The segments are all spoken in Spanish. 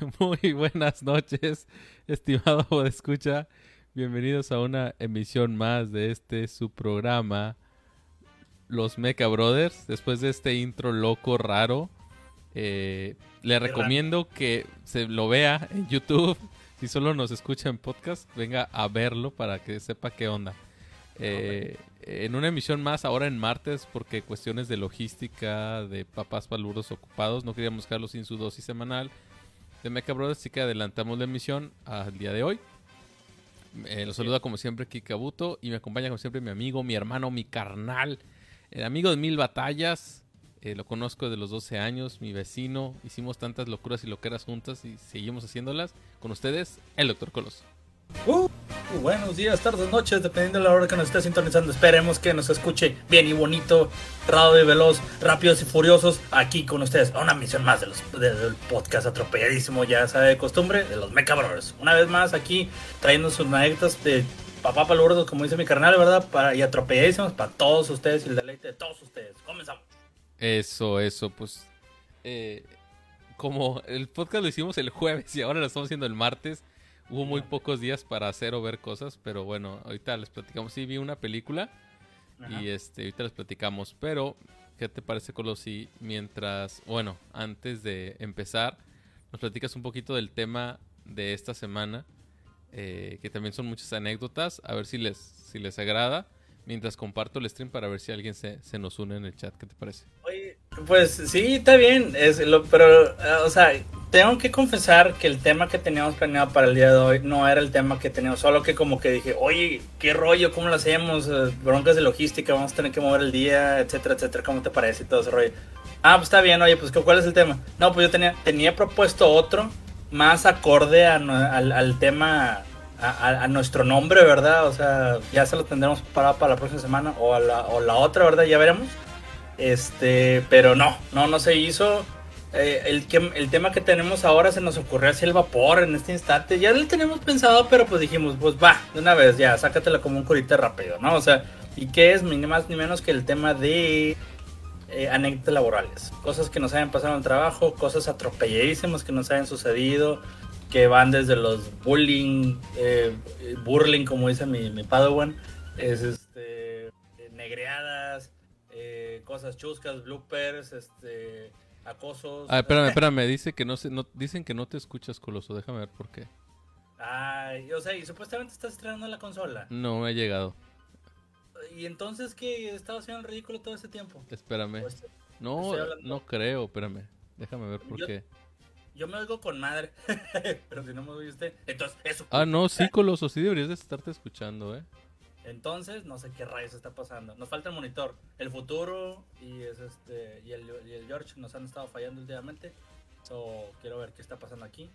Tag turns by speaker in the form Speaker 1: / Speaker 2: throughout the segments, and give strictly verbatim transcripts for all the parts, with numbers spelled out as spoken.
Speaker 1: Muy buenas noches, estimado escucha. Bienvenidos a una emisión más de este su programa, Los Mecha Brothers. Después de este intro loco, raro, eh, le recomiendo que se lo vea en YouTube. Si solo nos escucha en podcast, venga a verlo para que sepa qué onda. Eh, en una emisión más, ahora en martes, porque cuestiones de logística, de papás paluros ocupados, no queríamos dejarlo sin su dosis semanal de Mecha Brothers, así que adelantamos la emisión al día de hoy. Eh, los saluda como siempre Kike Kabuto y me acompaña como siempre mi amigo, mi hermano, mi carnal, el amigo de mil batallas. Eh, lo conozco desde los doce años, mi vecino. Hicimos tantas locuras y loqueras juntas y seguimos haciéndolas. Con ustedes, el doctor Coloso.
Speaker 2: Uh, buenos días, tardes, noches, dependiendo de la hora que nos esté sintonizando. Esperemos que nos escuche bien y bonito, rápido y veloz, rápidos y furiosos, aquí con ustedes. Una misión más de los, de, del podcast atropelladísimo, ya sabe de costumbre, de los Mecha Brothers. Una vez más aquí, trayendo sus anécdotas de papá palurdos, como dice mi carnal, ¿verdad? Para, y atropelladísimos para todos ustedes y el deleite de todos ustedes. Comenzamos.
Speaker 1: Eso, eso, pues... Eh, como el podcast lo hicimos el jueves y ahora lo estamos haciendo el martes, hubo muy pocos días para hacer o ver cosas, pero bueno, ahorita les platicamos. Sí, vi una película. Ajá. Y este, ahorita les platicamos. Pero, ¿qué te parece, Colo? Si mientras, bueno, antes de empezar, nos platicas un poquito del tema de esta semana, eh, que también son muchas anécdotas, a ver si les, si les agrada, mientras comparto el stream para ver si alguien se, se nos une en el chat. ¿Qué te parece?
Speaker 2: Oye, pues sí, está bien, es lo, pero, uh, o sea... Tengo que confesar que el tema que teníamos planeado para el día de hoy no era el tema que teníamos, solo que como que dije, oye, qué rollo, ¿cómo lo hacemos? Broncas de logística, vamos a tener que mover el día, etcétera, etcétera, ¿cómo te parece? Y todo ese rollo. Ah, pues está bien, oye, pues ¿cuál es el tema? No, pues yo tenía, tenía propuesto otro más acorde a, al, al tema, a, a, a nuestro nombre, ¿verdad? O sea, ya se lo tendremos para, para la próxima semana o, a la, o la otra, ¿verdad? Ya veremos. Este, pero no, no, no se hizo. Eh, el, que, el tema que tenemos ahora se nos ocurrió hacia el vapor en este instante. Ya lo teníamos pensado, pero pues dijimos, pues va, de una vez ya, sácatela como un curita rápido, ¿no? O sea, ¿y qué es? Ni más ni menos que el tema de eh, anécdotas laborales. Cosas que nos hayan pasado en el trabajo, cosas atropelladísimas que nos hayan sucedido, que van desde los bullying, eh, burling, como dice mi, mi padawan, es este, negreadas, eh, cosas chuscas, bloopers, este... acosos.
Speaker 1: Ah, espérame, espérame, dice que no se, no, dicen que no te escuchas, Coloso, déjame ver por qué.
Speaker 2: Ay, o sea, y supuestamente estás estrenando la consola.
Speaker 1: No me ha llegado.
Speaker 2: ¿Y entonces qué? ¿Estaba haciendo el ridículo todo ese tiempo?
Speaker 1: Espérame.
Speaker 2: Pues,
Speaker 1: no, no creo, espérame. Déjame ver por
Speaker 2: yo,
Speaker 1: qué.
Speaker 2: Yo me oigo con madre, pero si no me oíste, entonces eso.
Speaker 1: Ah, no, sí, Coloso, sí deberías de estarte escuchando, ¿eh?
Speaker 2: Entonces, no sé qué rayos está pasando. Nos falta el monitor. El futuro y es este y el, y el George nos han estado fallando últimamente. So, quiero ver qué está pasando aquí.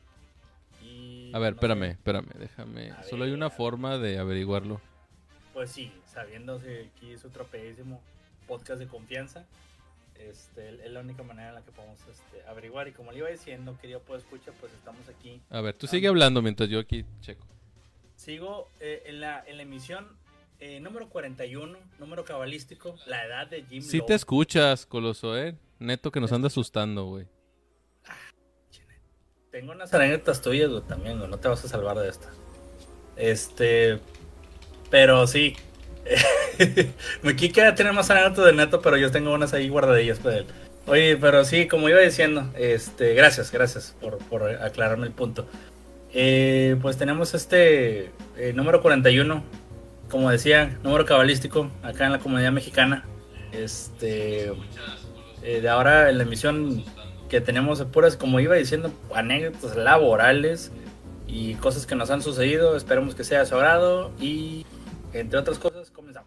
Speaker 2: Y
Speaker 1: a ver,
Speaker 2: no
Speaker 1: espérame,
Speaker 2: sé.
Speaker 1: espérame, déjame.
Speaker 2: A
Speaker 1: Solo
Speaker 2: ver,
Speaker 1: hay una forma de averiguarlo.
Speaker 2: Pues sí, sabiendo que aquí es otro pedísimo podcast de confianza. Este, es la única manera en la que podemos este, averiguar. Y como le iba diciendo, querido puedo escuchar, pues estamos aquí.
Speaker 1: A ver, tú sigue hablando mientras yo aquí checo.
Speaker 2: Sigo eh, en, la, en la emisión eh, número cuarenta y uno, número cabalístico, la edad de Jim
Speaker 1: Sí
Speaker 2: Lowe.
Speaker 1: te escuchas, Coloso, ¿eh? Neto que nos anda asustando, güey.
Speaker 2: Ah, tengo unas anécdotas tuyas, güey, también, güey. No te vas a salvar de esta. Este... Pero sí. Me quita tener más anécdotas de Neto, pero yo tengo unas ahí guardadillas para él. Oye, pero sí, como iba diciendo, este, gracias, gracias por, por aclararme el punto. Eh, pues tenemos este eh, número cuarenta y uno, como decía, número cabalístico acá en la comunidad mexicana. Este, eh, de ahora en la emisión que tenemos puras, como iba diciendo, anécdotas laborales y cosas que nos han sucedido. Esperemos que sea de su agrado y entre otras cosas, comenzamos.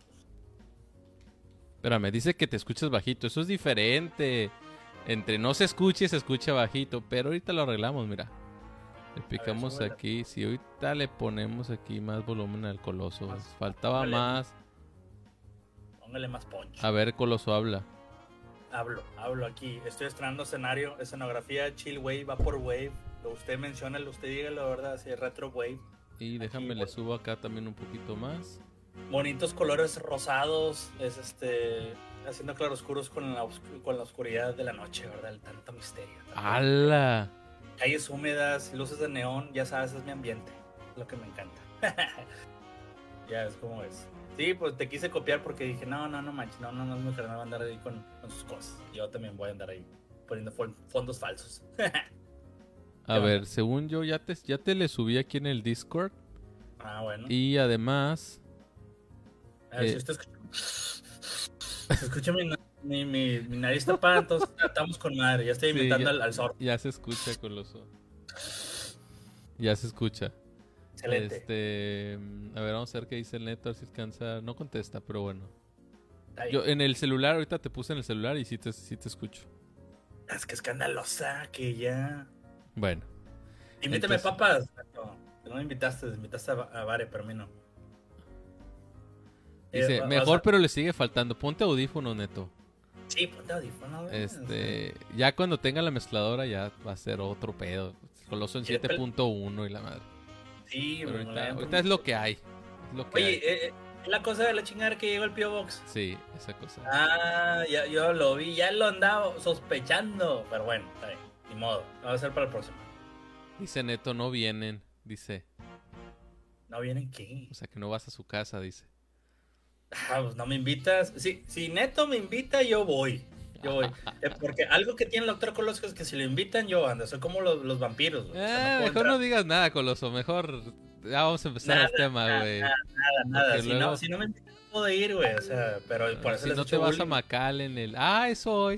Speaker 1: Espérame, dice que te escuchas bajito. Eso es diferente. Entre no se escuche y se escucha bajito. Pero ahorita lo arreglamos, mira. Le picamos ver, aquí. Si ahorita le ponemos aquí más volumen al Coloso. Más, Faltaba póngale, más.
Speaker 2: Póngale más punch.
Speaker 1: A ver, Coloso, habla.
Speaker 2: Hablo, hablo aquí. Estoy estrenando escenario, escenografía, chill wave, vapor wave. Lo usted menciona, usted diga la verdad, así retro wave.
Speaker 1: Y déjame aquí, le subo acá también un poquito más.
Speaker 2: Bonitos colores rosados, es este, haciendo claroscuros con la, con la oscuridad de la noche, ¿verdad? El tanto misterio.
Speaker 1: ¡Hala!
Speaker 2: calles húmedas, luces de neón, ya sabes, es mi ambiente, es lo que me encanta. Ya es como es. Sí, pues te quise copiar porque dije, no, no, no manches, no, no, no, mi carnal va a andar ahí con, con sus cosas. Yo también voy a andar ahí poniendo fondos falsos.
Speaker 1: A ver, según yo, ya te, ya te le subí aquí en el Discord.
Speaker 2: Ah, bueno.
Speaker 1: Y además...
Speaker 2: A ver, eh, si usted escucha... Se escucha mi, mi, mi, mi nariz tapada, entonces estamos con madre. Ya estoy sí, imitando ya, al, al zorro.
Speaker 1: Ya se escucha con los ojos. Ya se escucha.
Speaker 2: Excelente.
Speaker 1: Este, a ver, vamos a ver qué dice el neto, a ver si alcanza. No contesta, pero bueno. Yo en el celular, ahorita te puse en el celular y sí te, sí te escucho.
Speaker 2: Es que escandalosa, que ya.
Speaker 1: Bueno.
Speaker 2: Invítame, entonces... papas. No, no me invitaste, invitaste a, a Vare, pero a mí no.
Speaker 1: Dice, eh, mejor, a... pero le sigue faltando. Ponte audífono, neto.
Speaker 2: Sí, ponte audífono.
Speaker 1: Este, sí. Ya cuando tenga la mezcladora ya va a ser otro pedo. Coloso en siete punto uno y la madre.
Speaker 2: Sí,
Speaker 1: pero
Speaker 2: bueno,
Speaker 1: ahorita, ahorita es lo que hay. Es lo que
Speaker 2: Oye,
Speaker 1: hay.
Speaker 2: Eh, la cosa de la chingada que llegó el P O Box.
Speaker 1: Sí, esa cosa.
Speaker 2: Ah, ya, yo lo vi, ya lo andaba sospechando. Pero bueno, está bien, ni modo. Va a ser para el próximo.
Speaker 1: Dice Neto, no vienen, dice.
Speaker 2: ¿No vienen qué?
Speaker 1: O sea, que no vas a su casa, dice.
Speaker 2: Ah, pues no me invitas. Sí, si Neto me invita, yo voy. Yo voy. Eh, porque algo que tiene el doctor Coloso es que si lo invitan, yo ando. Soy como los, los vampiros.
Speaker 1: Eh, o sea, no mejor entrar. No digas nada, Coloso. Mejor ya vamos a empezar
Speaker 2: nada,
Speaker 1: el tema, güey.
Speaker 2: Nada, nada, nada. Si, luego... no, si no me invitan, no puedo ir, güey. O sea, pero por eso
Speaker 1: si
Speaker 2: les
Speaker 1: no te vas bullying. A Macal en el. Ah, eso hoy.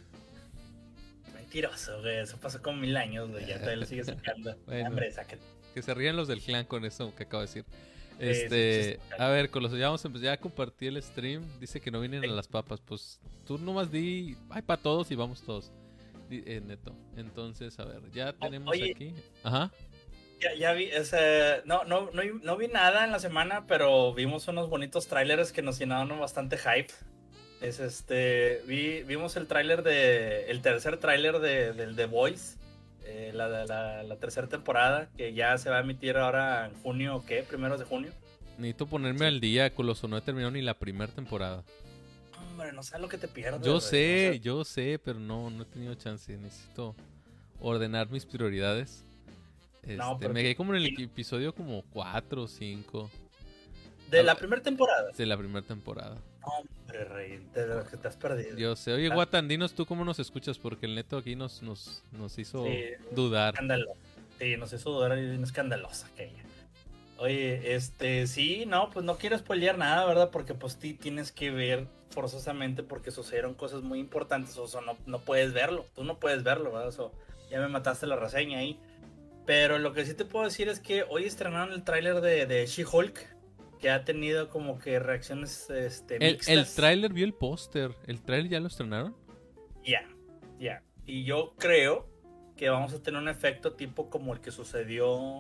Speaker 2: Mentiroso, güey. Eso pasó como mil años, güey. Ya todavía lo sigues sacando.
Speaker 1: Bueno,
Speaker 2: Hombre, sáquete.
Speaker 1: Que se rían los del clan con eso que acabo de decir. Este, sí, sí, sí. A ver, con los ya vamos a empezar, ya compartí el stream. Dice que no vienen sí. a las papas. Pues tú nomás di, hay para todos y vamos todos. Di, eh, neto. Entonces, a ver, ya tenemos Oye, aquí. Ajá.
Speaker 2: Ya, ya vi, ese, no, no, no, no vi nada en la semana, pero vimos unos bonitos trailers que nos llenaron bastante hype. Es este, vi, vimos el tráiler de, el tercer tráiler de, del The Voice. Eh, la, la, la tercera temporada que ya se va a emitir ahora en junio, ¿qué? Primeros de junio.
Speaker 1: Necesito ponerme sí. al día, Coloso, no he terminado ni la primera temporada.
Speaker 2: Hombre, no sabes lo que te pierdes.
Speaker 1: Yo sé, o sea... yo sé, pero no, no he tenido chance. Necesito ordenar mis prioridades. Este, no, me quedé como en el episodio como cuatro o cinco.
Speaker 2: ¿De la primera temporada?
Speaker 1: De la primera temporada.
Speaker 2: Hombre, rey, de lo que te has perdido.
Speaker 1: Yo sé. Oye, Guatan, dinos tú cómo nos escuchas, porque el neto aquí nos, nos, nos hizo sí, dudar.
Speaker 2: Escandaloso. Sí, nos hizo dudar y escandalosa aquella. Oye, este, sí, no, pues no quiero spoilear nada, ¿verdad? Porque pues ti tienes que ver forzosamente porque sucedieron cosas muy importantes, o sea, no, no puedes verlo, tú no puedes verlo, ¿verdad? O sea, ya me mataste la reseña ahí. Pero lo que sí te puedo decir es que hoy estrenaron el tráiler de, de She-Hulk, que ha tenido como que reacciones este,
Speaker 1: el,
Speaker 2: mixtas.
Speaker 1: El tráiler, vi el póster. ¿El tráiler ya lo estrenaron?
Speaker 2: Ya, yeah, ya. Yeah. Y yo creo que vamos a tener un efecto tipo como el que sucedió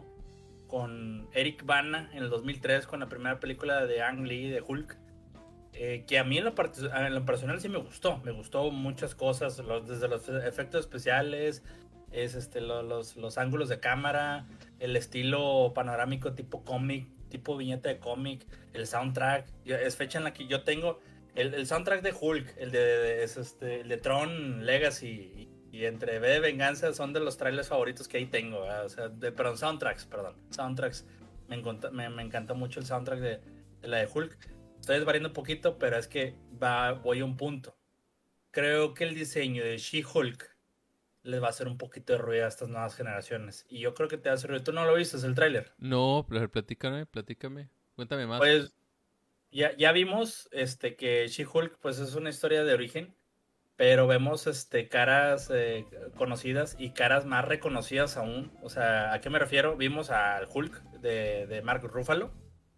Speaker 2: con Eric Bana en el dos mil tres con la primera película de Ang Lee de Hulk. Eh, que a mí en lo, part- en lo personal sí me gustó. Me gustó muchas cosas, los, desde los efectos especiales, es este, lo, los, los ángulos de cámara, el estilo panorámico tipo cómic, tipo viñeta de cómic, el soundtrack. Es fecha en la que yo tengo el, el soundtrack de Hulk, el de, de, es este, el de Tron Legacy y, y entre V de Venganza son de los trailers favoritos que ahí tengo. ¿verdad? O sea, de, perdón, soundtracks, perdón. Soundtracks. Me encanta, me, me encanta mucho el soundtrack de, de la de Hulk. Estoy desvariando un poquito, pero es que va, voy a un punto. Creo que el diseño de She-Hulk les va a hacer un poquito de ruido a estas nuevas generaciones. Y yo creo que te va a hacer ruido. ¿Tú no lo viste, el tráiler?
Speaker 1: No, pero platícame, platícame. Cuéntame más.
Speaker 2: Pues ya, ya vimos este, que She-Hulk pues, es una historia de origen, pero vemos este, caras eh, conocidas y caras más reconocidas aún. O sea, ¿a qué me refiero? Vimos al Hulk de, de Mark Ruffalo.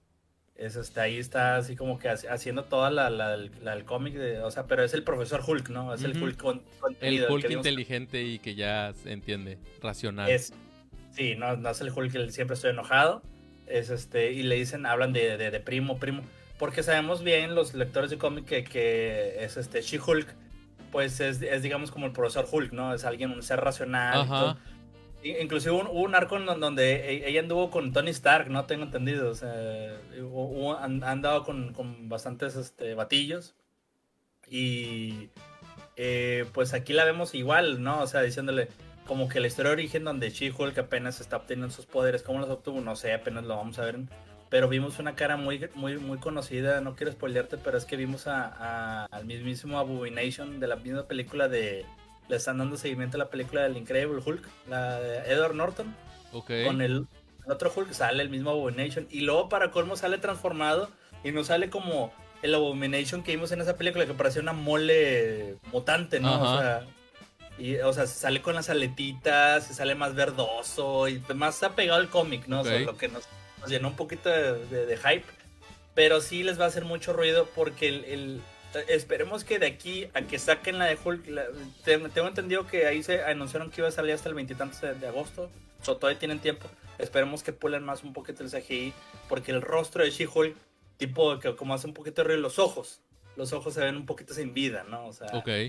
Speaker 2: Es este, ahí está así como que haciendo toda la, la, la, la el cómic, de, o sea, pero es el profesor Hulk, ¿no? Es uh-huh. el Hulk con,
Speaker 1: contenido. El Hulk el inteligente vimos... y que ya se entiende, racional.
Speaker 2: Es, sí, no, no es el Hulk que siempre estoy enojado, es este, y le dicen, hablan de, de, de primo, primo, porque sabemos bien los lectores de cómic que, que es este She-Hulk, pues es, es digamos como el profesor Hulk, ¿no? Es alguien, un ser racional.
Speaker 1: Ajá.
Speaker 2: Inclusive hubo un, hubo un arco en donde ella anduvo con Tony Stark, no tengo entendido, o sea, hubo, han andado con, con bastantes este, batillos y eh, pues aquí la vemos igual, ¿no? O sea, diciéndole, como que la historia de origen donde She-Hulk apenas está obteniendo sus poderes. ¿Cómo los obtuvo? No sé, apenas lo vamos a ver. Pero vimos una cara muy, muy, muy conocida, no quiero spoilearte, pero es que vimos a, a, al mismísimo Abomination de la misma película de... Le están dando seguimiento a la película del Incredible Hulk, la de Edward Norton.
Speaker 1: Okay.
Speaker 2: Con el, el otro Hulk sale el mismo Abomination. Y luego para colmo sale transformado y no sale como el Abomination que vimos en esa película, que parecía una mole mutante, ¿no?
Speaker 1: Ajá.
Speaker 2: O sea, y, o sea, sale con las aletitas, se sale más verdoso y más apegado al cómic, ¿no?
Speaker 1: Okay.
Speaker 2: O sea, lo que nos, nos llenó un poquito de, de, de hype. Pero sí les va a hacer mucho ruido porque el... el esperemos que de aquí a que saquen la de Hulk, la, tengo entendido que ahí se anunciaron que iba a salir hasta el veintitantos de, de agosto, o sea, todavía tienen tiempo. Esperemos que pulen más un poquito el C G I, porque el rostro de She-Hulk, tipo que como hace un poquito de ruido, los ojos, los ojos se ven un poquito sin vida, ¿no? O sea,
Speaker 1: ok.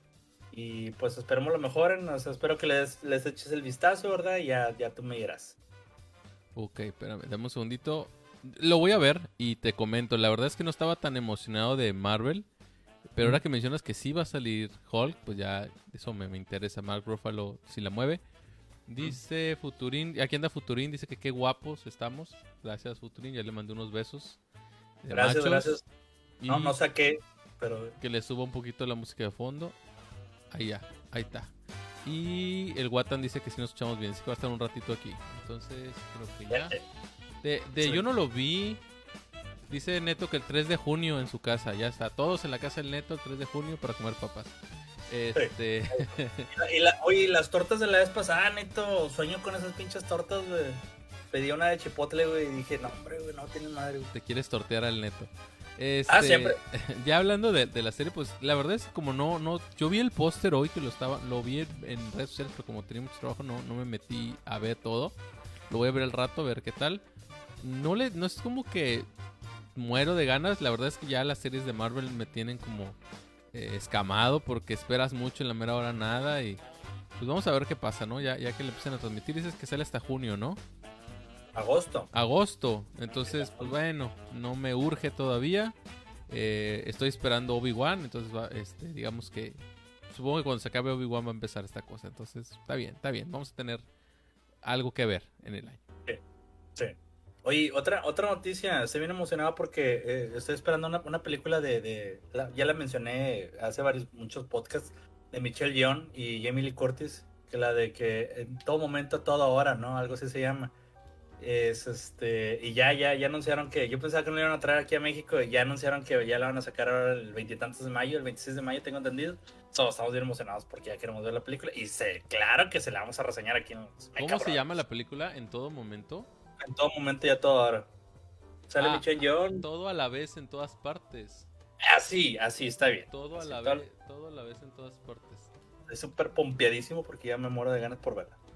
Speaker 2: Y pues esperemos lo mejoren, o sea, espero que les, les eches el vistazo, ¿verdad? Y ya, ya tú me dirás.
Speaker 1: Ok, espérame, dame un segundito. Lo voy a ver y te comento. La verdad es que no estaba tan emocionado de Marvel. Pero ahora que mencionas que sí va a salir Hulk, pues ya eso me, me interesa. Mark Ruffalo si la mueve. Dice Futurín, aquí anda Futurín, dice que qué guapos estamos. Gracias Futurín, ya le mandé unos besos.
Speaker 2: Gracias, machos. Gracias.
Speaker 1: Y
Speaker 2: no, no saqué, pero...
Speaker 1: Que le suba un poquito la música de fondo. Ahí ya, ahí está. Y el Watan dice que sí nos escuchamos bien, así que va a estar un ratito aquí. Entonces, creo que ya. De, de sí. Yo no lo vi... Dice Neto que el tres de junio en su casa, ya está. Todos en la casa del Neto el tres de junio para comer papas. Este...
Speaker 2: y la, y la, oye, las tortas de la vez pasada, Neto, sueño con esas pinches tortas, güey. Pedí una de chipotle, güey, y dije, no, hombre, güey, no tiene madre, güey.
Speaker 1: Te quieres tortear al Neto. Este,
Speaker 2: ah, siempre.
Speaker 1: Ya hablando de, de la serie, pues la verdad es que como no, no, yo vi el póster hoy que lo estaba, lo vi en, en redes sociales, pero como tenía mucho trabajo no, no me metí a ver todo. Lo voy a ver al rato, a ver qué tal. No le, no es como que muero de ganas, la verdad es que ya las series de Marvel me tienen como eh, escamado porque esperas mucho en la mera hora nada y pues vamos a ver qué pasa, ¿no? Ya, ya que le empiezan a transmitir, dices que sale hasta junio, ¿no?
Speaker 2: Agosto.
Speaker 1: Agosto, entonces pues bueno, no me urge todavía, eh, estoy esperando Obi-Wan, entonces va, este, digamos que supongo que cuando se acabe Obi-Wan va a empezar esta cosa, entonces está bien, está bien, vamos a tener algo que ver en el año.
Speaker 2: Sí, sí. Oye, otra, otra noticia, estoy bien emocionado porque eh, estoy esperando una, una película de, de la, ya la mencioné hace varios, muchos podcasts, de Michelle Yeoh y Jamie Lee Curtis, que la de que en todo momento, a toda hora, ¿no? Algo así se llama. Es este, y ya, ya, ya anunciaron que, yo pensaba que no la iban a traer aquí a México, y ya anunciaron que ya la van a sacar ahora el veintitantos de mayo, el veintiséis de mayo, tengo entendido. So, estamos bien emocionados porque ya queremos ver la película, y sé, claro que se la vamos a reseñar aquí en los
Speaker 1: ¿Cómo Meca se llama la película? ¿En todo momento?
Speaker 2: En todo momento y a toda hora. Sale
Speaker 1: ah,
Speaker 2: Michelle Yeoh.
Speaker 1: Todo a la vez en todas partes.
Speaker 2: Así, así, está bien.
Speaker 1: Todo a
Speaker 2: así,
Speaker 1: la
Speaker 2: todo...
Speaker 1: vez, todo a la vez en todas partes.
Speaker 2: Estoy súper pompeadísimo porque ya me muero de ganas por verla.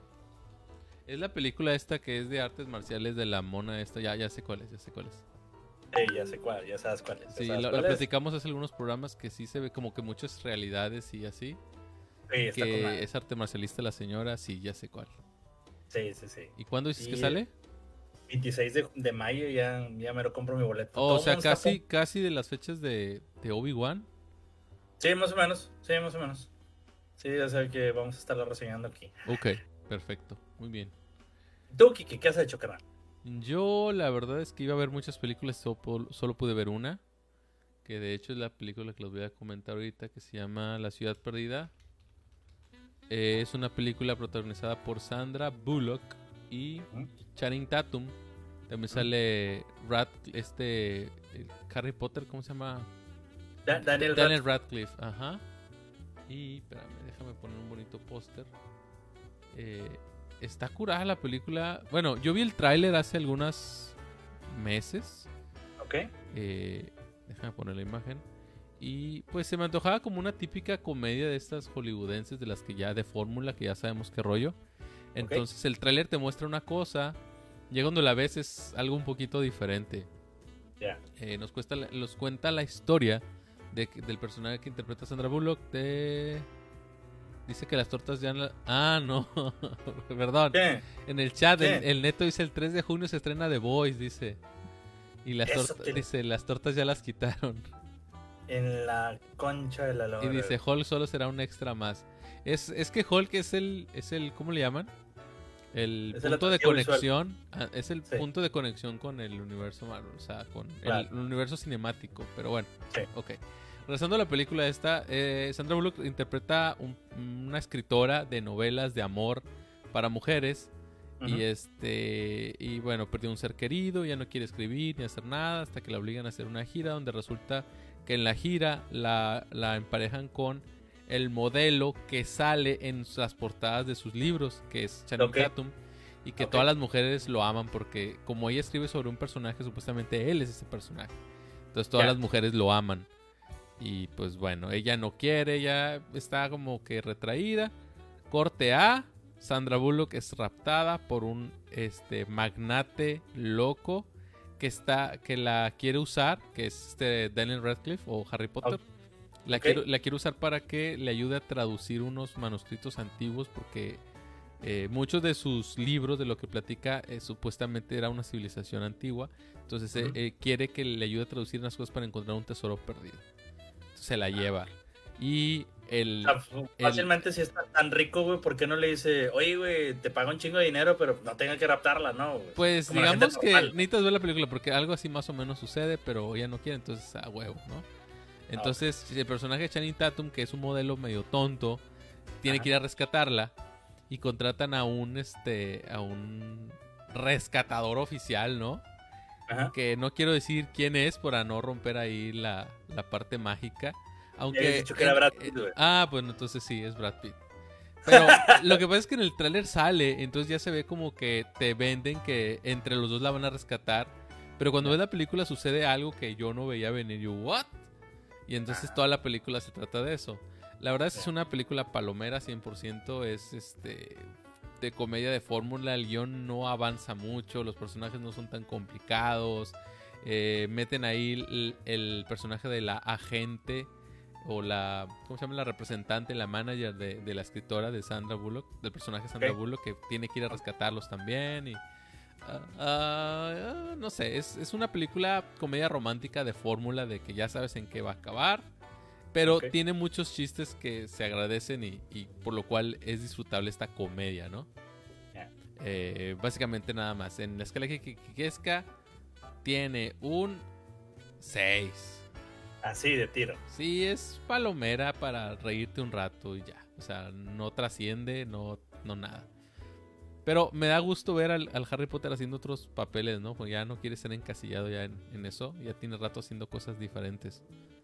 Speaker 1: Es la película esta que es de artes marciales de la mona esta, ya, ya sé cuál es, ya sé cuál es.
Speaker 2: Sí, ya sé cuál, ya sabes cuál es.
Speaker 1: Sí,
Speaker 2: sabes
Speaker 1: la,
Speaker 2: cuál
Speaker 1: la
Speaker 2: es?
Speaker 1: platicamos hace algunos programas que sí se ve como que muchas realidades y así.
Speaker 2: Sí, está
Speaker 1: que
Speaker 2: con
Speaker 1: es arte marcialista la señora, sí, ya sé cuál.
Speaker 2: Sí, sí, sí.
Speaker 1: ¿Y cuándo dices
Speaker 2: y
Speaker 1: que sale?
Speaker 2: veintiséis de, de mayo ya, ya me lo compro mi boleto.
Speaker 1: Oh, o sea, casi, casi de las fechas de, de Obi-Wan.
Speaker 2: Sí, más o menos, sí, más o menos. Sí, o sea que vamos a estarlo reseñando aquí.
Speaker 1: Ok, perfecto, muy bien.
Speaker 2: ¿Tú, Kiki, qué has hecho, carnal?
Speaker 1: Yo, la verdad es que iba a ver muchas películas, solo, solo pude ver una. Que de hecho es la película que les voy a comentar ahorita, que se llama La Ciudad Perdida. Eh, es una película protagonizada por Sandra Bullock y ¿Mm? Channing Tatum. También ¿Mm? sale Rad, este, el Harry Potter, ¿cómo se llama?
Speaker 2: Da Daniel,
Speaker 1: Daniel Radcliffe. Ajá. Y, espérame, déjame poner un bonito póster. Eh... Está curada la película. Bueno, yo vi el tráiler hace algunos meses.
Speaker 2: Ok.
Speaker 1: Eh, déjame poner la imagen. Y pues se me antojaba como una típica comedia de estas hollywoodenses, de las que ya de fórmula, que ya sabemos qué rollo. Entonces okay. el tráiler te muestra una cosa. Ya cuando la ves es algo un poquito diferente.
Speaker 2: Ya.
Speaker 1: Yeah. Eh, nos, cuesta, nos cuenta la historia de, del personaje que interpreta Sandra Bullock de... Dice que las tortas ya... La... Ah, no. Perdón.
Speaker 2: ¿Qué?
Speaker 1: En el chat, el,
Speaker 2: ¿Qué?
Speaker 1: el Neto dice el tres de junio se estrena The Voice, dice. Y las tortas... Te... Dice, las tortas ya las quitaron.
Speaker 2: En la concha de la lora.
Speaker 1: Y dice, Hulk solo será un extra más. Es, es que Hulk es el, es el, ¿cómo le llaman? El
Speaker 2: Es el
Speaker 1: punto de
Speaker 2: atractivo
Speaker 1: conexión, ah, es el
Speaker 2: Sí.
Speaker 1: punto de conexión con el universo Marvel, o sea, con
Speaker 2: Claro.
Speaker 1: el universo cinemático. Pero bueno,
Speaker 2: Sí.
Speaker 1: ok. Regresando a la película esta, eh, Sandra Bullock interpreta un- una escritora de novelas de amor para mujeres.
Speaker 2: Ujú.
Speaker 1: Y este y bueno, perdió un ser querido, ya no quiere escribir ni hacer nada hasta que la obligan a hacer una gira donde resulta que en la gira la, la emparejan con el modelo que sale en las portadas de sus libros, que es Channing
Speaker 2: Ok.
Speaker 1: Tatum, y que
Speaker 2: Ok.
Speaker 1: todas las mujeres lo aman porque como ella escribe sobre un personaje, supuestamente él es ese personaje. Entonces todas
Speaker 2: Ya.
Speaker 1: las mujeres lo aman. Y pues bueno, ella no quiere, ella está como que retraída. Corte A, Sandra Bullock es raptada por un este magnate loco que está que la quiere usar, que es este Daniel Radcliffe o Harry Potter. La,
Speaker 2: Ok.
Speaker 1: quiero, la quiere usar para que le ayude a traducir unos manuscritos antiguos porque eh, muchos de sus libros, de lo que platica, eh, supuestamente era una civilización antigua. Entonces eh,
Speaker 2: Ujú.
Speaker 1: eh, quiere que le ayude a traducir unas cosas para encontrar un tesoro perdido. Entonces se la lleva. Y el...
Speaker 2: O sea, fácilmente si está tan rico, güey, ¿por qué no le dice, oye, güey, te pago un chingo de dinero, pero no tenga que raptarla, no? Güey?
Speaker 1: Pues
Speaker 2: Como la
Speaker 1: digamos
Speaker 2: gente
Speaker 1: que
Speaker 2: normal.
Speaker 1: necesitas ver la película porque algo así más o menos sucede, pero ella no quiere, entonces a huevo, ¿no? Entonces el personaje de Channing Tatum, que es un modelo medio tonto, tiene
Speaker 2: Ajá.
Speaker 1: que ir a rescatarla y contratan a un este a un rescatador oficial, ¿no?
Speaker 2: Ajá.
Speaker 1: Que no quiero decir quién es para no romper ahí la, la parte mágica. Aunque
Speaker 2: habías dicho que era
Speaker 1: en-
Speaker 2: Brad Pitt,
Speaker 1: en-
Speaker 2: güey.
Speaker 1: ah, bueno, entonces sí, es Brad Pitt. Pero lo que pasa es que en el tráiler sale, entonces ya se ve como que te venden que entre los dos la van a rescatar. Pero cuando ves la película sucede algo que yo no veía venir. Yo, ¿what? Y entonces toda la película se trata de eso. La verdad es que es una película palomera cien por ciento. Es este de comedia de fórmula. El guión no avanza mucho. Los personajes no son tan complicados. Eh, meten ahí el, el personaje de la agente o la, ¿cómo se llama? La representante, la manager de, de la escritora de Sandra Bullock, del personaje Sandra
Speaker 2: Ok.
Speaker 1: Bullock, que tiene que ir a rescatarlos también. Y ah, ah, no sé, es, es una película comedia romántica de fórmula de que ya sabes en qué va a acabar. Pero
Speaker 2: Ok.
Speaker 1: tiene muchos chistes que se agradecen y, y por lo cual es disfrutable esta comedia, ¿no?
Speaker 2: Ya.
Speaker 1: Eh, básicamente nada más. En la escala Kikesca tiene un seis.
Speaker 2: Así de tiro.
Speaker 1: Sí, es palomera para reírte un rato y ya. O sea, no trasciende, no, no nada. Pero me da gusto ver al, al Harry Potter haciendo otros papeles, ¿no? Porque ya no quiere ser encasillado ya en, en eso. Ya tiene rato haciendo cosas diferentes.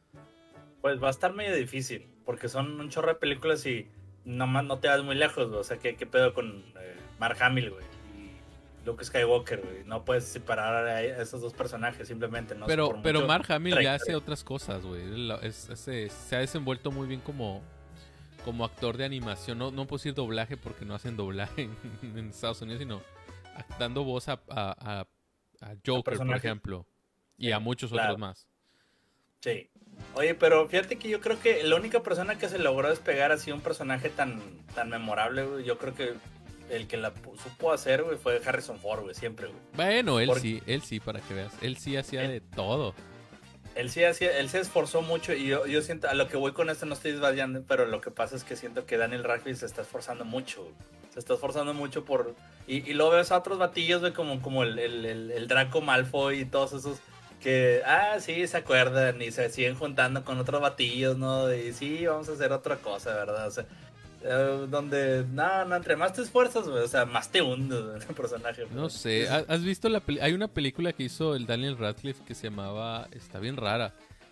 Speaker 2: Pues va a estar medio difícil, porque son un chorro de películas y nomás no te vas muy lejos, güey. O sea, ¿qué, qué pedo con eh, Mark Hamill, güey? Y Luke Skywalker, güey. No puedes separar a esos dos personajes simplemente, ¿no?
Speaker 1: Pero,
Speaker 2: Por
Speaker 1: pero
Speaker 2: mucho
Speaker 1: Mark Hamill ya
Speaker 2: trayectoria.
Speaker 1: hace otras cosas, güey. Él es- es- se ha desenvuelto muy bien como, como actor de animación. No, no puedo decir doblaje porque no hacen doblaje en, en Estados Unidos, sino dando voz a, a, a- a Joker, por
Speaker 2: personajes.
Speaker 1: ejemplo. Y
Speaker 2: Sí,
Speaker 1: a muchos
Speaker 2: claro.
Speaker 1: otros más.
Speaker 2: Sí. Oye, pero fíjate que yo creo que la única persona que se logró despegar así un personaje tan, tan memorable, güey, yo creo que el que la pu- supo hacer, güey, fue Harrison Ford, güey, siempre, güey.
Speaker 1: Bueno, él
Speaker 2: Porque-
Speaker 1: sí, él sí, para que veas. Él sí hacía
Speaker 2: Él-
Speaker 1: de todo.
Speaker 2: Él sí hacía, él se esforzó mucho y yo, yo siento, a lo que voy con esto no estoy desvariando, pero lo que pasa es que siento que Daniel Radcliffe se está esforzando mucho, güey. Se está esforzando mucho por... Y, y luego ves a otros batillos, güey, como, como el, el, el, el Draco Malfoy y todos esos que, ah, sí, se acuerdan y se siguen juntando con otros batillos, ¿no? Y sí, vamos a hacer otra cosa, ¿verdad? O sea, eh, donde, no, no, entre más te esfuerzas, güey, o sea, más te hundes en el personaje.
Speaker 1: No
Speaker 2: güey.
Speaker 1: sé,
Speaker 2: Es-
Speaker 1: ¿has has visto la peli- Hay una película que hizo el Daniel Radcliffe que se llamaba... Está bien rara.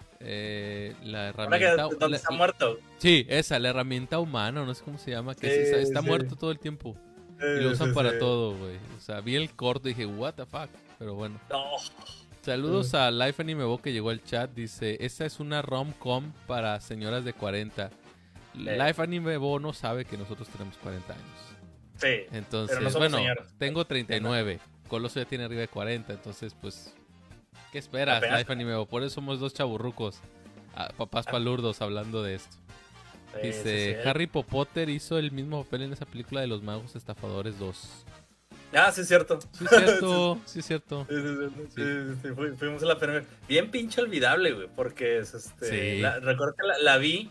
Speaker 1: Eh, la
Speaker 2: Ahora que
Speaker 1: herramienta...
Speaker 2: donde
Speaker 1: la-
Speaker 2: está muerto.
Speaker 1: Sí, esa, la herramienta humana, no sé cómo se llama, que
Speaker 2: Sí,
Speaker 1: es- está, está
Speaker 2: sí.
Speaker 1: muerto todo el tiempo. Y lo usan para todo, güey. O sea, vi el corto y dije, what the fuck. Pero bueno.
Speaker 2: No.
Speaker 1: Saludos a Life Anime Bo que llegó al chat. Dice, esta es una rom-com para señoras de cuarenta. Life Anime Bo no sabe que nosotros tenemos cuarenta años.
Speaker 2: Sí.
Speaker 1: Entonces,
Speaker 2: Pero no somos
Speaker 1: bueno,
Speaker 2: señoras.
Speaker 1: tengo treinta y nueve. Coloso ya tiene arriba de cuarenta. Entonces, pues, ¿qué esperas,
Speaker 2: Apenas.
Speaker 1: Life Anime Bo? Por eso somos dos chaburrucos. Ah, papás palurdos hablando de esto.
Speaker 2: Sí,
Speaker 1: Dice,
Speaker 2: sí, sí.
Speaker 1: Harry Potter hizo el mismo papel en esa película de Los Magos Estafadores dos.
Speaker 2: Ah, sí, es cierto.
Speaker 1: Sí, es cierto, sí, es cierto.
Speaker 2: Sí, sí, sí, sí, sí, sí, fui- fuimos a la primera. Bien pinche olvidable, güey, porque es este.
Speaker 1: Sí.
Speaker 2: la- recuerdo que la, la vi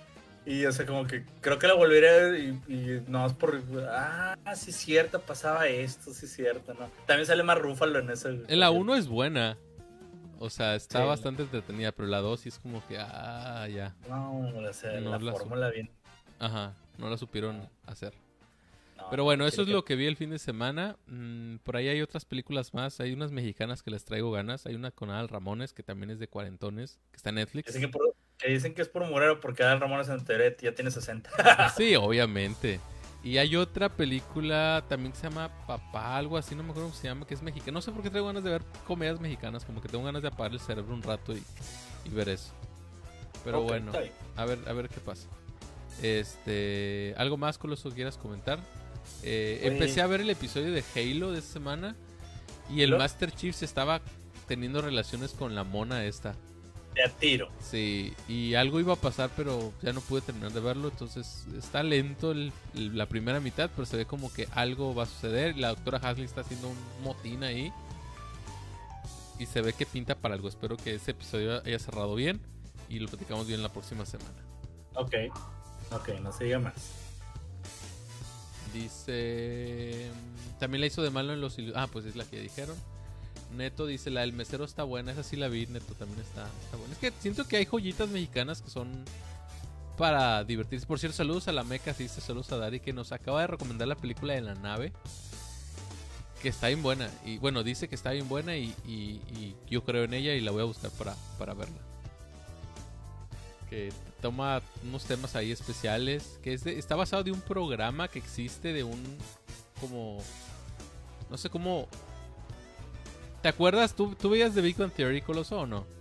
Speaker 2: Y o sea, como que creo que la volveré a ver y, y no es por... Ah, sí es cierto, pasaba esto, sí es cierto, ¿no? También sale más Rúfalo en ese.
Speaker 1: En la uno es buena. O sea, está
Speaker 2: Sí.
Speaker 1: bastante entretenida, pero la dos sí es como que, ah, ya.
Speaker 2: No, o sea,
Speaker 1: No
Speaker 2: la,
Speaker 1: la
Speaker 2: fórmula bien.
Speaker 1: Ajá, no la supieron hacer.
Speaker 2: No,
Speaker 1: Pero bueno,
Speaker 2: sí
Speaker 1: eso
Speaker 2: le
Speaker 1: es lo que vi el fin de semana. Mm, por ahí hay otras películas más. Hay unas mexicanas que les traigo ganas. Hay una con Adal Ramones, que también es de cuarentones, que está en Netflix.
Speaker 2: Dicen que, por- que dicen que es por Morero porque Adal Ramones en Teret ya tiene sesenta.
Speaker 1: Sí, obviamente. Y hay otra película también que se llama Papá, algo así, no me acuerdo cómo se llama, que es mexicana. No sé por qué traigo ganas de ver comedias mexicanas, como que tengo ganas de apagar el cerebro un rato y, y ver eso. Pero
Speaker 2: Ok,
Speaker 1: bueno,
Speaker 2: está bien.
Speaker 1: a ver, a ver qué pasa. Este, ¿algo más, Coloso, que quieras comentar? Eh,
Speaker 2: Oye.
Speaker 1: empecé a ver el episodio de Halo de esta semana y el
Speaker 2: ¿Halo?
Speaker 1: Master Chief se estaba teniendo relaciones con la mona esta.
Speaker 2: De a tiro.
Speaker 1: Sí, y algo iba a pasar, pero ya no pude terminar de verlo. Entonces está lento el- el- la primera mitad, pero se ve como que algo va a suceder. La doctora Hasley está haciendo un motín ahí y se ve que pinta para algo. Espero que ese episodio haya cerrado bien y lo platicamos bien la próxima semana.
Speaker 2: Ok. Ok, no se diga más.
Speaker 1: Dice... También la hizo de malo en los... ilu- Ah, pues es la que dijeron. Neto dice, la del mesero está buena. Esa sí la vi, Neto, también está, está buena. Es que siento que hay joyitas mexicanas que son para divertirse. Por cierto, saludos a la Meca, sí, saludos a Dari, que nos acaba de recomendar la película de La Nave, que está bien buena. Y bueno, dice que está bien buena y, y- y yo creo en ella y la voy a buscar para, para verla. Que toma unos temas ahí especiales, que es de- está basado de un programa que existe de un... como... no sé cómo... ¿Te acuerdas? ¿Tú, tú veías The Big Bang Theory, Coloso, o no?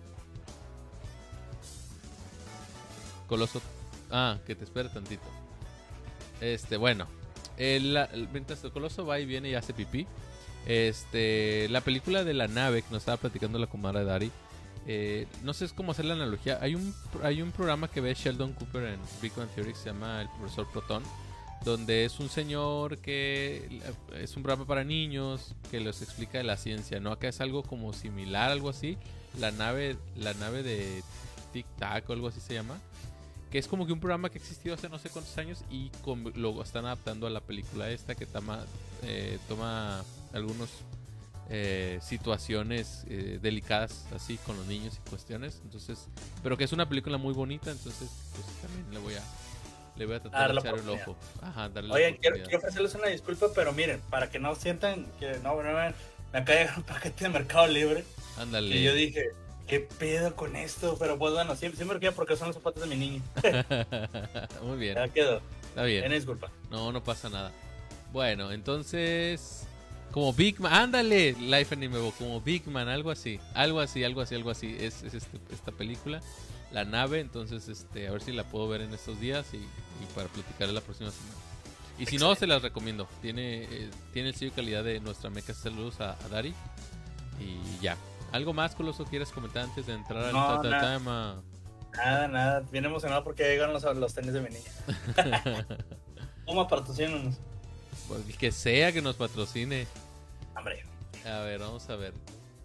Speaker 1: Coloso... Ah, que te espere tantito. Este, bueno. El, el- mientras el Coloso va y viene y hace pipí. Este, la película de La Nave, que nos estaba platicando la comadre Dari. Eh, no sé cómo hacer la analogía. Hay un, hay un programa que ve Sheldon Cooper en Big Bang Theory que se llama El Profesor Proton, donde es un señor que es un programa para niños que les explica de la ciencia, ¿no? Acá es algo como similar, algo así. La nave, la nave de Tic Tac o algo así se llama. Que es como que un programa que ha existido hace no sé cuántos años y con, lo están adaptando a la película esta que toma, eh, toma algunos eh, situaciones eh, delicadas así con los niños y cuestiones. Entonces, pero que es una película muy bonita, entonces pues también le voy a le voy a tratar
Speaker 2: Darle
Speaker 1: de
Speaker 2: la
Speaker 1: echar el
Speaker 2: oportunidad.
Speaker 1: ojo. Ajá, darle la
Speaker 2: Oye, quiero,
Speaker 1: oportunidad.
Speaker 2: quiero ofrecerles una disculpa, pero miren, para que no sientan que no, no, me me acaba de llegar un paquete de Mercado Libre.
Speaker 1: Ándale.
Speaker 2: Y yo dije, ¿qué pedo con esto? Pero pues bueno, siempre, siempre queda porque son los zapatos de mi niño.
Speaker 1: Muy bien.
Speaker 2: Ya quedó.
Speaker 1: Está bien.
Speaker 2: Una disculpa.
Speaker 1: No, no pasa nada. Bueno, entonces... Como Big Man, ándale, Life Anime Bo, como Big Man, algo así, algo así, algo así, algo así, es, es este, esta película, La Nave, entonces este, a ver si la puedo ver en estos días y, y para platicar la próxima semana. Y si no, se las recomiendo, tiene, eh, tiene el sello de calidad de nuestra Meca. Saludos a, a Dari y ya. ¿Algo más, Coloso, quieres comentar antes de entrar al
Speaker 2: No,
Speaker 1: ta- ta-
Speaker 2: nada.
Speaker 1: tema?
Speaker 2: Nada, nada. Bien emocionado porque ya llegaron los, los tenis de mi niña. Puma, patrocínanos.
Speaker 1: Pues, que sea que nos patrocine.
Speaker 2: Hombre.
Speaker 1: A ver, vamos a ver.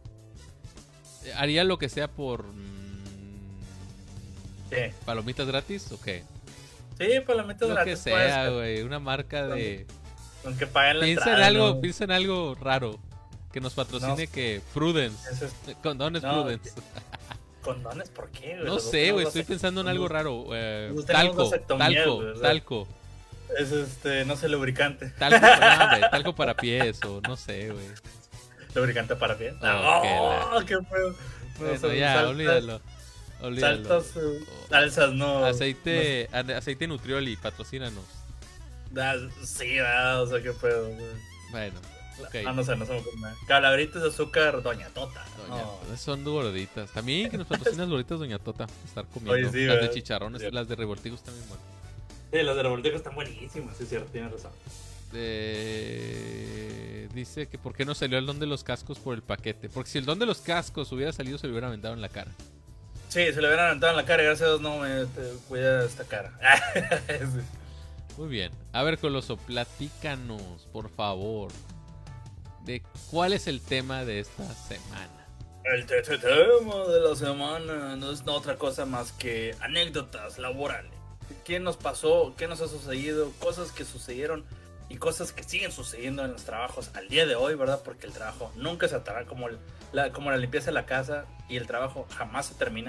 Speaker 1: Eh, ¿Haría lo que sea por mm,
Speaker 2: ¿Qué?
Speaker 1: palomitas gratis o qué?
Speaker 2: Sí, pues la meto
Speaker 1: Lo
Speaker 2: gratis.
Speaker 1: que sea,
Speaker 2: pues,
Speaker 1: güey. Una marca de...
Speaker 2: con que paguen la
Speaker 1: Piensa en
Speaker 2: entrada.
Speaker 1: algo,
Speaker 2: ¿no?
Speaker 1: piensa en algo raro. Que nos patrocine
Speaker 2: No.
Speaker 1: que Prudence.
Speaker 2: Eso es-
Speaker 1: Condones
Speaker 2: No,
Speaker 1: Prudence.
Speaker 2: ¿Condones? ¿Por qué, güey?
Speaker 1: No
Speaker 2: Los dos
Speaker 1: sé,
Speaker 2: tenemos
Speaker 1: güey. Estoy
Speaker 2: vasect-
Speaker 1: pensando en algo
Speaker 2: los-
Speaker 1: raro. Eh,
Speaker 2: los tenemos
Speaker 1: talco,
Speaker 2: vasectomía,
Speaker 1: talco,
Speaker 2: güey, o sea.
Speaker 1: talco.
Speaker 2: Es este, no sé, lubricante.
Speaker 1: Talco, no, hombre, talco para pies o no sé, güey.
Speaker 2: Lubricante para pies.
Speaker 1: Oh,
Speaker 2: ¡Oh, qué feo! No,
Speaker 1: Bueno,
Speaker 2: son
Speaker 1: ya,
Speaker 2: salsas-
Speaker 1: olvídalo. Olvídalo.
Speaker 2: Salsas, eh, salsas, no.
Speaker 1: Aceite, ane- aceite Nutrioli, patrocínanos.
Speaker 2: no- ah, sí, ah, o sea, qué pedo. güey.
Speaker 1: Bueno, ok.
Speaker 2: Ah, no sé, no se me ocurre nada. Calabritas de azúcar, Doña Tota.
Speaker 1: Doña,
Speaker 2: No.
Speaker 1: son gorditas. También que nos patrocinan las gorditas Doña Tota. Estar comiendo.
Speaker 2: Oye, sí,
Speaker 1: las de
Speaker 2: ¿verdad?
Speaker 1: chicharrones,
Speaker 2: Sí.
Speaker 1: las de revoltigos también buenas.
Speaker 2: Sí, las de revoltijos están buenísimas, sí, es cierto, tienes razón.
Speaker 1: Eh, dice que por qué no salió el don de los cascos por el paquete. Porque si el don de los cascos hubiera salido, se lo hubieran aventado en la cara.
Speaker 2: Sí, se le hubieran aventado en la cara, gracias a Dios no me te, cuida esta cara. Sí.
Speaker 1: Muy bien. A ver, Coloso, platícanos, por favor, de cuál es el tema de esta semana.
Speaker 2: El te- te- tema de la semana no es otra cosa más que anécdotas laborales. qué nos pasó, qué nos ha sucedido, cosas que sucedieron y cosas que siguen sucediendo en los trabajos al día de hoy, ¿verdad? Porque el trabajo nunca se atará, como, el, la, como la limpieza de la casa, y el trabajo jamás se termina.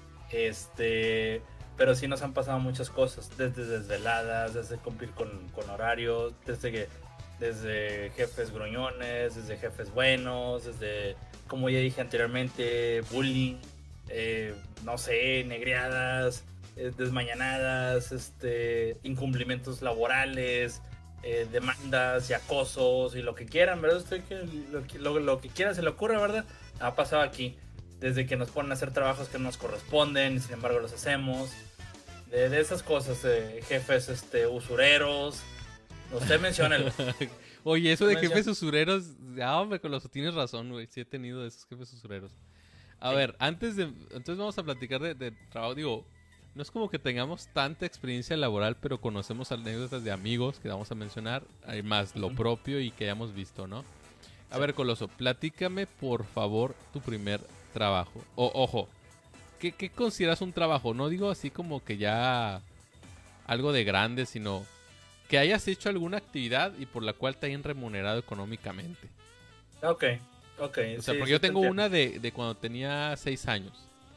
Speaker 2: Este, pero sí nos han pasado muchas cosas, desde desveladas, desde cumplir con, con horarios, desde que desde jefes gruñones, desde jefes buenos, desde, como ya dije anteriormente, bullying, eh, no sé, negreadas, eh, desmañanadas, este, incumplimientos laborales, eh, demandas y acosos y lo que quieran, ¿verdad? Usted que, lo, lo, lo que quiera se le ocurre, ¿verdad? Ha pasado aquí, desde que nos ponen a hacer trabajos que no nos corresponden y sin embargo los hacemos, de, de esas cosas, eh, jefes este, usureros. Usted menciónelo.
Speaker 1: Oye, eso de jefes usureros, ah, hombre, con los tienes razón, güey. Sí he tenido de esos jefes usureros. A sí. ver, antes de... Entonces vamos a platicar de, de trabajo. Digo, no es como que tengamos tanta experiencia laboral, pero conocemos anécdotas de amigos que vamos a mencionar, hay más lo propio y que hayamos visto, ¿no? A sí. ver, Coloso, platícame, por favor, tu primer trabajo. O, ojo, ¿qué, ¿qué consideras un trabajo? No digo así como que ya algo de grande, sino... que hayas hecho alguna actividad y por la cual te hayan remunerado económicamente.
Speaker 2: Ok, ok.
Speaker 1: O sea, sí, porque sí yo tengo una de, de cuando tenía seis años.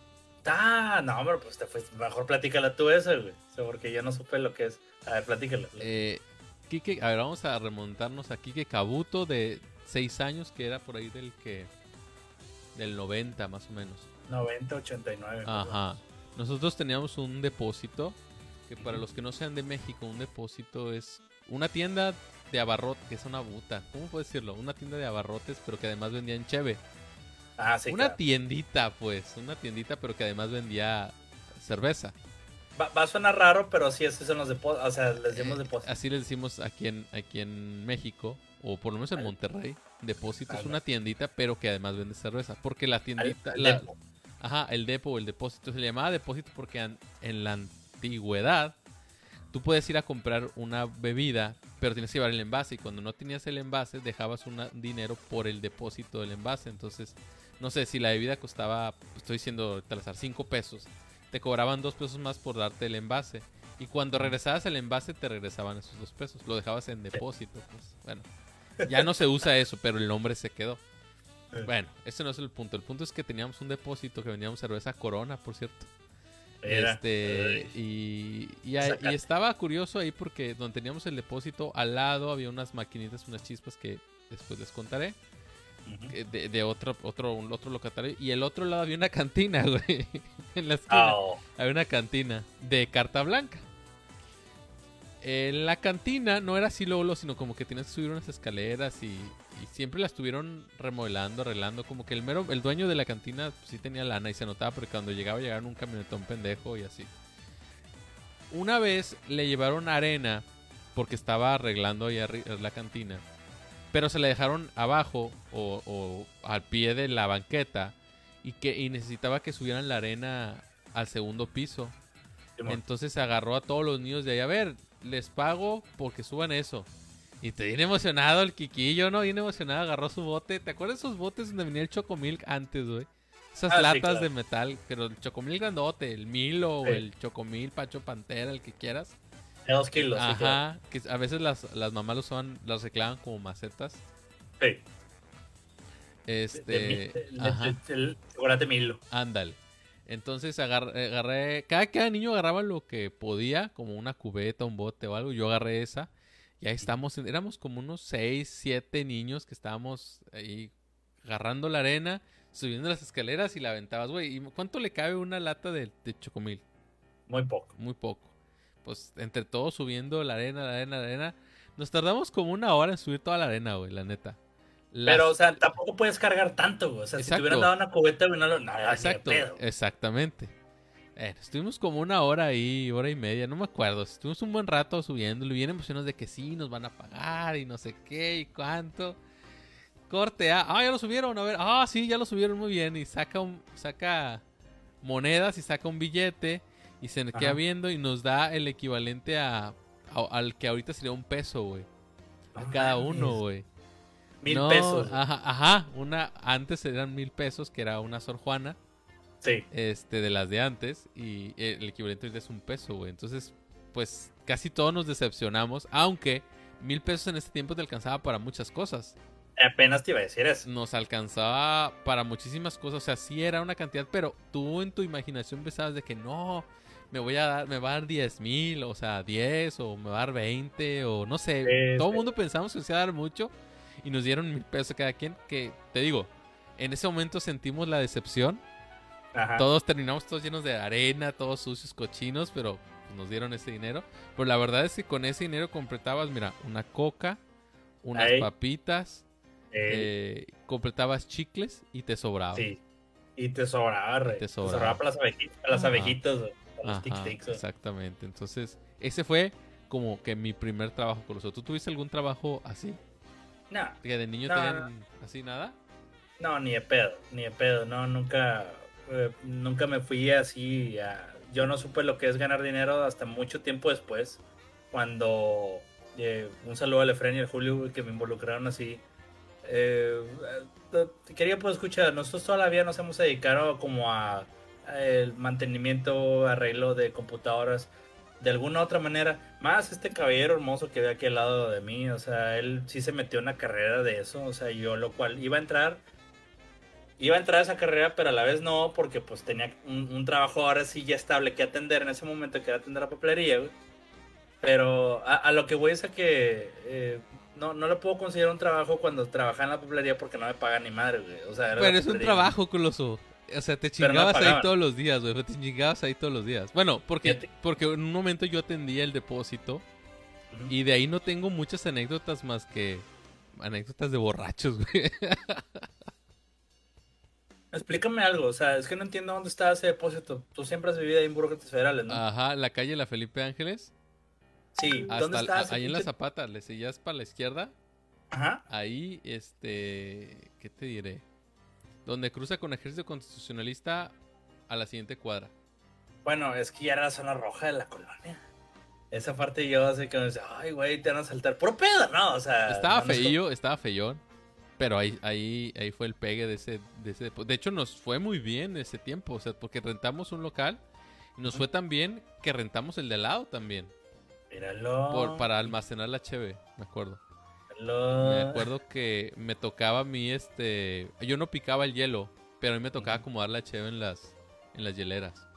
Speaker 2: Ah, no, hombre, pues te fuiste. Mejor platícala tú esa, güey. O sea, porque yo no supe lo que es. A ver, platícala.
Speaker 1: Eh, Kike, a ver, vamos a remontarnos a Kike Kabuto de seis años, que era por ahí del que... del noventa, más o menos.
Speaker 2: noventa, ochenta y nueve.
Speaker 1: Ajá. Nosotros teníamos un depósito... que para los que no sean de México, un depósito es una tienda de abarrotes, que es una buta, ¿cómo puedo decirlo? Una tienda de abarrotes, pero que además vendían cheve.
Speaker 2: Ah, sí,
Speaker 1: una
Speaker 2: claro.
Speaker 1: tiendita, pues, una tiendita, pero que además vendía cerveza.
Speaker 2: Va, va a sonar raro, pero sí, esos son los depósitos, o sea, les decimos
Speaker 1: eh,
Speaker 2: depósitos.
Speaker 1: Así les decimos aquí en, aquí en México, o por lo menos en
Speaker 2: al,
Speaker 1: Monterrey, depósito
Speaker 2: al,
Speaker 1: es una tiendita, pero que además vende cerveza. Porque la tiendita...
Speaker 2: Al, al
Speaker 1: la,
Speaker 2: depo.
Speaker 1: Ajá, el depo o el depósito, se le llamaba depósito porque en, en la antigüedad... tú puedes ir a comprar una bebida, pero tienes que llevar el envase. Y cuando no tenías el envase, dejabas un dinero por el depósito del envase. Entonces, no sé, si la bebida costaba, estoy diciendo, tal vez cinco pesos, te cobraban dos pesos más por darte el envase. Y cuando regresabas el envase, te regresaban esos dos pesos. Lo dejabas en depósito. Pues, bueno, ya no se usa eso, pero el nombre se quedó. Bueno, ese no es el punto. El punto es que teníamos un depósito que vendíamos cerveza Corona, por cierto.
Speaker 2: Era.
Speaker 1: Este y, y, y estaba curioso ahí porque donde teníamos el depósito al lado había unas maquinitas, unas chispas que después les contaré. Uh-huh. de, de otro otro otro locatario, y el otro lado había una cantina, güey. En la esquina oh. había una cantina de carta blanca. En la cantina no era así luego, sino como que tenías que subir unas escaleras y, y siempre la estuvieron remodelando, arreglando. Como que el mero, el dueño de la cantina pues, sí tenía lana y se notaba porque cuando llegaba llegaron un camionetón pendejo y así. Una vez le llevaron arena porque estaba arreglando ahí la cantina, pero se la dejaron abajo o, o al pie de la banqueta y que y necesitaba que subieran la arena al segundo piso. Entonces se agarró a todos los niños de ahí, a ver, les pago porque suban eso. Y te viene emocionado el Kikillo, ¿no? Bien emocionado, agarró su bote. ¿Te acuerdas de esos botes donde venía el Chocomilk antes, güey? Esas ah, latas sí, claro. de metal, pero el Chocomilk grandote, el Milo sí. o el Chocomilk, Pacho Pantera, el que quieras.
Speaker 2: De dos kilos.
Speaker 1: Ajá,
Speaker 2: sí, claro.
Speaker 1: que a veces las, las mamás los usaban, las reclaman como macetas.
Speaker 2: Sí.
Speaker 1: Este...
Speaker 2: De, de, de, ajá. El, el chocolate Milo.
Speaker 1: Ándale. Entonces agarré, agarré cada, cada niño agarraba lo que podía, como una cubeta, un bote o algo. Yo agarré esa y ahí estamos, éramos como unos seis, siete niños que estábamos ahí agarrando la arena, subiendo las escaleras y la aventabas, güey. ¿Y cuánto le cabe una lata de, de Chocomil?
Speaker 2: Muy poco.
Speaker 1: Muy poco. Pues entre todos subiendo la arena, la arena, la arena. Nos tardamos como una hora en subir toda la arena, güey, la neta. Las...
Speaker 2: Pero, o sea, tampoco puedes cargar tanto, güey. O sea, Exacto. si te hubieran dado una cubeta, güey, no lo... No,
Speaker 1: Exacto,
Speaker 2: ni de pedo.
Speaker 1: Exactamente. Eh, estuvimos como una hora ahí, hora y media, no me acuerdo. Estuvimos un buen rato subiéndolo y bien emocionados de que sí, nos van a pagar y no sé qué y cuánto. Corte, ah, ah ya lo subieron, a ver, ah, sí, ya lo subieron muy bien. Y saca un, saca monedas y saca un billete y se queda viendo y nos da el equivalente a, a al que ahorita sería un peso, güey. A no, cada uno, güey.
Speaker 2: Mil
Speaker 1: no,
Speaker 2: pesos.
Speaker 1: Ajá, ajá, una, antes eran mil pesos, que era una Sor Juana.
Speaker 2: Sí.
Speaker 1: Este, de las de antes. Y el equivalente es un peso, güey. Entonces, pues casi todos nos decepcionamos, aunque mil pesos en ese tiempo te alcanzaba para muchas cosas.
Speaker 2: Apenas te iba a decir eso.
Speaker 1: Nos alcanzaba para muchísimas cosas, o sea, sí era una cantidad, pero tú en tu imaginación pensabas de que no, me voy a dar, me va a dar diez mil, o sea, diez, o me va a dar veinte, o no sé.
Speaker 2: Sí,
Speaker 1: Todo el
Speaker 2: sí.
Speaker 1: mundo pensamos que se iba a dar mucho y nos dieron mil pesos a cada quien, que te digo, en ese momento sentimos la decepción.
Speaker 2: Ajá.
Speaker 1: Todos terminamos todos llenos de arena, todos sucios, cochinos, pero pues, nos dieron ese dinero. Pero la verdad es que con ese dinero completabas, mira, una coca, unas
Speaker 2: Ahí.
Speaker 1: papitas,
Speaker 2: Eh,
Speaker 1: eh, completabas chicles y te sobraba.
Speaker 2: sí. Y te sobraba, rey.
Speaker 1: te
Speaker 2: Te
Speaker 1: sobraba.
Speaker 2: sobraba, para las abejitas, para las
Speaker 1: Ajá.
Speaker 2: abejitas, güey, para los
Speaker 1: Ajá,
Speaker 2: tic-tics, güey.
Speaker 1: exactamente. Entonces, ese fue como que mi primer trabajo con los otros. ¿Tú tuviste algún trabajo así?
Speaker 2: No,
Speaker 1: ¿Que de niño
Speaker 2: No,
Speaker 1: te dieron así nada?
Speaker 2: no, ni de pedo, ni de pedo, no, nunca, eh, nunca me fui así, a- yo no supe lo que es ganar dinero hasta mucho tiempo después, cuando, eh, un saludo al Efraín y al Julio, güey, que me involucraron así. Eh, eh, quería pues escuchar, nosotros toda la vida nos hemos dedicado como a, a el mantenimiento, arreglo de computadoras, de alguna otra manera, más este caballero hermoso que ve aquí al lado de mí, o sea, él sí se metió en la carrera de eso, o sea, yo lo cual iba a entrar, iba a entrar a esa carrera, pero a la vez no, porque pues tenía un, un trabajo ahora sí ya estable que atender en ese momento, que era atender la papelería, güey. Pero a, a lo que voy es a que eh, no, no lo puedo considerar un trabajo cuando trabajaba en la papelería porque no me pagan ni madre, güey. O sea, era
Speaker 1: Pero
Speaker 2: la
Speaker 1: es un
Speaker 2: papelería.
Speaker 1: trabajo, Coloso. O sea, te
Speaker 2: Pero no
Speaker 1: chingabas ahí
Speaker 2: pagaban.
Speaker 1: todos los días, güey. Te chingabas ahí todos los días. Bueno, porque,
Speaker 2: Fíjate.
Speaker 1: porque en un momento yo atendía el depósito.
Speaker 2: Ujú.
Speaker 1: Y de ahí no tengo muchas anécdotas más que anécdotas de borrachos, güey.
Speaker 2: Explícame algo, o sea, es que no entiendo dónde está ese depósito. Tú siempre has vivido ahí en Burócratas Federales, ¿no?
Speaker 1: Ajá, la calle La Felipe Ángeles.
Speaker 2: Sí, ¿dónde
Speaker 1: Hasta
Speaker 2: está
Speaker 1: a-
Speaker 2: ese
Speaker 1: ahí en la
Speaker 2: pinche-
Speaker 1: Zapata, le seguías para la izquierda.
Speaker 2: Ajá.
Speaker 1: Ahí, este, ¿qué te diré? Donde cruza con Ejército Constitucionalista a la siguiente cuadra.
Speaker 2: Bueno, es que ya era la zona roja de la colonia. Esa parte yo así que me decía, ay, güey, te van a saltar. Puro pedo, ¿no? O sea,
Speaker 1: Estaba
Speaker 2: andas con-
Speaker 1: feillo, estaba feyón. Pero ahí, ahí, ahí fue el pegue de ese, de ese depo- De hecho, nos fue muy bien ese tiempo. O sea, porque rentamos un local. Y nos
Speaker 2: Ujú.
Speaker 1: fue tan bien que rentamos el de al lado también.
Speaker 2: Míralo.
Speaker 1: Por, para almacenar la cheve, me acuerdo.
Speaker 2: míralo.
Speaker 1: Me acuerdo que me tocaba a mí, este... Yo no picaba el hielo, pero a mí me tocaba
Speaker 2: Ujú.
Speaker 1: acomodar la cheve en las, en las hieleras.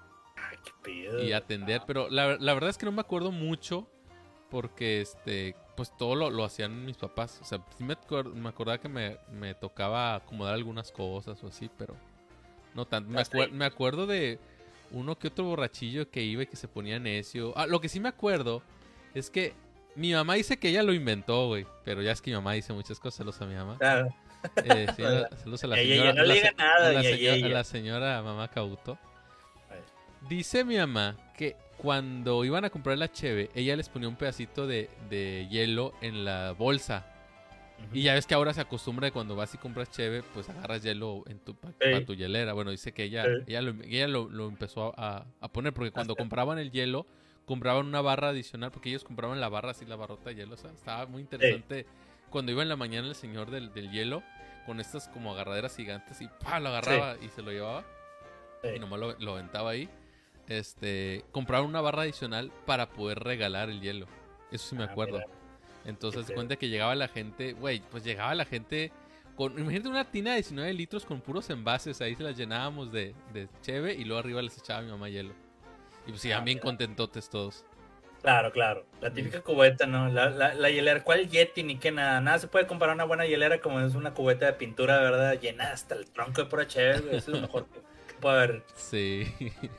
Speaker 2: Ay, qué pedo.
Speaker 1: Y atender, pero la, la verdad es que no me acuerdo mucho porque, este... Pues todo lo, lo hacían mis papás. O sea, sí me, acuer- me acordaba que me, me tocaba acomodar algunas cosas o así, pero no tanto. Me,
Speaker 2: Hasta
Speaker 1: acuer-
Speaker 2: ahí.
Speaker 1: me acuerdo de uno que otro borrachillo que iba y que se ponía necio. Ah, lo que sí me acuerdo es que mi mamá dice que ella lo inventó, güey. Pero ya es que mi mamá dice muchas cosas, saludos a mi mamá.
Speaker 2: Claro.
Speaker 1: Eh, sí, la- saludos a la
Speaker 2: Ella-
Speaker 1: señora.
Speaker 2: ella no
Speaker 1: a la
Speaker 2: le diga
Speaker 1: se-
Speaker 2: nada,
Speaker 1: a la
Speaker 2: ella-
Speaker 1: señora-
Speaker 2: ella.
Speaker 1: a la señora mamá Cauto.
Speaker 2: Ay.
Speaker 1: Dice mi mamá que cuando iban a comprar la cheve, ella les ponía un pedacito de, de hielo en la bolsa.
Speaker 2: Ujú.
Speaker 1: Y ya ves que ahora se acostumbra que cuando vas y compras cheve, pues agarras hielo en tu, pa-
Speaker 2: Ey.
Speaker 1: para tu hielera. Bueno, dice que ella,
Speaker 2: Ey.
Speaker 1: ella, lo, ella lo, lo empezó a, a poner, porque cuando
Speaker 2: Hasta-
Speaker 1: compraban el hielo, compraban una barra adicional, porque ellos compraban la barra así, la barrota de hielo. O sea, estaba muy interesante. Cuando iba en la mañana el señor del, del hielo, con estas como agarraderas gigantes, y ¡pah! Lo agarraba y se lo llevaba.
Speaker 2: Sí.
Speaker 1: Y nomás lo, lo aventaba ahí. Este, compraron una barra adicional para poder regalar el hielo. Eso sí me
Speaker 2: Ah,
Speaker 1: acuerdo.
Speaker 2: mira.
Speaker 1: Entonces,
Speaker 2: Qué
Speaker 1: se cuenta que llegaba la gente, güey, pues llegaba la gente con, imagínate una tina de diecinueve litros con puros envases, ahí se las llenábamos de, de cheve y luego arriba les echaba mi mamá hielo. Y pues iban
Speaker 2: Ah,
Speaker 1: bien
Speaker 2: mira.
Speaker 1: contentotes todos.
Speaker 2: Claro, claro. La típica cubeta, ¿no? La, la, la hielera. ¿Cuál Yeti ni qué nada? Nada se puede comparar a una buena hielera como es una cubeta de pintura, ¿verdad? Llena hasta el tronco de pura chévere, güey. Eso es lo mejor que, que puede haber.
Speaker 1: Sí.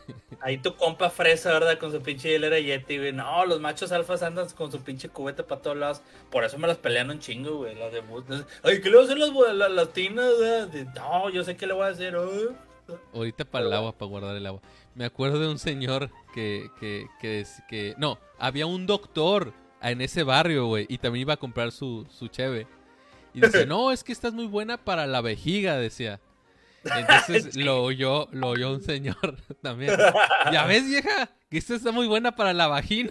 Speaker 2: Ahí tu compa fresa, ¿verdad? Con su pinche hielera Yeti, güey. No, los machos alfas andan con su pinche cubeta para todos lados. Por eso me las pelean un chingo, güey. Las de bus- Ay, ¿qué le voy a hacer las, bu- las, las tinas, güey? De- No, yo sé qué le voy a hacer. ay.
Speaker 1: Ahorita para el agua, para guardar el agua. Me acuerdo de un señor que, que, que, es- que- no, había un doctor en ese barrio, güey, y también iba a comprar su, su cheve. Y dice, no, es que esta es muy buena para la vejiga, decía. Entonces lo oyó, lo oyó un señor también. Ya ves, vieja, que esta está muy buena para la vagina.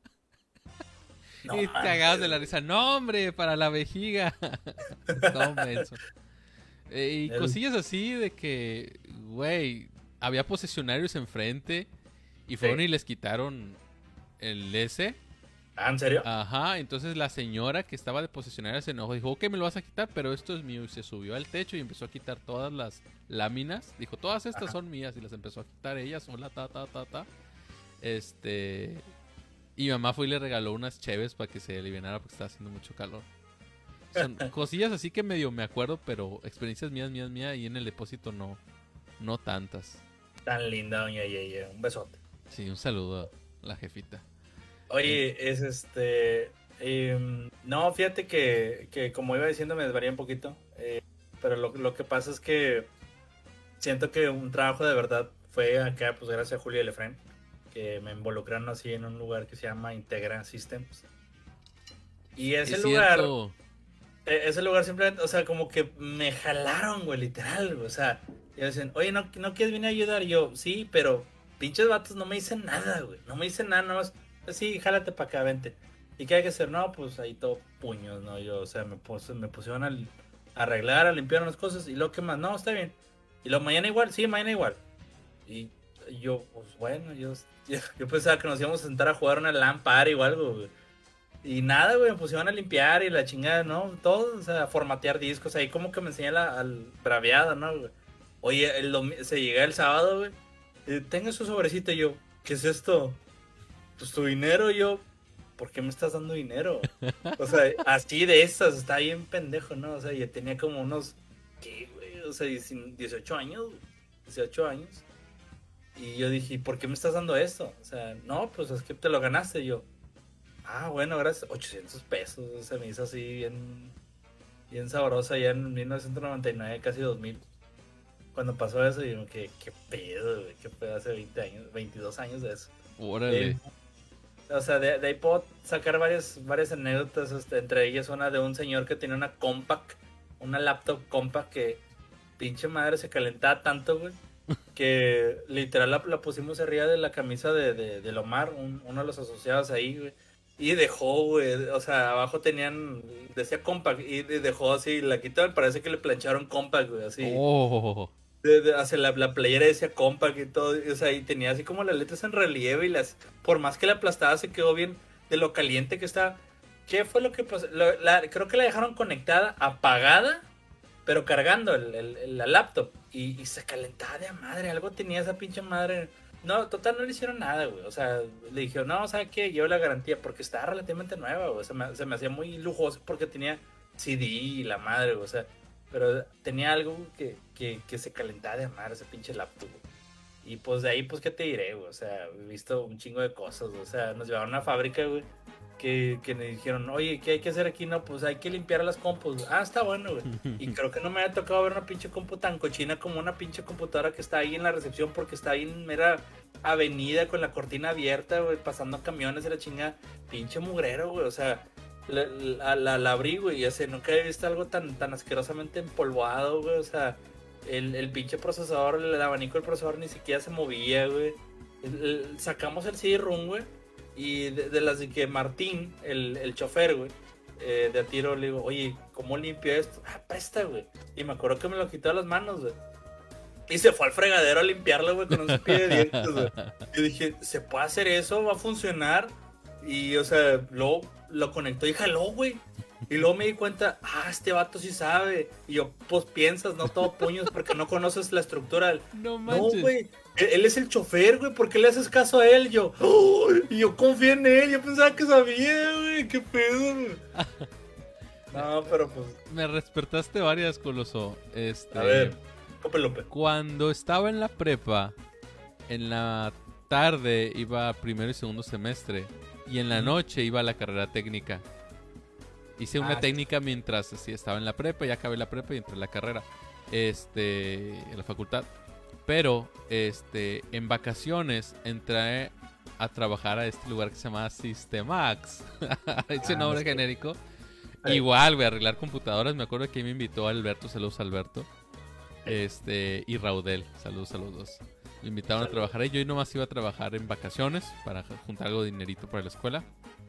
Speaker 2: No,
Speaker 1: Y cagados de la risa. No, hombre, para la vejiga. No, menso. Eh, y
Speaker 2: El-
Speaker 1: cosillas así de que, güey, había posesionarios enfrente y fueron
Speaker 2: Sí.
Speaker 1: y les quitaron el S.
Speaker 2: ¿Ah, en serio?
Speaker 1: Ajá, entonces la señora que estaba de posesionaria se enojó, dijo, ok, me lo vas a quitar, pero esto es mío. Y se subió al techo y empezó a quitar todas las láminas. Dijo, todas estas Ajá. son mías, y las empezó a quitar ella sola, ta, ta, ta, ta. Este... Y mi mamá fue y le regaló unas cheves para que se alivianara porque estaba haciendo mucho calor. Son cosillas así que medio me acuerdo, pero experiencias mías, mías, mías, y en el depósito no, no tantas.
Speaker 2: Tan linda, doña Yeye, un besote.
Speaker 1: Sí, un saludo a la jefita.
Speaker 2: Oye, eh. es este... Eh, no, fíjate que, que como iba diciendo me desvaría un poquito, eh, pero lo, lo que pasa es que siento que un trabajo de verdad fue acá, pues gracias a Julio Lefren, que me involucraron así en un lugar que se llama Integra Systems. Y ese
Speaker 1: es
Speaker 2: lugar...
Speaker 1: Cierto.
Speaker 2: Ese lugar simplemente, o sea, como que me jalaron, güey, literal, güey, o sea, y me dicen, oye, ¿no, ¿no quieres venir a ayudar? Y yo, sí, pero pinches vatos no me dicen nada, güey, no me dicen nada, nada más, sí, jálate para acá, vente. ¿Y qué hay que hacer? No, pues ahí todo puños, ¿no? Yo, o sea, me, puse, me pusieron a, a arreglar, a limpiar unas cosas, y luego, ¿qué más? No, está bien. Y luego, mañana igual, sí, mañana igual. Y yo, pues bueno, yo, yo, yo pensaba que nos íbamos a sentar a jugar una LAN party o algo, güey. Y nada, güey, me pusieron a limpiar y la chingada, ¿no? Todo, o sea, a formatear discos. Ahí como que me enseñé la al braviada, ¿no, güey? Oye, el domi- se llega el sábado, güey. Eh, tenga su sobrecito. Y yo, ¿qué es esto? Pues tu dinero. Y yo, ¿por qué me estás dando dinero? O sea, así de esas, está bien pendejo, ¿no? O sea, yo tenía como unos, ¿qué, güey? O sea, dieciocho años, güey. dieciocho años. Y yo dije, ¿por qué me estás dando esto? O sea, no, pues es que te lo ganaste. Y yo, ah, bueno, gracias. ochocientos pesos. Se me hizo así bien, bien sabrosa ya en mil novecientos noventa y nueve, casi dos mil. Cuando pasó eso, yo que qué pedo, güey. Qué pedo hace veinte años, veintidós años de eso.
Speaker 1: Órale.
Speaker 2: Eh, o sea, de, de ahí puedo sacar varias, varias anécdotas. Este, entre ellas una de un señor que tenía una compact, una laptop compact que pinche madre se calentaba tanto, güey, que literal la, la pusimos arriba de la camisa de, de, de Omar, un, uno de los asociados ahí, güey. Y dejó, güey, o sea, abajo tenían, decía compact, y dejó así, la quitaron, parece que le plancharon compact, güey, así.
Speaker 1: Oh.
Speaker 2: De, de, hacia la, la playera decía compact y todo, y, o sea, y tenía así como las letras en relieve y las, por más que la aplastada se quedó bien de lo caliente que estaba. ¿Qué fue lo que pasó? Lo, la, creo que la dejaron conectada, apagada, pero cargando el, el, la laptop, y, y se calentaba de madre, algo tenía esa pinche madre. No, total, no le hicieron nada, güey. O sea, le dijeron, no, ¿sabes qué? Llevo la garantía porque estaba relativamente nueva, güey. Se me, se me hacía muy lujoso porque tenía C D y la madre, güey. O sea, pero tenía algo que, que, que se calentaba de madre ese pinche laptop, güey. Y pues de ahí, pues, ¿qué te diré, güey? O sea, he visto un chingo de cosas, güey. O sea, nos llevaron a una fábrica, güey, que, que me dijeron, oye, ¿qué hay que hacer aquí? No, pues hay que limpiar las compus. Ah, está bueno, güey. Y creo que no me había tocado ver una pinche compu tan cochina como una pinche computadora que está ahí en la recepción porque está ahí en mera avenida con la cortina abierta, güey, pasando camiones de la chingada. Pinche mugrero, güey. O sea, la, la, la, la abrí, güey, y ese, nunca había visto algo tan, tan asquerosamente empolvado, güey. O sea, el, el pinche procesador, el abanico del procesador ni siquiera se movía, güey. El, el, sacamos el C D-ROOM, güey. Y de, de las de que Martín, el, el chofer, güey, eh, de a tiro le digo, oye, ¿cómo limpio esto? Ah, presta, güey. Y me acuerdo que me lo quitó de las manos, güey. Y se fue al fregadero a limpiarlo, güey, con un cepillo de dientes, güey. Y dije, ¿se puede hacer eso? ¿Va a funcionar? Y, o sea, luego lo conectó y jaló, güey. Y luego me di cuenta, ah, este vato sí sabe. Y yo, pues piensas, no todo puños porque no conoces la estructura.
Speaker 1: No manches.
Speaker 2: No, güey. Él es el chofer, güey. ¿Por qué le haces caso a él? Yo, oh, y yo confío en él. Yo pensaba que sabía, güey. ¿Qué pedo, güey? No, pero pues.
Speaker 1: Me despertaste varias, Coloso. Este.
Speaker 2: A ver, Cope Lope.
Speaker 1: Cuando estaba en la prepa, en la tarde iba primero y segundo semestre. Y en la noche iba a la carrera técnica. Hice una ah, técnica mientras sí, estaba en la prepa, ya acabé la prepa y entré en la carrera, este, en la facultad. Pero, este, en vacaciones entré a trabajar a este lugar que se llama Systemax. Ese ah, nombre sí. genérico. Ay. Igual, voy a arreglar computadoras. Me acuerdo que ahí me invitó Alberto, saludos Alberto. Este, y Raudel, saludos a los dos. Me invitaron saludos. a trabajar ahí. Yo hoy nomás iba a trabajar en vacaciones para juntar algo de dinerito para la escuela.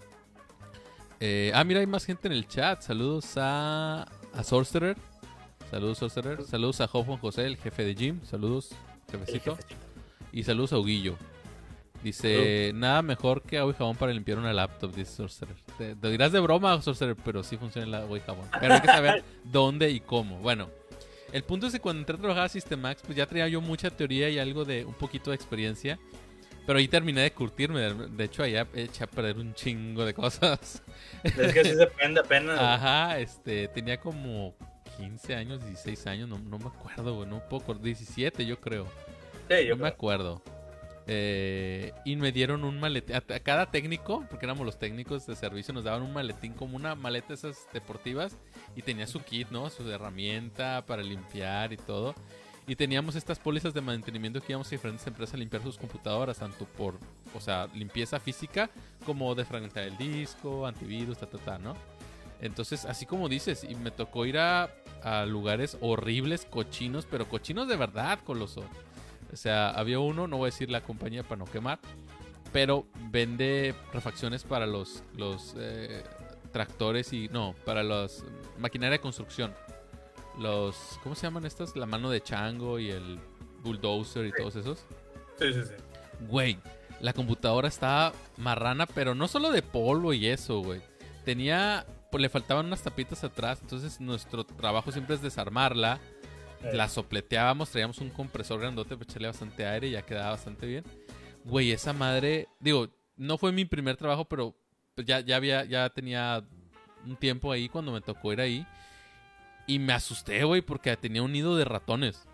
Speaker 1: Eh, ah, mira, hay más gente en el chat. Saludos a, a Sorcerer. Saludos, Sorcerer. Saludos a Juan José, el jefe de Jim. Saludos, jefecito. Y saludos a Huguillo. Dice, nada mejor que agua y jabón para limpiar una laptop, dice Sorcerer. Te, te dirás de broma, Sorcerer, pero sí funciona el agua y jabón. Pero hay que saber dónde y cómo. Bueno, el punto es que cuando entré a trabajar a Systemax, pues ya traía yo mucha teoría y algo de un poquito de experiencia. Pero ahí terminé de curtirme. De hecho, allá eché a perder un chingo de cosas.
Speaker 2: Es que sí se prende apenas.
Speaker 1: Ajá, este, tenía como quince años, dieciséis años, no, no me acuerdo, güey, no poco, diecisiete yo creo.
Speaker 2: Sí, yo
Speaker 1: no
Speaker 2: creo.
Speaker 1: me acuerdo. Eh, y me dieron un maletín. A, a cada técnico, porque éramos los técnicos de servicio, nos daban un maletín como una maleta esas deportivas. Y tenía su kit, ¿no? Su herramienta para limpiar y todo. Y teníamos estas pólizas de mantenimiento que íbamos a diferentes empresas a limpiar sus computadoras, tanto por, o sea, limpieza física, como desfragmentar el disco, antivirus, ta, ta, ta, ¿no? Entonces, así como dices, y me tocó ir a, a lugares horribles, cochinos, pero cochinos de verdad, Coloso. O sea, había uno, no voy a decir la compañía para no quemar, pero vende refacciones para los, los eh, tractores y, no, para los maquinaria de construcción. Los, ¿cómo se llaman estas? La mano de chango y el bulldozer y sí. Todos esos.
Speaker 2: Sí, sí, sí.
Speaker 1: Güey, la computadora estaba marrana, pero no solo de polvo y eso, güey. Tenía, pues le faltaban unas tapitas atrás, entonces nuestro trabajo siempre es desarmarla. Sí. La sopleteábamos, traíamos un compresor grandote para echarle bastante aire y ya quedaba bastante bien. Güey, esa madre, digo, no fue mi primer trabajo, pero pues ya, ya había, ya tenía un tiempo ahí cuando me tocó ir ahí. Y me asusté, güey, porque tenía un nido de ratones.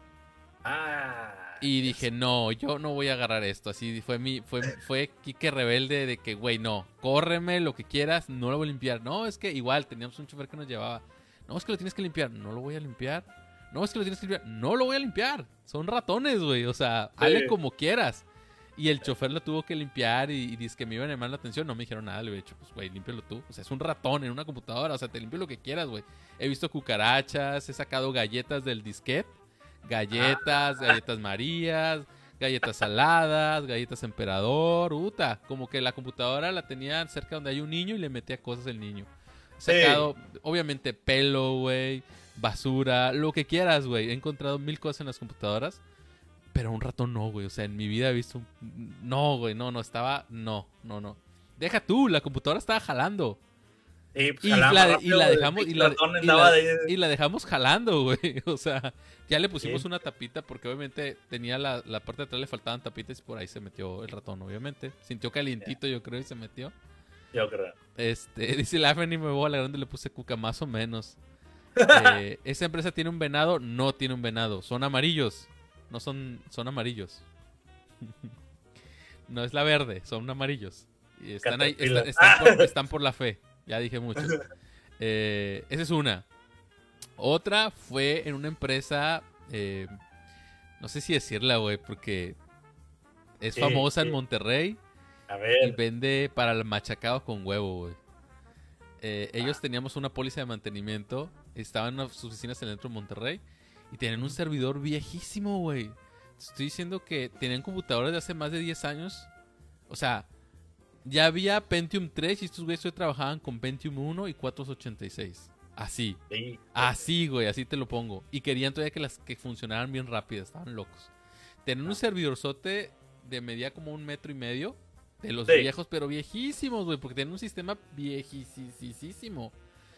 Speaker 2: Ah.
Speaker 1: Y dije, no, yo no voy a agarrar esto. Así fue mi, fue, fue Quique rebelde de que, güey, no, córreme lo que quieras, no lo voy a limpiar. No, es que igual, teníamos un chofer que nos llevaba. No, es que lo tienes que limpiar, no lo voy a limpiar. No, es que lo tienes que limpiar, no lo voy a limpiar. Son ratones, güey, o sea, sí. Hazle como quieras. Y el chofer lo tuvo que limpiar y, y dice que me iban a llamar la atención. No me dijeron nada, le había dicho, pues, güey, límpialo tú. O sea, es un ratón en una computadora, o sea, te limpio lo que quieras, güey. He visto cucarachas, he sacado galletas del disquete. Galletas, ah. galletas marías, galletas saladas, galletas emperador, uta. Como que la computadora la tenía cerca donde hay un niño y le metía cosas el niño. He sacado, sí. obviamente, pelo, güey, basura, lo que quieras, güey. He encontrado mil cosas en las computadoras. Pero un ratón no, güey. O sea, en mi vida he visto un... No, güey, no, no, estaba... No, no, no. Deja tú, la computadora estaba jalando.
Speaker 2: Sí, pues
Speaker 1: y, la, rápido, y la dejamos... Y la, y, la, de... y la dejamos jalando, güey. O sea, ya le pusimos sí. una tapita porque obviamente tenía la, la parte de atrás, le faltaban tapitas y por ahí se metió el ratón, obviamente. Sintió calientito, yeah. yo creo, y se metió.
Speaker 2: Yo creo.
Speaker 1: Este, dice la Fanny, me voy a la grande, le puse cuca, más o menos. eh, ¿Esa empresa tiene un venado? No tiene un venado. Son amarillos. No son, son amarillos. No es la verde, son amarillos. Y están ahí, están, están, por, están por la fe. Ya dije mucho. Eh, esa es una. Otra fue en una empresa, eh, no sé si decirla, güey, porque es sí, famosa sí. en Monterrey.
Speaker 2: A ver.
Speaker 1: Y vende para el machacado con huevo, güey. Eh, ellos ah. teníamos una póliza de mantenimiento. Estaban en sus oficinas en el centro de Monterrey. Y tienen un servidor viejísimo, güey. Estoy diciendo que tenían computadoras de hace más de diez años. O sea, ya había Pentium tres y estos güeyes hoy trabajaban con Pentium uno y cuatrocientos ochenta y seis. Así. Sí. Así, güey, así te lo pongo. Y querían todavía que las que funcionaran bien rápidas. Estaban locos. Tenían ah. un servidorzote de medida como un metro y medio. De los sí. viejos, pero viejísimos, güey. Porque tenían un sistema viejísimo.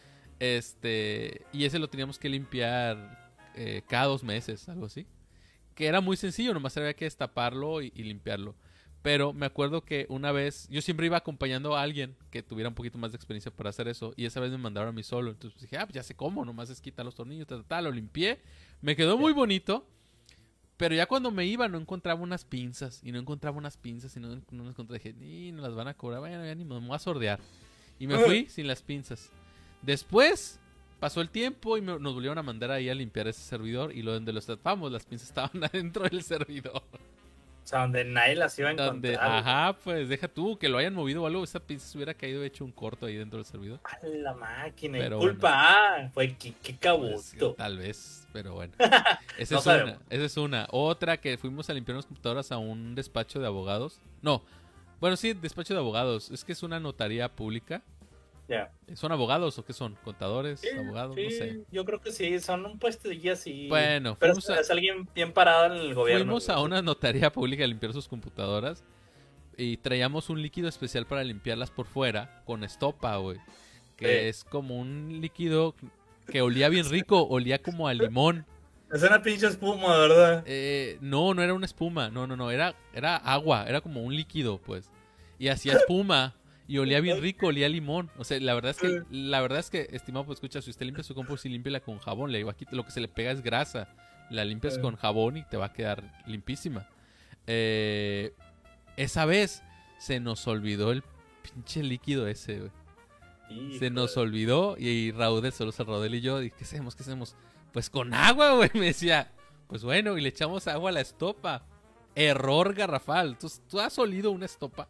Speaker 1: Este... Y ese lo teníamos que limpiar... Eh, cada dos meses, algo así. Que era muy sencillo, nomás había que destaparlo y, y limpiarlo. Pero me acuerdo que una vez, yo siempre iba acompañando a alguien que tuviera un poquito más de experiencia para hacer eso. Y esa vez me mandaron a mí solo. Entonces dije, ah, pues ya sé cómo, nomás es quitar los tornillos, tal, tal, lo limpié. Me quedó muy bonito. Pero ya cuando me iba no encontraba unas pinzas. Y no encontraba unas pinzas y no, no las encontré. Dije, ni no las van a cobrar, bueno, ya ni me voy a sordear. Y me fui sin las pinzas. Después... pasó el tiempo y me, nos volvieron a mandar ahí a limpiar ese servidor. Y lo donde los tapamos, las pinzas estaban adentro del servidor.
Speaker 2: O sea, donde nadie las iba a encontrar. Donde,
Speaker 1: ajá, pues deja tú que lo hayan movido o algo. Esa pinza se hubiera caído hecho un corto ahí dentro del servidor.
Speaker 2: A la máquina, pero culpa. Bueno, fue que, que cabuto.
Speaker 1: Pues, tal vez, pero bueno. Esa, no es una, esa es una. Otra que fuimos a limpiar unas computadoras a un despacho de abogados. No, bueno, sí, despacho de abogados. Es que es una notaría pública.
Speaker 2: Yeah.
Speaker 1: ¿Son abogados o qué son? ¿Contadores?
Speaker 2: Sí,
Speaker 1: ¿Abogados?
Speaker 2: Sí,
Speaker 1: no sé.
Speaker 2: Yo creo que sí, son un puestilla así.
Speaker 1: Bueno,
Speaker 2: pero es, a, es alguien bien parado en el gobierno.
Speaker 1: Fuimos a una notaría pública a limpiar sus computadoras. y traíamos un líquido especial para limpiarlas por fuera con estopa, güey. Que sí. Es como un líquido que olía bien rico, olía como a limón.
Speaker 2: Es una pinche espuma, ¿verdad?
Speaker 1: Eh, no, no era una espuma, no, no, no, era, era agua, era como un líquido, pues. Y hacía espuma y olía bien rico, olía a limón. O sea, la verdad es que, la verdad es que, estimado, pues escucha, si usted limpia su compu, sí límpiala con jabón. Le digo, aquí lo que se le pega es grasa. La limpias con jabón y te va a quedar limpísima. Eh, esa vez se nos olvidó el pinche líquido ese, güey. Hijo. Se nos olvidó y Raudel, solo se Raudel y yo, dije, ¿qué hacemos? ¿Qué hacemos? Pues con agua, güey, me decía. Pues bueno, y le echamos agua a la estopa. Error garrafal. ¿Tú, tú has olido una estopa?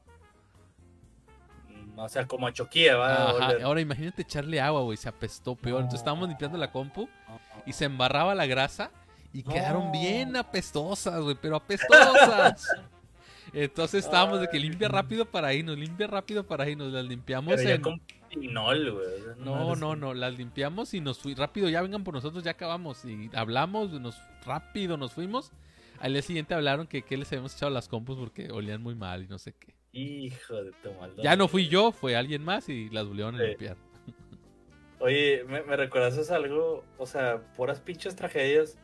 Speaker 2: O sea, como a choquía, va.
Speaker 1: Ajá. Ahora imagínate echarle agua, güey, se apestó peor. No. Entonces estábamos limpiando la compu y se embarraba la grasa y no. Quedaron bien apestosas, güey, pero apestosas. Entonces estábamos de que limpia rápido para irnos, limpia rápido para irnos, las limpiamos
Speaker 2: pero ya
Speaker 1: en...
Speaker 2: con pinol, güey.
Speaker 1: No, no, no, las limpiamos y nos fuimos rápido, ya vengan por nosotros, ya acabamos. Y hablamos, nos rápido nos fuimos. Al día siguiente hablaron que, que les habíamos echado las compus porque olían muy mal y no sé qué.
Speaker 2: Hijo de tu maldad.
Speaker 1: Ya no fui yo, fue alguien más y las volvieron a limpiar.
Speaker 2: Oye, ¿me, me recuerdas algo? O sea, puras pinches tragedias.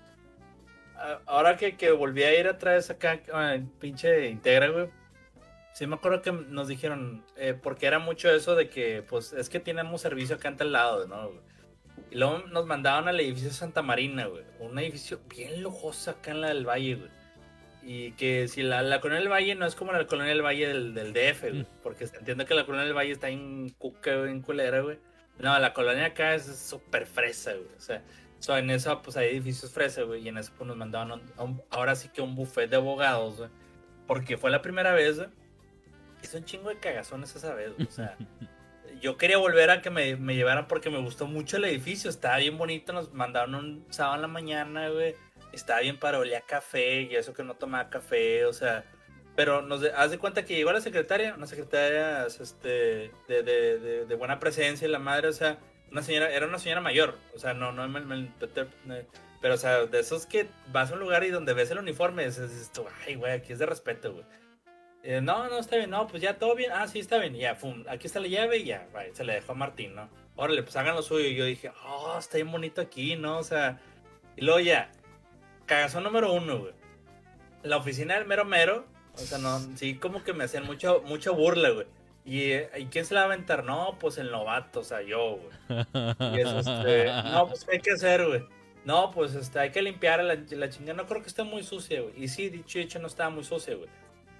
Speaker 2: Ahora que, que volví a ir otra vez acá, uh, pinche Integra, güey. Sí me acuerdo que nos dijeron, eh, porque era mucho eso de que, pues, es que tenemos servicio acá en tal lado, ¿no? Y luego nos mandaban al edificio Santa Marina, güey. Un edificio bien lujoso acá en la del Valle, güey. Y que si la, la Colonia del Valle no es como la Colonia del Valle del, del D F, güey. Porque se entiende que la Colonia del Valle está en cuca, güey, en culera, güey. No, la colonia acá es súper fresa, güey. O sea, so, en eso, pues, hay edificios fresa, güey. Y en eso, pues, nos mandaban un, un, ahora sí que un buffet de abogados, güey. Porque fue la primera vez, güey. Hizo un chingo de cagazones esa vez, güey. O sea, yo quería volver a que me, me llevaran porque me gustó mucho el edificio. Estaba bien bonito. Nos mandaron un sábado en la mañana, güey. Estaba bien para olía café. Y eso que no tomaba café, o sea... Pero nos de, haz de cuenta que llegó la secretaria, una secretaria este, de, de, de, de buena presencia y la madre, o sea, una señora, era una señora mayor, o sea, no, no, me, me, me, pero, o sea, de esos que vas a un lugar y donde ves el uniforme, dices, dices ay, güey, aquí es de respeto, güey. Eh, no, no, está bien, no, pues ya todo bien, ah, sí, está bien, ya, fum, aquí está la llave y ya, vaya, se le dejó a Martín, ¿no? Órale, pues hagan lo suyo, y yo dije, oh, está bien bonito aquí, ¿no? O sea, y luego ya, cagazón número uno, güey, la oficina del mero mero. O sea, no, sí, como que me hacían mucho, mucho burla, güey. ¿Y, ¿Y quién se la va a aventar? No, pues el novato, o sea, yo, güey. Y eso, este, no, pues ¿qué hay que hacer, güey? No, pues este, hay que limpiar la, la chingada. No creo que esté muy sucia, güey. Y sí, dicho y hecho, no estaba muy sucia, güey.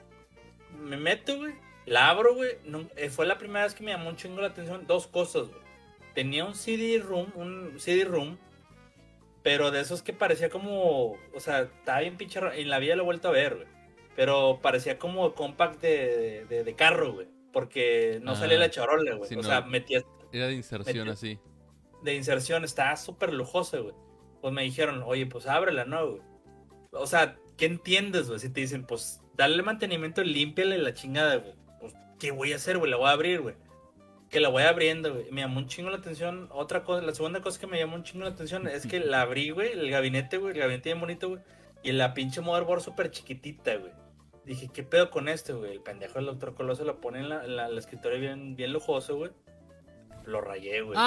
Speaker 2: Me meto, güey, la abro, güey. No, eh, fue la primera vez que me llamó un chingo la atención. Dos cosas, güey. Tenía un C D room, un C D room, pero de esos que parecía como, o sea, estaba bien pinche. En la vida lo he vuelto a ver, güey. Pero parecía como compact de, de, de carro, güey. Porque no ah, salía la charola, güey. Sí, o no, sea, metía...
Speaker 1: Era de inserción metía, así.
Speaker 2: De inserción, estaba súper lujoso, güey. Pues me dijeron, oye, pues ábrela, ¿no, güey? O sea, ¿qué entiendes, güey? Si te dicen, pues, dale mantenimiento, límpiale la chingada, güey. Pues, ¿qué voy a hacer, güey? La voy a abrir, güey. Que la voy abriendo, güey. Me llamó un chingo la atención. Otra cosa, la segunda cosa que me llamó un chingo la atención es que la abrí, güey, el gabinete, güey. El gabinete bien bonito, güey. Y la pinche motherboard súper chiquitita, güey. Dije, ¿qué pedo con esto, güey? El pendejo del doctor Coloso lo pone en la, la, la escritorio bien, bien lujoso, güey. Lo rayé, güey.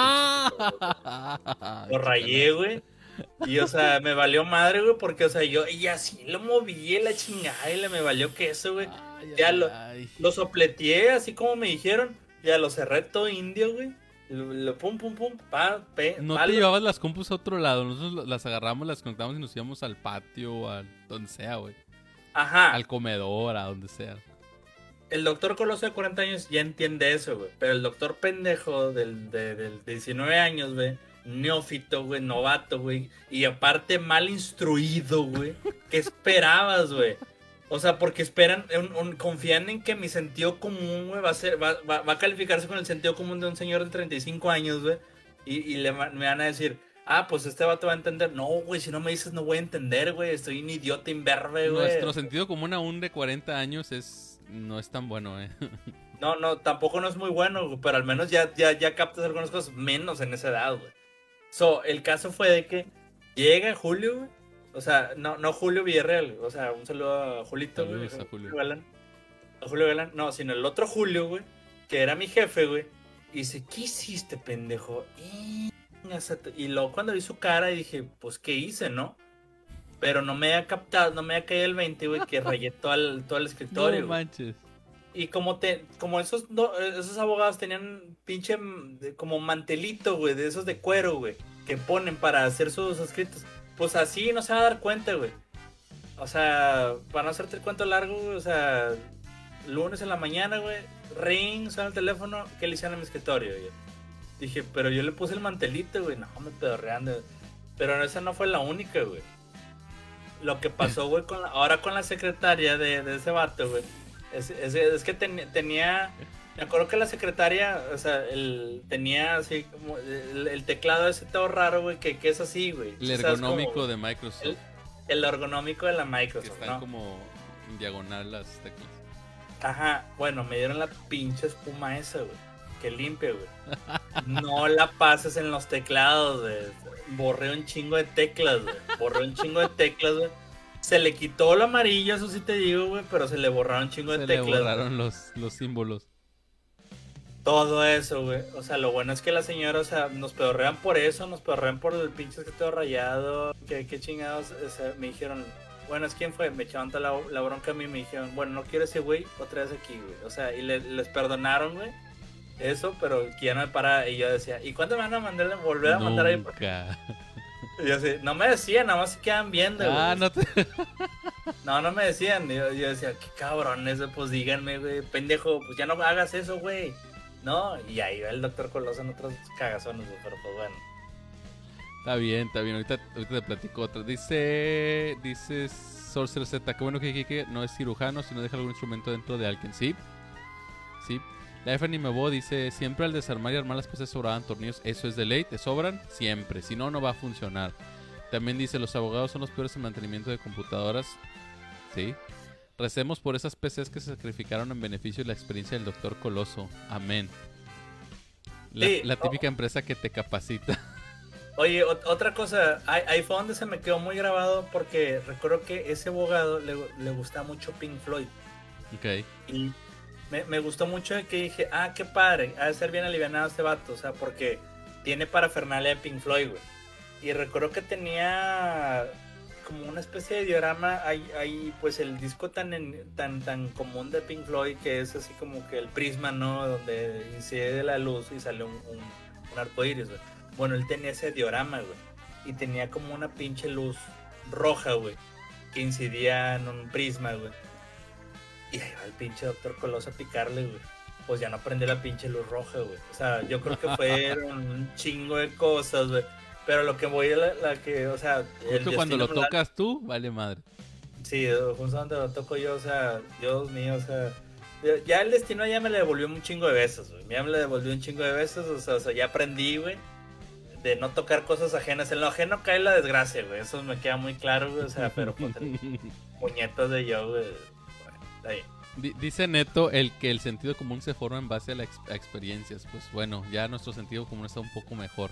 Speaker 2: Ah, lo rayé, güey. Y, o sea, me valió madre, güey, porque, o sea, yo, y así lo moví la chingada y le me valió queso, güey. Ay, ya ay, lo, ay. lo sopleteé, así como me dijeron. Ya lo cerré todo indio, güey. Lo, lo pum, pum, pum, pa, pe,
Speaker 1: No palo. Te llevabas las compus a otro lado. Nosotros las agarramos, las conectamos y nos íbamos al patio o a donde sea, güey.
Speaker 2: Ajá.
Speaker 1: Al comedor, a donde sea.
Speaker 2: El doctor Coloso de cuarenta años ya entiende eso, güey. Pero el doctor pendejo del, de, del de diecinueve años, güey. Neófito, güey, novato, güey. Y aparte mal instruido, güey. ¿Qué esperabas, güey? O sea, porque esperan, un, un, confían en que mi sentido común, güey, va a ser, va, va, va a calificarse con el sentido común de un señor de treinta y cinco años, güey. Y, y le, me van a decir... Ah, pues este vato va a entender. No, güey, si no me dices no voy a entender, güey. Estoy un idiota imberbe, güey.
Speaker 1: Nuestro sentido común aún de cuarenta años es no es tan bueno, eh.
Speaker 2: No, no, tampoco no es muy bueno, güey, pero al menos ya, ya, ya captas algunas cosas menos en esa edad, güey. So, el caso fue de que llega Julio, güey. O sea, no, no Julio Villarreal, o sea, un saludo a Julito,
Speaker 1: Saludos
Speaker 2: güey.
Speaker 1: A Julio.
Speaker 2: Galán. Julio Galán, no, sino el otro Julio, güey, que era mi jefe, güey. Y dice, ¿qué hiciste, pendejo? Y, y luego cuando vi su cara dije, pues, ¿qué hice, no? Pero no me había captado, no me había caído el veinte, güey, que rayé todo el, todo el escritorio.
Speaker 1: No manches.
Speaker 2: Y como te, como esos, no, esos abogados tenían pinche como mantelito, güey, de esos de cuero, güey, que ponen para hacer sus escritos. Pues así no se va a dar cuenta, güey. O sea, para no hacerte el cuento largo, güey, o sea, lunes en la mañana, güey, ring, suena el teléfono, ¿qué le hicieron a mi escritorio, güey? Dije, pero yo le puse el mantelito, güey, no, me pedorreando. Pero esa no fue la única, güey. Lo que pasó, güey, con la, ahora con la secretaria de, de ese vato, güey, es, es, es que ten, tenía, me acuerdo que la secretaria, o sea, el, tenía así como el, el teclado ese todo raro, güey, que, que es así, güey.
Speaker 1: El ergonómico como, de Microsoft.
Speaker 2: El, el ergonómico de la Microsoft,
Speaker 1: que están
Speaker 2: ¿no?
Speaker 1: como en diagonal las teclas.
Speaker 2: Ajá, bueno, me dieron la pinche espuma esa, güey, que limpia, güey. No la pases en los teclados, güey. Borré un chingo de teclas, güey. Borré un chingo de teclas, güey. Se le quitó el amarillo, eso sí te digo, güey, pero se le borraron un chingo
Speaker 1: se
Speaker 2: de teclas.
Speaker 1: Se le borraron los, los símbolos.
Speaker 2: Todo eso, güey. O sea, lo bueno es que la señora, o sea, nos pedorrean por eso, nos pedorrean por el pinche escritorio rayado. Que qué chingados, o sea, me dijeron, bueno, ¿es quién fue? Me echaron toda la, la bronca a mí y me dijeron, bueno, no quiero ese güey otra vez aquí, güey. O sea, y le, les perdonaron, güey. Eso, pero que ya no me para. Y yo decía, ¿y cuándo me van a mandar, volver a
Speaker 1: Nunca.
Speaker 2: mandar ahí? Y yo así, no me decían, nada más se quedan viendo,
Speaker 1: ah,
Speaker 2: güey.
Speaker 1: No, te...
Speaker 2: no, no me decían. Yo, yo decía, qué cabrones, pues díganme, güey, pendejo, pues ya no hagas eso, güey. No, y ahí va el doctor Coloso en otros cagazones, güey, pero pues bueno.
Speaker 1: Está bien, está bien, ahorita, ahorita te platico otra. Dice, dice Sorcerer Z, qué bueno que Kike no es cirujano, sino deja algún instrumento dentro de alguien, ¿sí? Sí. La F N Mebo dice, siempre al desarmar y armar las piezas sobraban tornillos. Eso es de ley, te sobran siempre, si no, no va a funcionar. También dice, los abogados son los peores en mantenimiento de computadoras. Sí. Recemos por esas P Cs que se sacrificaron en beneficio de la experiencia del doctor Coloso. Amén. La,
Speaker 2: sí,
Speaker 1: la típica
Speaker 2: oh.
Speaker 1: empresa que te capacita.
Speaker 2: Oye, o- otra cosa, ahí, ahí fue donde se me quedó muy grabado porque recuerdo que ese abogado le, le gustaba mucho Pink Floyd.
Speaker 1: Ok.
Speaker 2: Y me, me gustó mucho de que dije, ah, qué padre, ha de ser bien alivianado este vato, o sea, porque tiene parafernalia de Pink Floyd, güey. Y recuerdo que tenía como una especie de diorama, hay, hay pues el disco tan, en, tan, tan común de Pink Floyd que es así como que el prisma, ¿no? Donde incide la luz y sale un, un, un arcoíris, güey. Bueno, él tenía ese diorama, güey. Y tenía como una pinche luz roja, güey, que incidía en un prisma, güey. Y ahí va el pinche doctor Coloso a picarle, güey. Pues ya no prendió la pinche luz roja, güey. O sea, yo creo que fueron un chingo de cosas, güey. Pero lo que voy a la, la que, o sea...
Speaker 1: Justo cuando lo tocas la... tú, vale madre.
Speaker 2: Sí, justo cuando lo toco yo, o sea, Dios mío, o sea... Ya el destino ya me le devolvió un chingo de besos, güey. Ya me le devolvió un chingo de besos, o sea, o sea ya aprendí, güey, de no tocar cosas ajenas. En lo ajeno cae la desgracia, güey. Eso me queda muy claro, güey. O sea, pero pues el puñetas de yo, güey. Bueno, está bien.
Speaker 1: D- dice Neto el que el sentido común se forma en base a las ex- a experiencias. Pues bueno, ya nuestro sentido común está un poco mejor.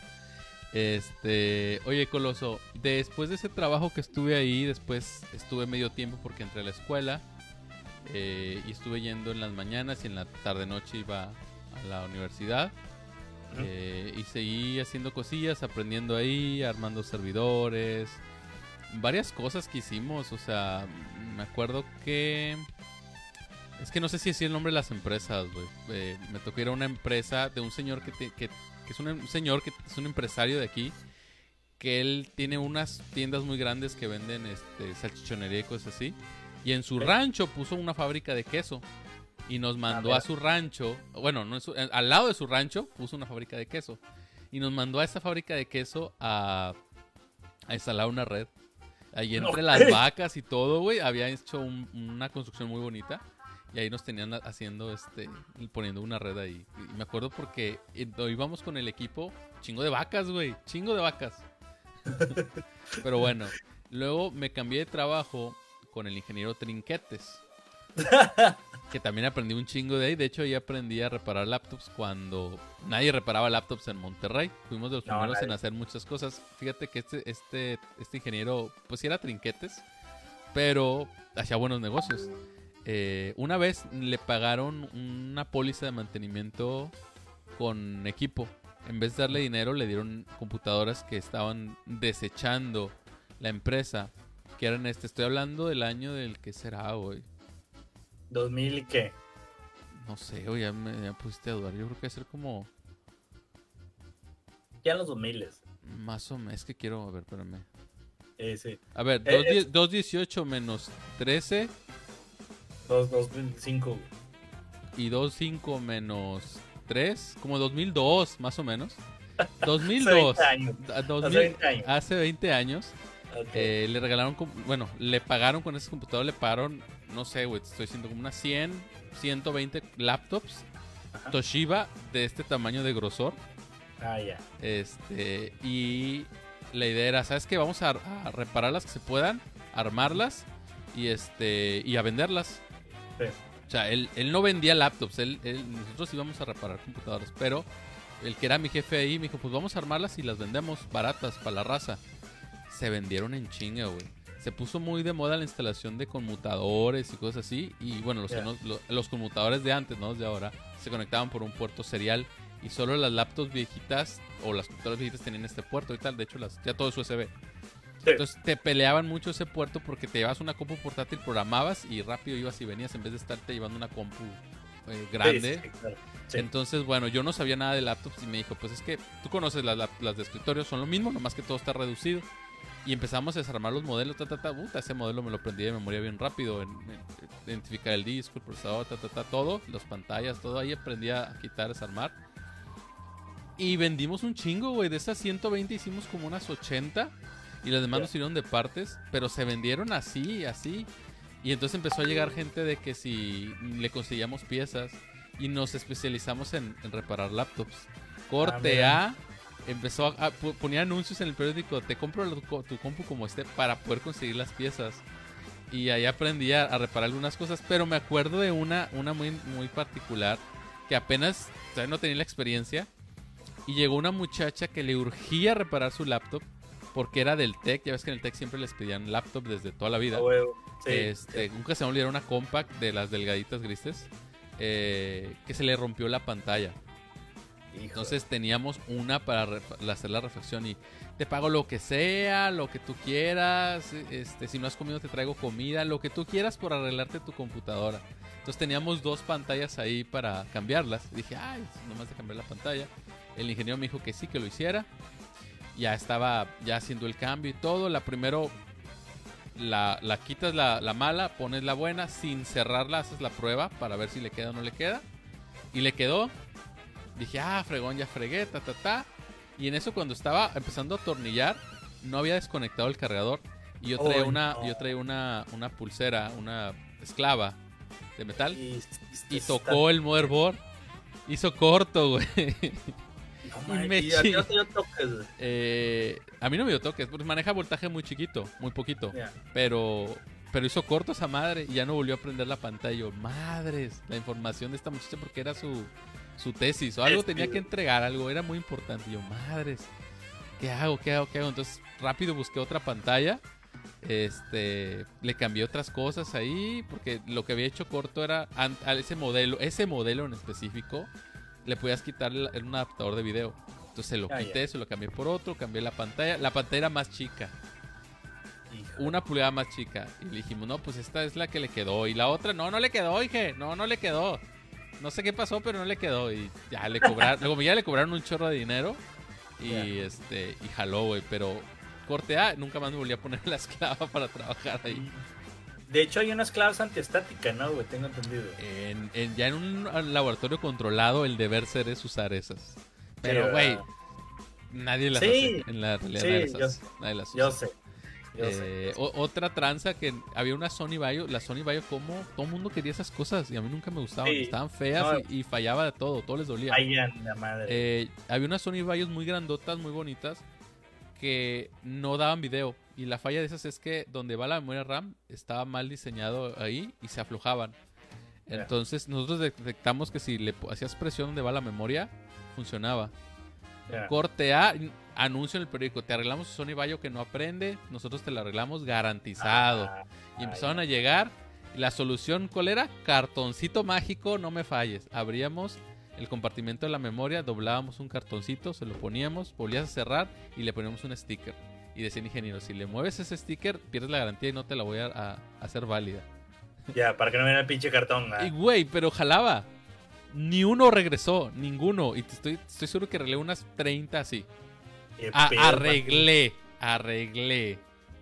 Speaker 1: Este, oye Coloso, después de ese trabajo que estuve ahí, después estuve medio tiempo porque entré a la escuela eh, y estuve yendo en las mañanas y en la tarde noche iba a la universidad. Eh, y seguí haciendo cosillas, aprendiendo ahí, armando servidores, varias cosas que hicimos. O sea, me acuerdo que... Es que no sé si decía el nombre de las empresas, güey. Eh, me tocó ir a una empresa de un señor que, te, que, que es un, un señor que es un empresario de aquí, que él tiene unas tiendas muy grandes que venden este, salchichonería y cosas así. Y en su ¿Eh? rancho puso una fábrica de queso. Y nos mandó a, a su rancho, bueno, no su, al lado de su rancho puso una fábrica de queso. Y nos mandó a esa fábrica de queso a, a instalar una red. Ahí entre okay. las vacas y todo, güey, había hecho un, una construcción muy bonita. Y ahí nos tenían haciendo, este, poniendo una red ahí. Y me acuerdo porque íbamos con el equipo, chingo de vacas, güey, chingo de vacas. Pero bueno, luego me cambié de trabajo con el ingeniero Trinquetes. Que también aprendí un chingo de ahí. De hecho, ahí aprendí a reparar laptops cuando nadie reparaba laptops en Monterrey. Fuimos de los no, primeros nadie. en hacer muchas cosas. Fíjate que este, este, este ingeniero, pues sí era Trinquetes, pero hacía buenos negocios. Eh, una vez le pagaron una póliza de mantenimiento con equipo. En vez de darle dinero, le dieron computadoras que estaban desechando la empresa. Que eran este, estoy hablando del año del que será, güey.
Speaker 2: ¿dos mil y qué?
Speaker 1: No sé, güey, ya me, ya me pusiste a dudar. Yo creo que va a ser como...
Speaker 2: Ya en los dos mil.
Speaker 1: Más o menos, es que quiero, a ver, espérame.
Speaker 2: Eh, sí.
Speaker 1: A ver,
Speaker 2: Eh,
Speaker 1: dos dieciocho menos trece
Speaker 2: dos mil cinco.
Speaker 1: y dos cinco menos tres, como dos mil dos, más o menos. dos mil dos.
Speaker 2: Hace veinte años.
Speaker 1: dos mil,
Speaker 2: Hace veinte años.
Speaker 1: Hace veinte años.
Speaker 2: Okay.
Speaker 1: Eh, le regalaron, bueno, le pagaron con ese computador, le pagaron, no sé, güey, estoy diciendo como unas cien, ciento veinte laptops. Ajá. Toshiba de este tamaño de grosor.
Speaker 2: Ah, ya.
Speaker 1: Este, y la idea era, ¿sabes qué? Vamos a, a reparar las que se puedan, armarlas y este y a venderlas.
Speaker 2: Sí.
Speaker 1: O sea, él, él no vendía laptops, él, él, nosotros íbamos a reparar computadoras, pero el que era mi jefe ahí me dijo, pues vamos a armarlas y las vendemos baratas para la raza. Se vendieron en chinga, güey. Se puso muy de moda la instalación de conmutadores y cosas así. Y bueno, los, yeah. no, los, los conmutadores de antes, no los de ahora, se conectaban por un puerto serial. Y solo las laptops viejitas o las computadoras viejitas tenían este puerto y tal. De hecho, las, ya todo es U S B. Sí. Entonces te peleaban mucho ese puerto porque te llevabas una compu portátil, programabas y rápido ibas y venías en vez de estarte llevando una compu eh, grande. Sí, sí, claro. Sí. Entonces, bueno, yo no sabía nada de laptops y me dijo, pues es que tú conoces las, las de escritorio, son lo mismo, nomás que todo está reducido. Y empezamos a desarmar los modelos, ta, ta, ta, puta, ese modelo me lo aprendí de memoria bien rápido, en, en, identificar el disco, el procesador, ta, ta, ta, todo, las pantallas, todo, ahí aprendí a quitar, desarmar. Y vendimos un chingo, güey, de esas ciento veinte hicimos como unas ochenta y las demás yeah. nos sirvieron de partes, pero se vendieron así, así. Y entonces empezó a llegar gente de que si le conseguíamos piezas y nos especializamos en, en reparar laptops. Corte ah, A... Empezó a, a ponía anuncios en el periódico, te compro la, tu, tu compu como esté para poder conseguir las piezas. Y ahí aprendí a, a reparar algunas cosas, pero me acuerdo de una, una muy, muy particular que apenas, o sea, no tenía la experiencia. Y llegó una muchacha que le urgía reparar su laptop porque era del T E C. Ya ves que en el T E C siempre les pedían laptop desde toda la vida. Oh, sí, este, sí. Nunca se me olvidó una compact de las delgaditas grises eh, que se le rompió la pantalla. Hijo. Entonces teníamos una para re- hacer la reflexión y te pago lo que sea, lo que tú quieras, este, si no has comido te traigo comida, lo que tú quieras por arreglarte tu computadora. Entonces teníamos dos pantallas ahí para cambiarlas. Dije, ay, nomás de cambiar la pantalla. El ingeniero me dijo que sí, que lo hiciera. Ya estaba ya haciendo el cambio y todo. La primero la, la quitas la, la mala, pones la buena, sin cerrarla haces la prueba para ver si le queda o no le queda. Y le quedó. Dije, ah, fregón, ya fregué, ta, ta, ta. Y en eso cuando estaba empezando a atornillar, no había desconectado el cargador. Y yo traía, oh, una, no. yo traía una, una pulsera, una esclava de metal. Y, y, y tocó el motherboard. Hizo corto, güey.
Speaker 2: No, y me ¿Y a ti no te dio toques?
Speaker 1: Eh, a mí no me dio toques, porque maneja voltaje muy chiquito, muy poquito. Yeah. Pero... Pero hizo corto esa madre y ya no volvió a prender la pantalla. Yo, madres, la información de esta muchacha porque era su, su tesis o algo, tenía que entregar, algo, era muy importante. Y yo, madres, ¿qué hago? ¿Qué hago? ¿Qué hago? Entonces rápido busqué otra pantalla. Este, le cambié otras cosas ahí porque lo que había hecho corto era a ese modelo, ese modelo en específico, le podías quitar el, un adaptador de video. Entonces se lo ah, quité, yeah. se lo cambié por otro, cambié la pantalla. La pantalla era más chica. Hijo. Una pulgada más chica. Y le dijimos, no, pues esta es la que le quedó. Y la otra, no, no le quedó, dije. No, no le quedó. No sé qué pasó, pero no le quedó. Y ya le cobraron, luego ya le cobraron un chorro de dinero. Y yeah. este, y jaló, güey. Pero corte A, nunca más me volví a poner la esclava para trabajar ahí.
Speaker 2: De hecho, hay una esclava antiestática, ¿no, güey? Tengo entendido.
Speaker 1: En, en, ya en un laboratorio controlado, el deber ser es usar esas. Pero, güey, sí, nadie las sí. hace. En la realidad,
Speaker 2: sí,
Speaker 1: nadie las
Speaker 2: yo,
Speaker 1: hace. Nadie las usa.
Speaker 2: Yo sé. Yo
Speaker 1: eh,
Speaker 2: sé, yo sé.
Speaker 1: O, otra tranza que había una Sony Vaio. La Sony Vaio, como todo el mundo quería esas cosas y a mí nunca me gustaban. Sí. Estaban feas no, y, y fallaba de todo. Todo les dolía.
Speaker 2: Ay, la madre.
Speaker 1: Eh, había unas Sony Vaios muy grandotas, muy bonitas, que no daban video. Y la falla de esas es que donde va la memoria RAM estaba mal diseñado ahí y se aflojaban. Yeah. Entonces nosotros detectamos que si le hacías presión donde va la memoria, funcionaba. Yeah. Corte A, anuncio en el periódico, te arreglamos Sony Vaio que no aprende, nosotros te lo arreglamos garantizado. Ah, y empezaron ah, a llegar, y La solución, ¿cuál era? Cartoncito mágico, no me falles. Abríamos el compartimento de la memoria, doblábamos un cartoncito, se lo poníamos, volvías a cerrar y le poníamos un sticker. Y decía el ingeniero, si le mueves ese sticker, pierdes la garantía y no te la voy a, a, a hacer válida.
Speaker 2: Ya, para que no venga el pinche cartón. ¿eh?
Speaker 1: Y güey, pero jalaba. Ni uno regresó, ninguno. Y te estoy, estoy seguro que arreglé unas treinta así. A, arreglé, arreglé.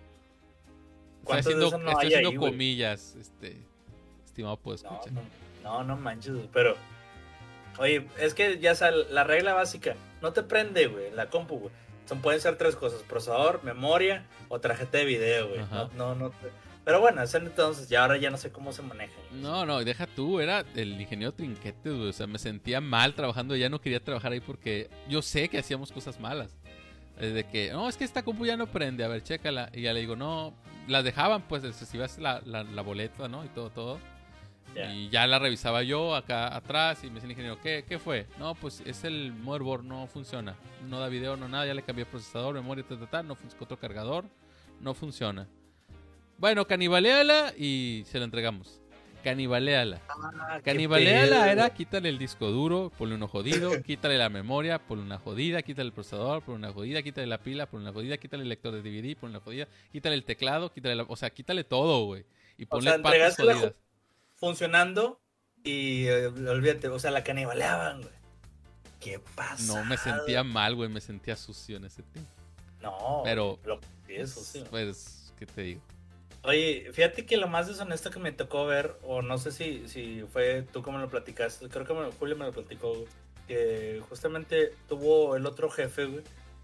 Speaker 1: Estoy haciendo, no estoy haciendo ahí, comillas, este, estimado puedo escuchar.
Speaker 2: No, no, no manches, pero... Oye, es que ya sabes, la regla básica, no te prende, güey, la compu, güey. Son, pueden ser tres cosas, procesador, memoria o tarjeta de video, güey. No, no, no te... Pero bueno, eso entonces, ya ahora ya no sé cómo se maneja.
Speaker 1: No, no, deja tú, era el ingeniero Trinquetes, güey. O sea, me sentía mal trabajando, ya no quería trabajar ahí porque yo sé que hacíamos cosas malas. De que, no, es que esta compu ya no prende, a ver, chécala. Y ya le digo, no, las dejaban, pues, si vas la, la, la boleta, ¿no? Y todo, todo. Yeah. Y ya la revisaba yo acá atrás y me dice el ingeniero, ¿qué, ¿qué fue? No, pues es el motherboard, no funciona. No da video, no nada, ya le cambié procesador, memoria, tal, tal, tal, no funciona, otro cargador, no funciona. Bueno, canibaleala y se la entregamos. Canibaleala. Ah, canibaleala era quítale el disco duro, ponle uno jodido, quítale la memoria, ponle una jodida, quítale el procesador, ponle una jodida, quítale la pila, ponle una jodida, quítale el lector de D V D, ponle una jodida, quítale el teclado, quítale la, o sea, quítale todo, güey. Y ponle
Speaker 2: o sea, partes jodidas. Funcionando y eh, olvídate, o sea, la canibaleaban, güey. ¿Qué pasa?
Speaker 1: No, me sentía mal, güey, me sentía sucio en ese tiempo.
Speaker 2: No,
Speaker 1: pero
Speaker 2: lo que es sucio.
Speaker 1: Pues, ¿qué te digo?
Speaker 2: Oye, fíjate que lo más deshonesto que me tocó ver, o no sé si, si fue tú como lo platicaste, creo que me, Julio me lo platicó, güey, que justamente tuvo el otro jefe, güey,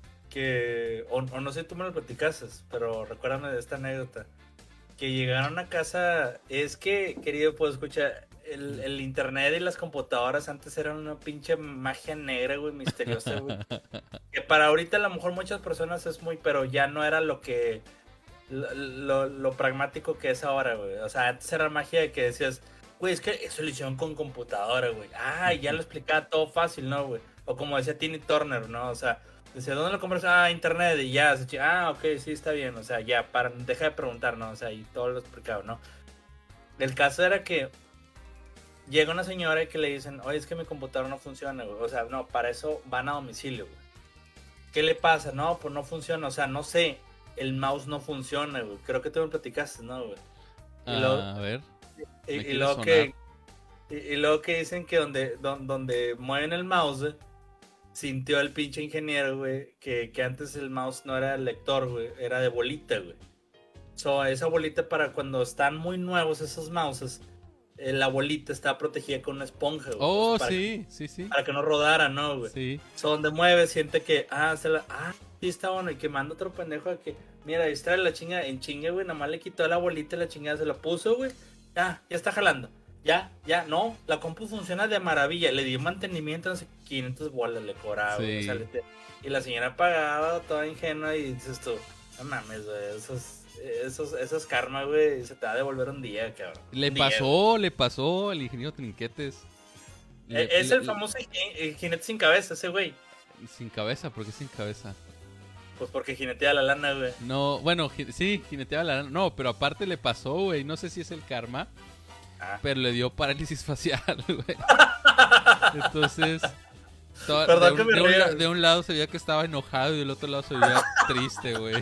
Speaker 2: que, o, o no sé si tú me lo platicaste, pero recuérdame de esta anécdota, que llegaron a casa, es que, querido, pues escucha, el, el internet y las computadoras antes eran una pinche magia negra, güey, misteriosa, güey, que para ahorita a lo mejor muchas personas es muy, pero ya no era lo que... Lo, lo, lo pragmático que es ahora, güey. O sea, antes era magia de que decías, güey, es que eso lo hicieron con computadora, güey. Ah, ya lo explicaba todo fácil, ¿no, güey? O como decía Tiny Turner, ¿no? O sea, decía, ¿dónde lo compras? Ah, internet. Y ya, se ah, ok, sí, está bien. O sea, ya, para, deja de preguntar, ¿no? O sea, y todo lo explicaba, ¿no? El caso era que llega una señora y que le dicen, oye, es que mi computadora no funciona, güey. O sea, no, para eso van a domicilio, güey. ¿Qué le pasa? No, pues no funciona. O sea, no sé. El mouse no funciona, güey. Creo que tú me platicaste, ¿no, güey?
Speaker 1: Y ah, luego, a ver.
Speaker 2: Y, y, luego que, y, y luego que dicen que donde, donde, donde mueven el mouse, güey, sintió el pinche ingeniero, güey, que, que antes el mouse no era el lector, güey, era de bolita, güey. So, esa bolita para cuando están muy nuevos esos mouses, eh, la bolita está protegida con una esponja, güey.
Speaker 1: Oh,
Speaker 2: pues,
Speaker 1: sí,
Speaker 2: que,
Speaker 1: sí, sí.
Speaker 2: Para que no rodara, ¿no, güey?
Speaker 1: Sí.
Speaker 2: So, donde mueve, siente que, ah, se la... Ah, sí está bueno, y que manda otro pendejo a que, mira, distrae la chinga, en chinga, güey, nada más le quitó la bolita y la chingada se la puso, güey, ya, ya está jalando, ya, ya, no, la compu funciona de maravilla, le dio mantenimiento, no sé, quinientas bolas le cobraba, güey,
Speaker 1: sí.
Speaker 2: O sea, le te... y la señora pagaba toda ingenua y dices tú, no mames, güey, esos, esos, esos karma, güey, se te va a devolver un día, cabrón.
Speaker 1: Le
Speaker 2: un
Speaker 1: pasó,
Speaker 2: día,
Speaker 1: le pasó al ingeniero Trinquetes.
Speaker 2: Le, es le, el famoso le... jinete sin cabeza, ese güey.
Speaker 1: Sin cabeza, ¿por qué sin cabeza?
Speaker 2: Pues porque jinetea la lana, güey.
Speaker 1: No, bueno, sí, jinetea la lana. No, pero aparte le pasó, güey. No sé si es el karma. Ah. Pero le dio parálisis facial, güey. Entonces... Toda,
Speaker 2: Perdón
Speaker 1: de,
Speaker 2: un,
Speaker 1: que me
Speaker 2: de,
Speaker 1: un, de un lado se veía que estaba enojado y del otro lado se veía triste, güey.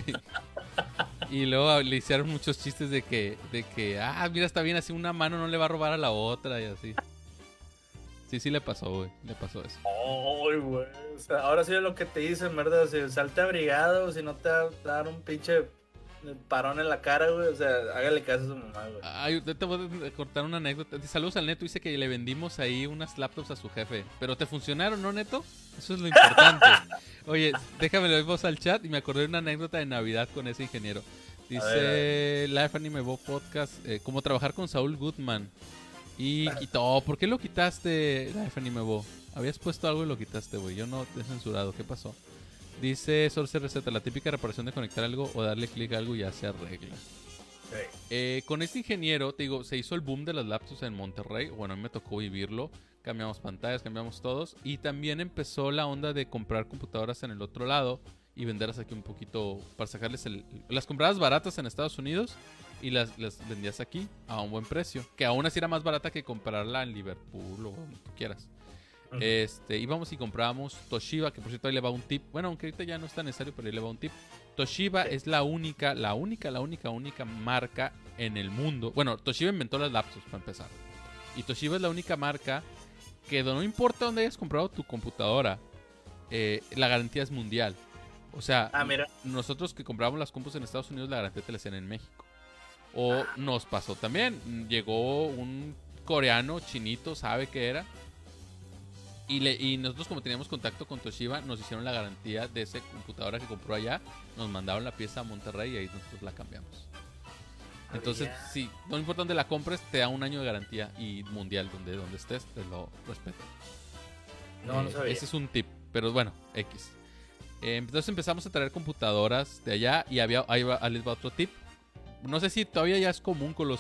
Speaker 1: Y luego le hicieron muchos chistes de que, de que, ah, mira, está bien, así una mano no le va a robar a la otra y así. Sí, sí le pasó, güey. Le pasó eso.
Speaker 2: Ay, güey. O sea, ahora sí es lo que te dicen, ¿verdad? Si salte abrigado, si no te va a dar un pinche parón en la cara, güey. O sea, hágale caso a su mamá, güey.
Speaker 1: Ay, te voy a cortar una anécdota. Saludos al Neto. Dice que le vendimos ahí unas laptops a su jefe. Pero te funcionaron, ¿no, Neto? Eso es lo importante. Oye, déjame le voz al chat y me acordé de una anécdota de Navidad con ese ingeniero. Dice Life Anime Bo Podcast, eh, cómo trabajar con Saúl Goodman. Y quitó, ¿por qué lo quitaste, Life Anime Bo? Habías puesto algo y lo quitaste, güey. Yo no te he censurado, ¿qué pasó? Dice Source Receta, la típica reparación de conectar algo o darle clic a algo y ya se arregla. Sí. Eh, con este ingeniero, te digo, se hizo el boom de las laptops en Monterrey. Bueno, a mí me tocó vivirlo. Cambiamos pantallas, cambiamos todos. Y también empezó la onda de comprar computadoras en el otro lado y venderlas aquí un poquito para sacarles el... Las comprabas baratas en Estados Unidos y las, las vendías aquí a un buen precio. Que aún así era más barata que comprarla en Liverpool o donde tú quieras. Uh-huh. Este, íbamos y comprábamos Toshiba, que por cierto ahí le va un tip. Bueno, aunque ahorita ya no es tan necesario, pero ahí le va un tip. Toshiba sí. es la única, la única, la única, única marca en el mundo. Bueno, Toshiba inventó las laptops para empezar. Y Toshiba es la única marca que no importa dónde hayas comprado tu computadora, eh, la garantía es mundial. O sea,
Speaker 2: ah, mira.
Speaker 1: nosotros que comprábamos las compus en Estados Unidos, la garantía te la hacían en México. O ah. nos pasó también. Llegó un coreano, chinito, sabe qué era. Y, le, y nosotros como teníamos contacto con Toshiba, nos hicieron la garantía de esa computadora que compró allá. Nos mandaron la pieza a Monterrey y ahí nosotros la cambiamos. Entonces, oh, yeah. sí, no importa dónde la compres, te da un año de garantía y mundial, donde, donde estés, te lo respeto.
Speaker 2: No,
Speaker 1: eh,
Speaker 2: no sabía.
Speaker 1: Ese es un tip, pero bueno, X. Eh, entonces empezamos a traer computadoras de allá y había, ahí va, ahí les va otro tip. No sé si todavía ya es común con los...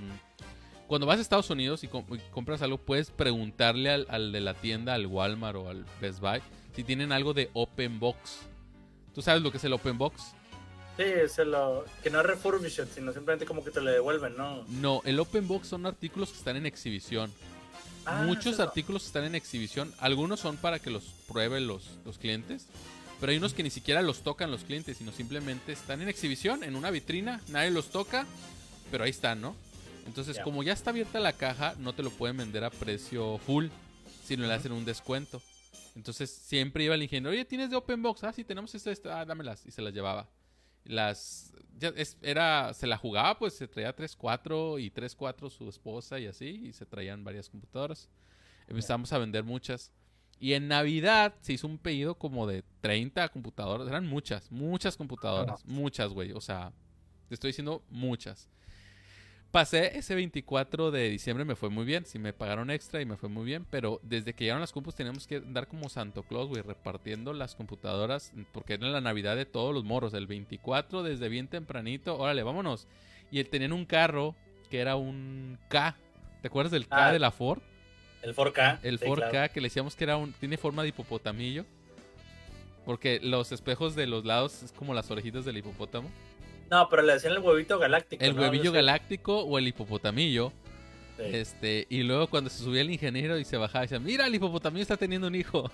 Speaker 1: Cuando vas a Estados Unidos y, comp y compras algo, puedes preguntarle al, al de la tienda, al Walmart o al Best Buy, si tienen algo de Open Box. ¿Tú sabes lo que es el Open Box?
Speaker 2: Sí, es lo que no es refurbished, sino simplemente como que te lo devuelven, ¿no?
Speaker 1: No, el Open Box son artículos que están en exhibición. Ah, Muchos sí, artículos no. están en exhibición. Algunos son para que los prueben los, los clientes. Pero hay unos que ni siquiera los tocan los clientes, sino simplemente están en exhibición, en una vitrina. Nadie los toca, pero ahí están, ¿no? Entonces, yeah. como ya está abierta la caja, no te lo pueden vender a precio full, sino uh-huh. le hacen un descuento. Entonces, siempre iba el ingeniero, oye, ¿tienes de Open Box? Ah, sí, tenemos esta, esta, ah, dámelas. Y se las llevaba. Las, ya es, era, se la jugaba, pues se traía tres cuatro y tres cuatro su esposa y así, y se traían varias computadoras. Empezamos yeah. a vender muchas. Y en Navidad se hizo un pedido como de treinta computadoras. Eran muchas, muchas computadoras. Uh-huh. Muchas, güey. O sea, te estoy diciendo muchas. Pasé ese veinticuatro de diciembre, me fue muy bien. Sí me pagaron extra y me fue muy bien. Pero desde que llegaron las compus teníamos que andar como Santo Claus, güey, repartiendo las computadoras. Porque era la Navidad de todos los morros. El veinticuatro, desde bien tempranito. Órale, vámonos. Y él tenían un carro que era un K. ¿Te acuerdas del K ah, de la Ford?
Speaker 2: El Ford K.
Speaker 1: El
Speaker 2: sí,
Speaker 1: Ford
Speaker 2: claro.
Speaker 1: K, que le decíamos que era un tiene forma de hipopotamillo. Porque los espejos de los lados es como las orejitas del hipopótamo.
Speaker 2: No, pero le decían el huevito galáctico.
Speaker 1: El
Speaker 2: ¿no?
Speaker 1: huevillo
Speaker 2: no sé.
Speaker 1: galáctico o el hipopotamillo. Sí. Este, y luego cuando se subía el ingeniero y se bajaba, decía, mira, el hipopotamillo está teniendo un hijo.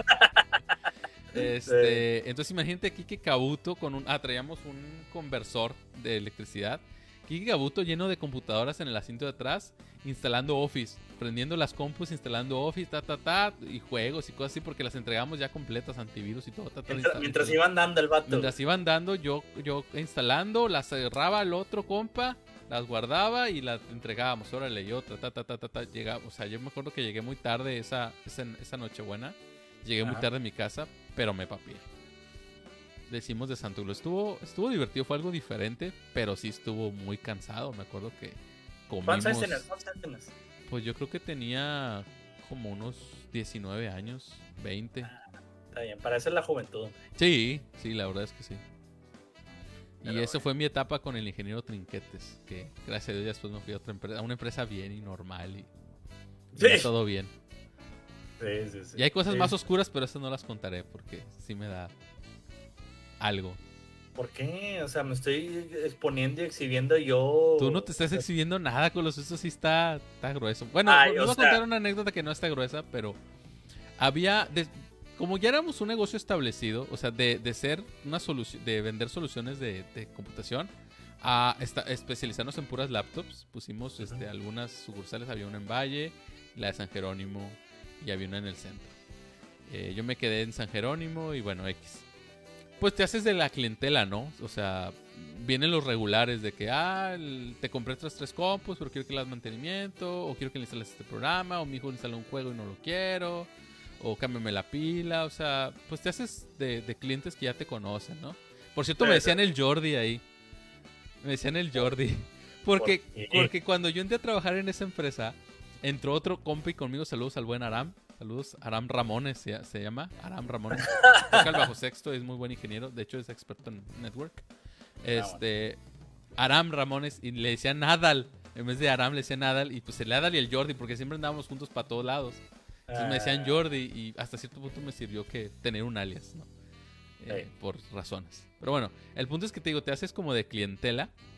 Speaker 1: este, sí. Entonces imagínate aquí que Kabuto con un... Ah, traíamos un conversor de electricidad. Kiki Kabuto lleno de computadoras en el asiento de atrás, instalando Office, prendiendo las compus, instalando Office, ta, ta, ta, y juegos y cosas así, porque las entregamos ya completas, antivirus y todo. Ta, ta,
Speaker 2: mientras, mientras iban dando el vato.
Speaker 1: Mientras iban dando, yo, yo instalando, las cerraba el otro compa, las guardaba y las entregábamos. Órale, y otra, ta, ta, ta, ta, ta, llegaba. O sea, yo me acuerdo que llegué muy tarde esa, esa, esa Nochebuena, llegué Ajá. muy tarde a mi casa, pero me papié. Decimos de Santo Claus. Estuvo, estuvo divertido, fue algo diferente, pero sí estuvo muy cansado. Me acuerdo que comimos...
Speaker 2: ¿Cuántos años tienes? ¿Cuántos años tienes?
Speaker 1: Pues yo creo que tenía como unos diecinueve años, veinte.
Speaker 2: Ah, está bien, para eso es la juventud.
Speaker 1: Sí, sí, la verdad es que sí.
Speaker 2: Pero
Speaker 1: y esa
Speaker 2: bueno.
Speaker 1: fue mi etapa con el ingeniero Trinquetes, que gracias a Dios después me fui a, otra empresa, a una empresa bien y normal y,
Speaker 2: sí.
Speaker 1: y todo bien.
Speaker 2: Sí, sí, sí.
Speaker 1: Y hay cosas
Speaker 2: sí.
Speaker 1: más oscuras, pero esas no las contaré porque sí me da... algo.
Speaker 2: ¿Por qué? O sea, me estoy exponiendo y exhibiendo yo.
Speaker 1: Tú no te estás exhibiendo nada, Colos. Eso sí está, está grueso. Bueno,
Speaker 2: Ay,
Speaker 1: les voy a
Speaker 2: sea...
Speaker 1: contar una anécdota que no está gruesa, pero había... De, como ya éramos un negocio establecido, o sea, de, de ser una solución, de vender soluciones de, de computación, a esta, especializarnos en puras laptops, pusimos uh-huh. este, algunas sucursales. Había una en Valle, la de San Jerónimo, y había una en el centro. Eh, yo me quedé en San Jerónimo y bueno, X. Pues te haces de la clientela, ¿no? O sea, vienen los regulares de que, ah, el, te compré estas tres compus, pero quiero que le hagas mantenimiento, o quiero que le instales este programa, o mi hijo le instala un juego y no lo quiero, o cámbiame la pila, o sea, pues te haces de, de clientes que ya te conocen, ¿no? Por cierto, me decían el Jordi ahí. Me decían el Jordi. Porque, porque cuando yo entré a trabajar en esa empresa, entró otro compi conmigo, saludos al buen Aram. Saludos, Aram Ramones se, se llama, Aram Ramones. Toca el bajo sexto, es muy buen ingeniero, de hecho es experto en network. Este, Aram Ramones, y le decía Nadal, en vez de Aram le decía Nadal, y pues el Nadal y el Jordi, porque siempre andábamos juntos para todos lados. Entonces me decían Jordi, y hasta cierto punto me sirvió que tener un alias, ¿no? Eh, por razones. Pero bueno, el punto es que te digo, te haces como de clientela.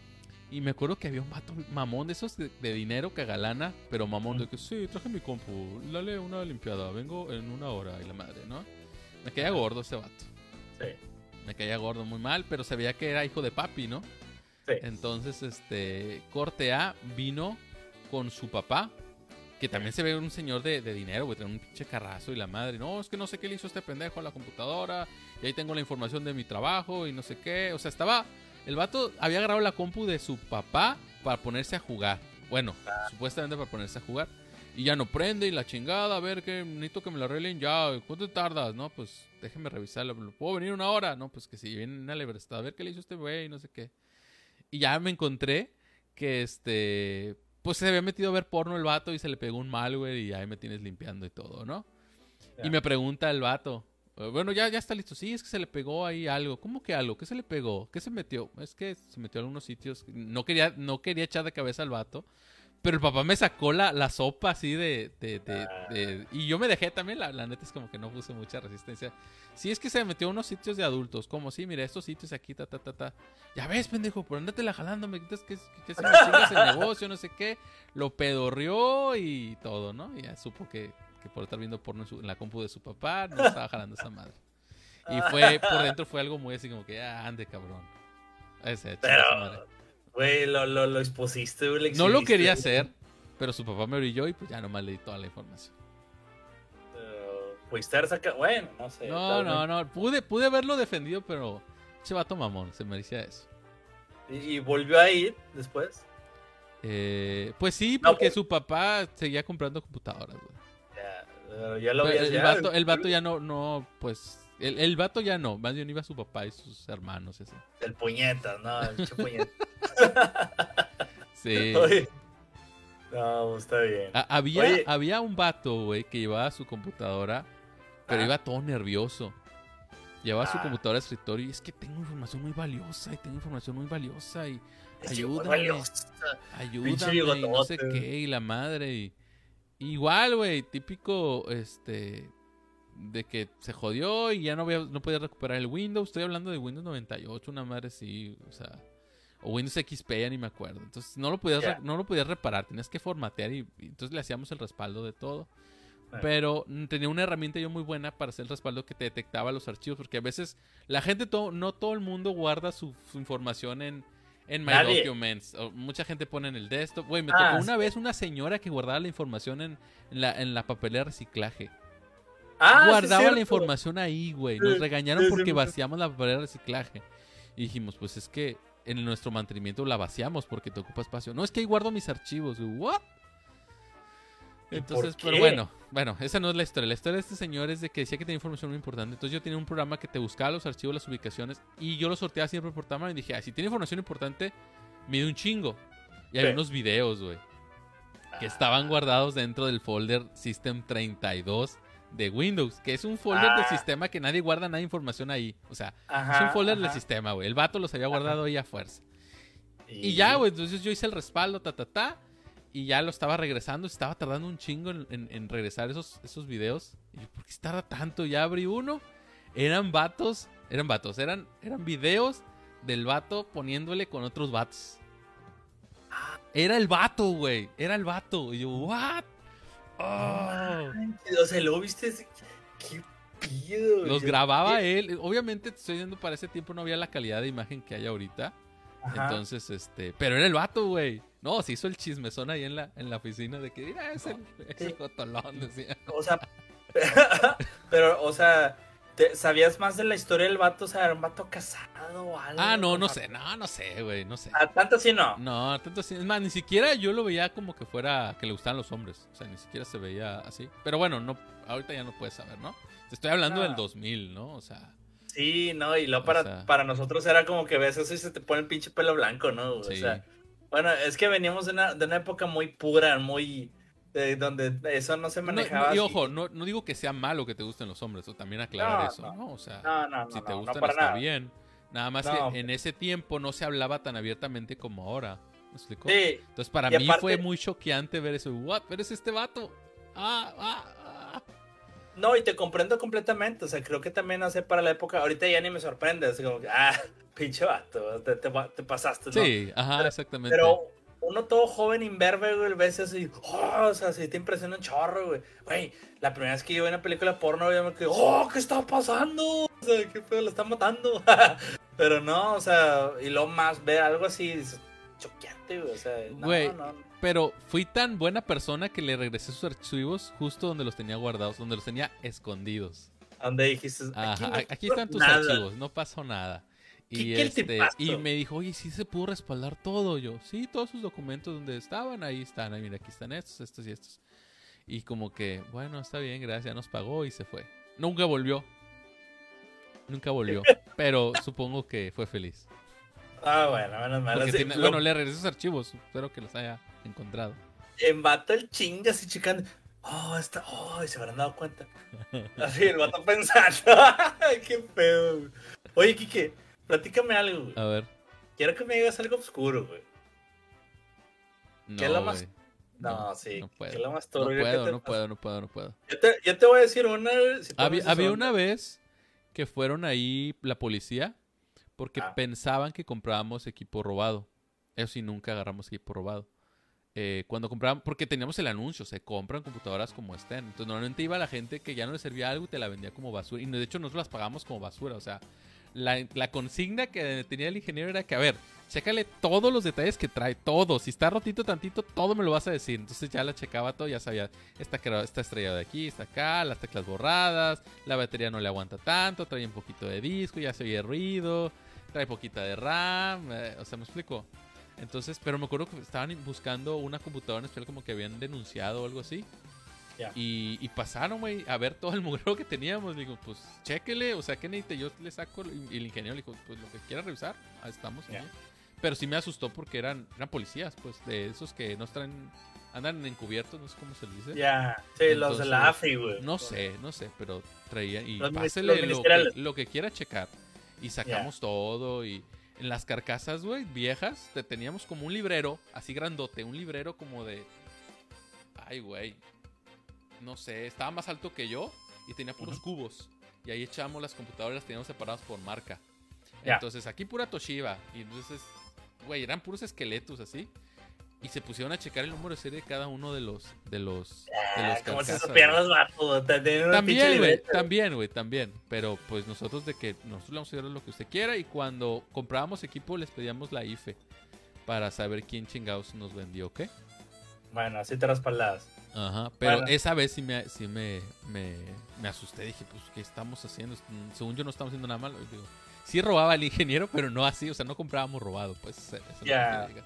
Speaker 1: Y me acuerdo que había un vato mamón de esos de, de dinero que agalana, pero mamón de que sí, traje mi compu, dale una limpiada, vengo en una hora y la madre, ¿no? Me caía gordo ese vato.
Speaker 2: Sí.
Speaker 1: Me caía gordo muy mal, pero se veía que era hijo de papi, ¿no?
Speaker 2: Sí.
Speaker 1: Entonces, este, corte A vino con su papá, que también se ve un señor de, de dinero, güey, trae un pinche carrazo y la madre. No, es que no sé qué le hizo este pendejo a la computadora, y ahí tengo la información de mi trabajo y no sé qué. O sea, estaba... El vato había agarrado la compu de su papá para ponerse a jugar. Bueno, ah. supuestamente para ponerse a jugar. Y ya no prende y la chingada, a ver que necesito que me la arreglen ya. ¿Cuánto tardas? No, pues déjeme revisarlo. ¿Puedo venir una hora? No, pues que si viene a la a ver qué le hizo este güey, no sé qué. Y ya me encontré que este... Pues se había metido a ver porno el vato y se le pegó un malware y ahí me tienes limpiando y todo, ¿no? Yeah. Y me pregunta el vato... Bueno, ya, ya está listo. Sí, es que se le pegó ahí algo. ¿Cómo que algo? ¿Qué se le pegó? ¿Qué se metió? Es que se metió a algunos sitios. No quería, no quería echar de cabeza al vato. Pero el papá me sacó la, la sopa así de... de, de, de y yo me dejé también. La, la neta es como que no puse mucha resistencia. Sí, es que se metió a unos sitios de adultos. Como, sí, mira, estos sitios aquí, ta, ta, ta, ta. Ya ves, pendejo, por andátela jalando. Me quitas que, que, que se me chingas el negocio, no sé qué. Lo pedorrió y todo, ¿no? Y ya supo que... que por estar viendo porno en, su, en la compu de su papá, no estaba jalando esa madre. Y fue, por dentro fue algo muy así como que, ah, ande, cabrón. Ese,
Speaker 2: pero, güey, lo, lo, lo expusiste, güey.
Speaker 1: No lo quería hacer, pero su papá me orilló y pues ya nomás le di toda la información.
Speaker 2: Uh, Pudiste haber sacado, bueno, no sé.
Speaker 1: No, no, no, pude, pude haberlo defendido, pero che vato mamón, se merecía eso.
Speaker 2: ¿Y, y volvió a ir después?
Speaker 1: Eh, pues sí, porque no, pues... su papá seguía comprando computadoras, güey.
Speaker 2: Uh, ya lo
Speaker 1: el,
Speaker 2: ya.
Speaker 1: Vato, el vato ya no, no, pues, el, el vato ya no, más bien iba su papá y sus hermanos, ese.
Speaker 2: El puñetas, no, el puñetas.
Speaker 1: Sí.
Speaker 2: Oye. No, está bien.
Speaker 1: A, había, había un vato, güey, que llevaba su computadora, pero ah. iba todo nervioso. Llevaba ah. su computadora de escritorio y es que tengo información muy valiosa y tengo información muy valiosa y
Speaker 2: es
Speaker 1: ayúdame, ayúdame y no sé qué, y la madre y... Igual, güey, típico, este, de que se jodió y ya no, voy a, no podía recuperar el Windows. Estoy hablando de Windows noventa y ocho, una madre sí, o sea, o Windows X P, ya ni me acuerdo. Entonces no lo podías, yeah. no lo podías reparar, tenías que formatear y, y entonces le hacíamos el respaldo de todo. Yeah. Pero tenía una herramienta yo muy buena para hacer el respaldo que te detectaba los archivos, porque a veces la gente, to, no todo el mundo guarda su, su información en... En My Nadie. Documents. Mucha gente pone en el desktop. Güey, me ah, tocó una sí. vez una señora que guardaba la información en, en, la, en la papelera de reciclaje.
Speaker 2: Ah,
Speaker 1: guardaba
Speaker 2: sí,
Speaker 1: la información ahí, güey. Nos regañaron porque vaciamos la papelera de reciclaje. Y dijimos, pues es que en nuestro mantenimiento la vaciamos porque te ocupa espacio. No, es que ahí guardo mis archivos. ¿What? Entonces, pero bueno, bueno, esa no es la historia. La historia de este señor es de que decía que tenía información muy importante. Entonces yo tenía un programa que te buscaba los archivos, las ubicaciones, y yo los sorteaba siempre por tamaño. Y dije, ah, si tiene información importante, mide un chingo. Y había sí. unos videos, güey, que estaban guardados dentro del folder System treinta y dos de Windows, que es un folder ah. de sistema que nadie guarda nada de información ahí. O sea, ajá, es un folder ajá. del sistema, güey. El vato los había guardado ajá. ahí a fuerza. Y, y ya, güey, entonces yo hice el respaldo, ta, ta, ta. Y ya lo estaba regresando, estaba tardando un chingo en, en, en regresar esos, esos videos. Y yo, ¿por qué tarda tanto? Ya abrí uno. Eran vatos, eran vatos, eran, eran videos del vato poniéndole con otros vatos. Era el vato, güey, era el vato. Y yo, ¿what? Oh.
Speaker 2: O sea, ¿lo viste? ¿Qué pido?
Speaker 1: Los grababa ¿Qué? él. Obviamente, te estoy diciendo, para ese tiempo no había la calidad de imagen que hay ahorita. Ajá. Entonces, este... Pero era el vato, güey. No, se hizo el chismezón ahí en la, en la oficina de que, mira, es el, es el cotolón, decía.
Speaker 2: O sea, pero, o sea, ¿te, ¿sabías más de la historia del vato? O sea, ¿era un vato casado o algo?
Speaker 1: Ah, no, no sé, no, no sé, güey, no sé.
Speaker 2: ¿A tanto así no?
Speaker 1: No, tanto así. Es más, ni siquiera yo lo veía como que fuera, que le gustaban los hombres. O sea, ni siquiera se veía así. Pero bueno, no, ahorita ya no puedes saber, ¿no? Te estoy hablando no. del dos mil, ¿no? O sea...
Speaker 2: Sí, no, y luego para, o sea, para nosotros era como que ves eso y se te pone el pinche pelo blanco, ¿no? O sí. sea, bueno, es que veníamos de una, de una época muy pura, muy... Eh, donde eso no se manejaba.
Speaker 1: No, no, y ojo, no, no digo que sea malo que te gusten los hombres, o también aclarar
Speaker 2: no,
Speaker 1: eso, ¿no? ¿no? O sea,
Speaker 2: no, no,
Speaker 1: si
Speaker 2: no,
Speaker 1: te
Speaker 2: no,
Speaker 1: gustan
Speaker 2: no
Speaker 1: está
Speaker 2: nada.
Speaker 1: bien. Nada más
Speaker 2: no.
Speaker 1: que en ese tiempo no se hablaba tan abiertamente como ahora. ¿Me explico?
Speaker 2: Sí.
Speaker 1: Entonces para
Speaker 2: y
Speaker 1: mí
Speaker 2: aparte...
Speaker 1: fue muy choqueante ver eso. ¿What? ¿Eres este vato? Ah, ah, ah.
Speaker 2: No, y te comprendo completamente, o sea, creo que también hace para la época, ahorita ya ni me sorprende, es como que, ah, pinche vato, te, te, te pasaste, ¿no?
Speaker 1: Sí, ajá,
Speaker 2: pero,
Speaker 1: exactamente.
Speaker 2: Pero uno todo joven, imberbe, güey, ves así, oh, o sea, sí te impresiona un chorro, güey. Güey, la primera vez que yo vi una película porno, yo me quedé, oh, ¿qué está pasando? O sea, qué pedo, lo están matando. Pero no, o sea, y lo más, ver algo así, choqueante, güey, o sea, no,
Speaker 1: güey,
Speaker 2: no.
Speaker 1: Pero fui tan buena persona que le regresé sus archivos justo donde los tenía guardados, donde los tenía escondidos.
Speaker 2: Donde dijiste,
Speaker 1: aquí,
Speaker 2: no
Speaker 1: aquí están tus
Speaker 2: nada.
Speaker 1: archivos, no pasó nada. Y,
Speaker 2: ¿Qué,
Speaker 1: este,
Speaker 2: qué
Speaker 1: y me dijo, oye, ¿sí se pudo respaldar todo? Yo, sí, todos sus documentos donde estaban, ahí están, ahí mira, aquí están estos, estos y estos. Y como que, bueno, está bien, gracias, ya nos pagó y se fue. Nunca volvió. Nunca volvió, pero supongo que fue feliz.
Speaker 2: Ah, bueno, menos mal.
Speaker 1: Sí, tiene, lo... Bueno, le regresé sus archivos, espero que los haya encontrado.
Speaker 2: En vato el chinga así checando. Oh, está, oh, y se habrán dado cuenta. Así el vato pensando. Qué pedo, güey. Oye, Kike, platícame algo, güey.
Speaker 1: A ver.
Speaker 2: Quiero que me digas algo oscuro, güey.
Speaker 1: No,
Speaker 2: ¿Qué es lo más?
Speaker 1: Wey.
Speaker 2: No,
Speaker 1: no,
Speaker 2: sí.
Speaker 1: No puedo.
Speaker 2: ¿Qué es lo más
Speaker 1: no, puedo no puedo, no puedo, no puedo.
Speaker 2: Yo te, yo te voy a decir una. Si
Speaker 1: había había una vez que fueron ahí la policía porque ah. pensaban que comprábamos equipo robado. Eso sí, nunca agarramos equipo robado. Eh, cuando compraban, porque teníamos el anuncio, se compran computadoras como estén. Entonces normalmente iba la gente que ya no le servía algo y te la vendía como basura. Y de hecho nosotros las pagamos como basura. O sea, la, la consigna que tenía el ingeniero era que, a ver, chécale todos los detalles que trae, todo. Si está rotito tantito, todo me lo vas a decir. Entonces ya la checaba todo, ya sabía, esta, esta estrellada de aquí, está acá, las teclas borradas, la batería no le aguanta tanto, trae un poquito de disco, ya se oye ruido, trae poquita de RAM, eh, o sea, ¿me explico? Entonces, pero me acuerdo que estaban buscando una computadora en especial, como que habían denunciado o algo así. Yeah. Y, y pasaron, güey, a ver todo el mugrero que teníamos. Digo, pues, chéquele, o sea, ¿qué necesita? Yo le saco, y el ingeniero le dijo, pues, lo que quiera revisar, ahí estamos. Yeah. Pero sí me asustó porque eran, eran policías, pues, de esos que no están, andan encubiertos, no sé cómo se les dice.
Speaker 2: Ya, yeah. sí, entonces, los de la A F I, güey.
Speaker 1: No sé, no sé, pero traía, y
Speaker 2: los
Speaker 1: pásele lo que, lo que quiera checar. Y sacamos yeah. todo, y... En las carcasas, güey, viejas, te teníamos como un librero, así grandote, un librero como de... Ay, güey. No sé, estaba más alto que yo y tenía puros uh-huh. cubos. Y ahí echábamos las computadoras, las teníamos separadas por marca. Yeah. Entonces, aquí pura Toshiba. Y entonces, güey, eran puros esqueletos así. Y se pusieron a checar el número de serie de cada uno de los de los, de los
Speaker 2: como si supieran los vatos.
Speaker 1: También, güey, también, güey, también. Pero pues nosotros de que nosotros le vamos a dar lo que usted quiera. Y cuando comprábamos equipo les pedíamos la I F E para saber quién chingados nos vendió, ¿ok?
Speaker 2: Bueno, así te respaldas.
Speaker 1: Ajá, pero bueno. Esa vez sí me, sí me, me, me asusté. Dije, pues, ¿qué estamos haciendo? Según yo no estamos haciendo nada malo. Digo, sí robaba el ingeniero, pero no así. O sea, no comprábamos robado, pues. Eso
Speaker 2: yeah. es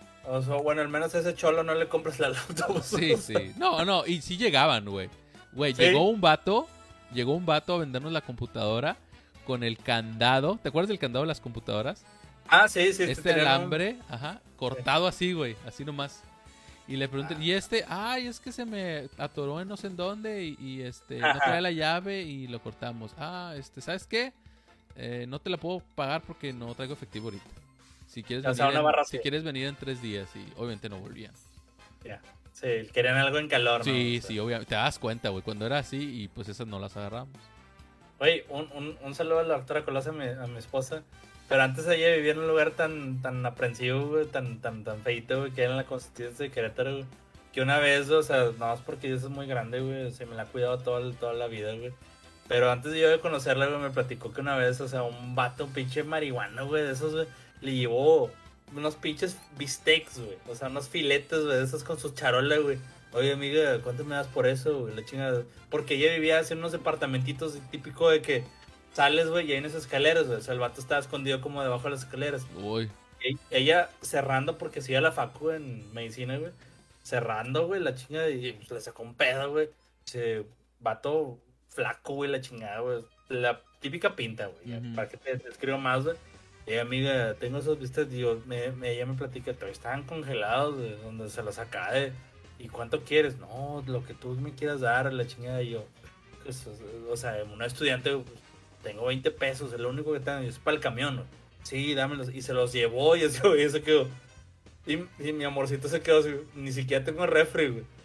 Speaker 2: O sea, bueno, al menos a ese cholo no le compras la laptop.
Speaker 1: Sí, sí. No, no, y sí llegaban, güey. Güey, ¿sí? llegó un vato, llegó un vato a vendernos la computadora con el candado. ¿Te acuerdas del candado de las computadoras?
Speaker 2: Ah, sí, sí.
Speaker 1: Este alambre, un... ajá, cortado sí. así, güey, así nomás. Y le pregunté, ah. ¿y este? Ay, es que se me atoró en no sé en dónde y, y este, ajá. no trae la llave y lo cortamos. Ah, este, ¿sabes qué? Eh, no te la puedo pagar porque no traigo efectivo ahorita. Si quieres,
Speaker 2: o sea,
Speaker 1: venir
Speaker 2: una
Speaker 1: en, si quieres venir en tres días y obviamente no volvían.
Speaker 2: Ya, yeah. Sí, querían algo en calor,
Speaker 1: sí,
Speaker 2: ¿no?
Speaker 1: Sí, sí, obviamente. Te das cuenta, güey, cuando era así y pues esas no las agarramos.
Speaker 2: Oye, un, un, un saludo a la doctora Colosio, a mi, a mi esposa. Pero antes ella vivía en un lugar tan, tan aprensivo, güey, tan, tan, tan feito, güey, que era en la Constitución de Querétaro, güey. Que una vez, o sea, nada más porque eso es muy grande, güey, o sea, me la ha cuidado toda, toda la vida, güey. Pero antes de yo de conocerla, güey, me platicó que una vez, o sea, un vato, un pinche marihuana, güey, de esos, güey, le llevó unos pinches bistecs, güey. O sea, unos filetes, güey, de esos con su charola, güey. Oye, amiga, ¿cuánto me das por eso, güey? La chingada. Porque ella vivía así en unos departamentitos típico de que sales, güey, y hay unas escaleras, güey. O sea, el vato estaba escondido como debajo de las escaleras.
Speaker 1: Uy.
Speaker 2: Y ella cerrando, porque se iba a la facu en medicina, güey. Cerrando, güey, la chingada. Y pues, le sacó un pedo, güey. Se vato flaco, güey, la chingada, güey. La típica pinta, güey. Uh-huh. Para que te describo más, güey. Y amiga, tengo esos vistas, digo, me, me, ella me platica, todavía estaban congelados, de donde se los acabe. ¿Y cuánto quieres? No, lo que tú me quieras dar, la chingada. Y yo, pues, o sea, una estudiante, pues, tengo veinte pesos, es lo único que tengo, y es para el camión, ¿no? Sí, dámelos. Y se los llevó, y eso, y eso quedó. Y, y mi amorcito se quedó así, ni siquiera tengo refri, güey.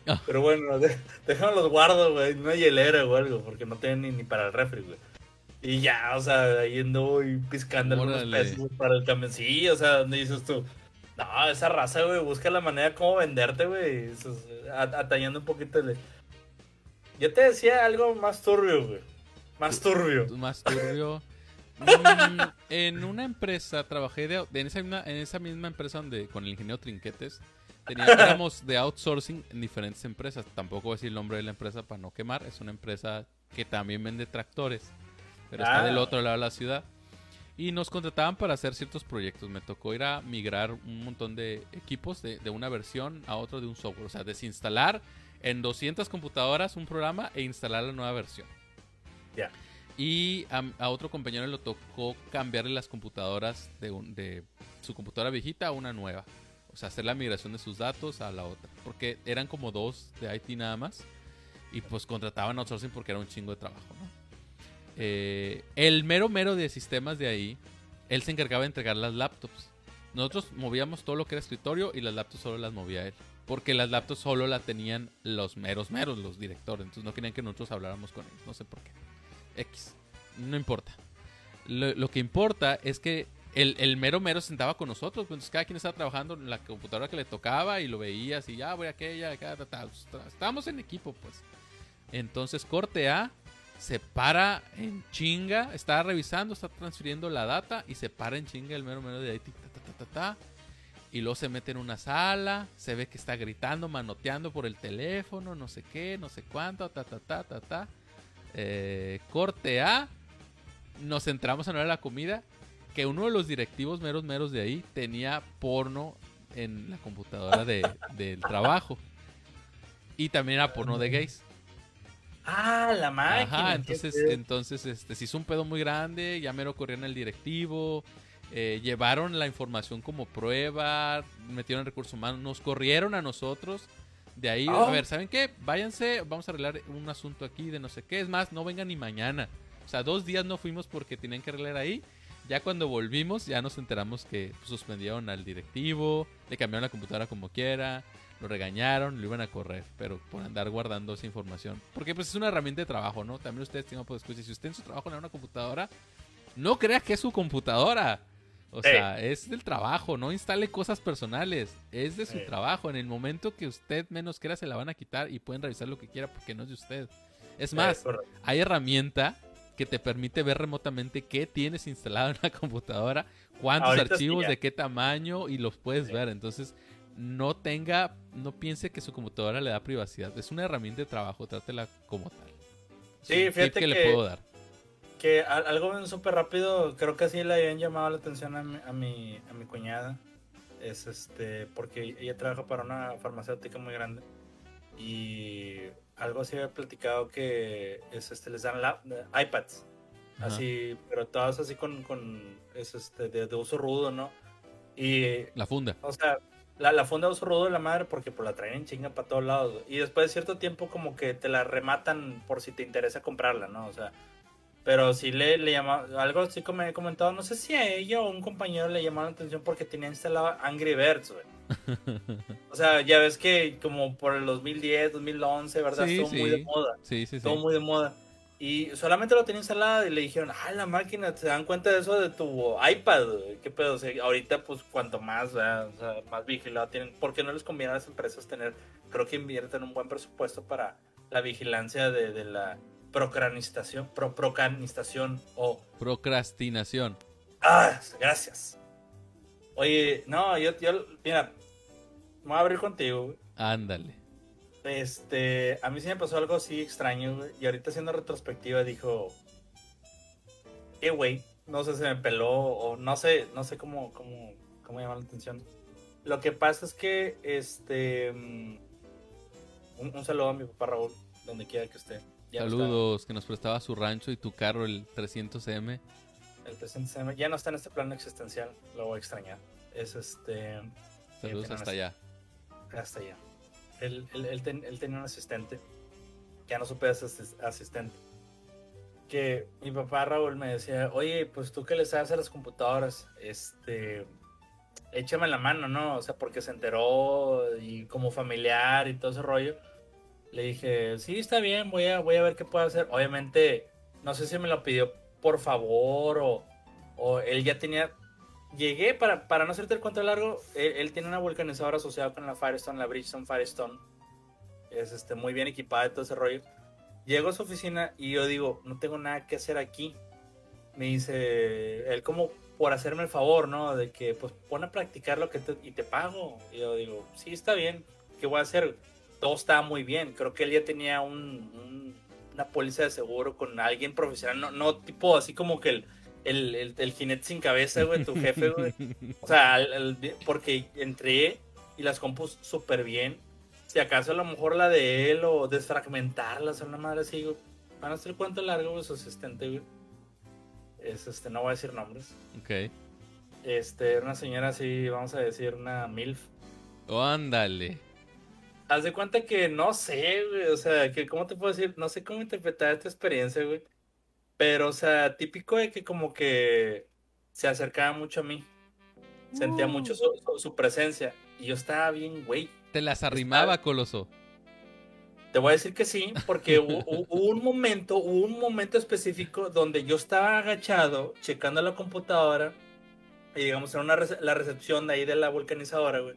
Speaker 2: Pero bueno, de, déjame los guardo, güey, en una hielera o algo, porque no tienen ni, ni para el refri, güey. Y ya, o sea, ahí ando y piscando algunos
Speaker 1: Órale.
Speaker 2: pesos para el camión. Sí, o sea, donde dices tú, no, esa raza, güey, busca la manera como venderte, güey. Eso es, a- Atañando un poquito de... Yo te decía algo más turbio, güey. Más turbio.
Speaker 1: Más turbio. Mm, en una empresa trabajé de, de- en, esa misma, en esa misma empresa donde con el ingeniero Trinquetes tenía, éramos de outsourcing en diferentes empresas. Tampoco voy a decir el nombre de la empresa para no quemar. Es una empresa que también vende tractores, pero está
Speaker 2: Ah,
Speaker 1: del otro lado de la ciudad. Y nos contrataban para hacer ciertos proyectos. Me tocó ir a migrar un montón de equipos de, de una versión a otro de un software. O sea, desinstalar en doscientas computadoras un programa e instalar la nueva versión.
Speaker 2: ya.
Speaker 1: Y a, a otro compañero le tocó cambiarle las computadoras de, un, de su computadora viejita a una nueva. O sea, hacer la migración de sus datos a la otra. Porque eran como dos de I T nada más. Y pues contrataban outsourcing porque era un chingo de trabajo, ¿no? Eh, el mero mero de sistemas de ahí, él se encargaba de entregar las laptops. Nosotros movíamos todo lo que era escritorio y las laptops solo las movía él. Porque las laptops solo la tenían los meros meros, los directores. Entonces no querían que nosotros habláramos con ellos. No sé por qué. X. No importa. Lo, lo que importa es que el, el mero mero se sentaba con nosotros. Entonces cada quien estaba trabajando en la computadora que le tocaba y lo veías y ya voy a aquella, acá, ta, ta. Estábamos en equipo, pues. Entonces corte A, se para en chinga, está revisando, está transfiriendo la data y se para en chinga el mero mero de I T. Ta, ta, ta, ta, ta. Y luego se mete en una sala, se ve que está gritando, manoteando por el teléfono, no sé qué, no sé cuánto, ta, ta, ta, ta, ta. Eh, corte A, nos entramos a ver la comida, que uno de los directivos meros meros de ahí tenía porno en la computadora de, del trabajo. Y también era porno de gays.
Speaker 2: Ah, la máquina.
Speaker 1: Ajá, entonces, entonces este, se hizo un pedo muy grande, ya mero corrieron el directivo, eh, llevaron la información como prueba, metieron recursos humanos, nos corrieron a nosotros. De ahí, oh. a ver, ¿saben qué? Váyanse, vamos a arreglar un asunto aquí de no sé qué. Es más, no vengan ni mañana. O sea, dos días no fuimos porque tenían que arreglar ahí. Ya cuando volvimos, ya nos enteramos que suspendieron al directivo, le cambiaron la computadora como quiera, lo regañaron, lo iban a correr, pero por andar guardando esa información. Porque pues es una herramienta de trabajo, ¿no? También ustedes tienen que escuchar. Si usted en su trabajo le da una computadora, no crea que es su computadora. O sea, sí. Es del trabajo, no instale cosas personales, es de su sí. trabajo. En el momento que usted menos quiera se la van a quitar y pueden revisar lo que quiera porque no es de usted. Es más, sí, hay herramienta que te permite ver remotamente qué tienes instalado en la computadora, cuántos ahorita archivos, sí, de qué tamaño y los puedes sí. ver. Entonces, no tenga, no piense que su computadora le da privacidad. Es una herramienta de trabajo, trátela como tal.
Speaker 2: Sí, sí fíjate que,
Speaker 1: que le puedo dar.
Speaker 2: Que algo súper rápido, creo que sí le habían llamado la atención a mi, a mi, a mi cuñada, es este, porque ella trabaja para una farmacéutica muy grande y algo así había platicado que es este, les dan la, iPads, ajá. Así, pero todas así con, con es este, de, de uso rudo, ¿no? Y
Speaker 1: la funda.
Speaker 2: O sea, la, la funda de uso rudo de la madre porque pues la traen en chinga para todos lados y después de cierto tiempo como que te la rematan por si te interesa comprarla, ¿no? O sea, pero sí le, le llamaba, algo así como me he comentado, no sé si a ella o a un compañero le llamó la atención porque tenía instalado Angry Birds, güey. O sea, ya ves que como por el dos mil diez, dos mil once, ¿verdad? Sí, estuvo sí. muy de moda.
Speaker 1: Sí, sí,
Speaker 2: Estuvo
Speaker 1: sí.
Speaker 2: muy de moda. Y solamente lo tenía instalado y le dijeron, ah, la máquina, ¿te dan cuenta de eso de tu iPad? Güey? ¿Qué pedo? O sea, ahorita, pues, cuanto más, ¿verdad? O sea, más vigilado tienen. ¿Por qué no les conviene a las empresas tener, creo que invierten un buen presupuesto para la vigilancia de, de la procrastinación, pro, procrastinación o...
Speaker 1: Procrastinación.
Speaker 2: Ah, gracias. Oye, no, yo, yo mira, me voy a abrir contigo, güey.
Speaker 1: Ándale.
Speaker 2: Este, a mí sí me pasó algo así extraño, güey. Y ahorita haciendo retrospectiva dijo, qué güey, no sé, se me peló o no sé, no sé cómo, cómo, cómo llamar la atención. Lo que pasa es que, este, un, un saludo a mi papá Raúl, donde quiera que esté.
Speaker 1: Ya Saludos, no que nos prestaba su rancho y tu carro, el trescientos eme.
Speaker 2: El trescientos eme, ya no está en este plano existencial, lo voy a extrañar. Es este...
Speaker 1: Saludos hasta allá.
Speaker 2: Hasta allá. Él, él, él, ten, él tenía un asistente, ya no supe ese asistente, que mi papá Raúl me decía, oye, pues tú que le sabes a las computadoras, este, échame la mano, ¿no? O sea, porque se enteró y como familiar y todo ese rollo, Le dije, sí, está bien, voy a, voy a ver qué puedo hacer. Obviamente, no sé si me lo pidió por favor o, o él ya tenía... Llegué, para, para no hacerte el cuento largo, él, él tiene una vulcanizadora asociada con la Firestone, la Bridgestone Firestone. Es este, muy bien equipada y todo ese rollo. Llego a su oficina y yo digo, no tengo nada que hacer aquí. Me dice, él como por hacerme el favor, ¿no? De que, pues, pon a practicar lo que te, y te pago. Y yo digo, sí, está bien, ¿qué voy a hacer? Todo estaba muy bien. Creo que él ya tenía un, un, una póliza de seguro con alguien profesional, no, no tipo así como que el, el, el, el jinete sin cabeza, güey, tu jefe, güey. O sea, el, el, porque entré y las compus súper bien. Si acaso a lo mejor la de él o desfragmentarlas o una madre así, güey. Van a hacer cuánto largo, güey, su asistente, güey. Es, este, no voy a decir nombres.
Speaker 1: Ok.
Speaker 2: Este, una señora así, vamos a decir, una MILF.
Speaker 1: Oh, ándale.
Speaker 2: Haz de cuenta que no sé, güey, o sea, que cómo te puedo decir, no sé cómo interpretar esta experiencia, güey. Pero, o sea, típico de que como que se acercaba mucho a mí. Sentía mucho su, su, su presencia. Y yo estaba bien, güey.
Speaker 1: Te las arrimaba,
Speaker 2: Estaba...
Speaker 1: Coloso.
Speaker 2: Te voy a decir que sí, porque hubo, hubo un momento, hubo un momento específico donde yo estaba agachado, checando la computadora, y digamos, en una rece la recepción de ahí de la vulcanizadora, güey.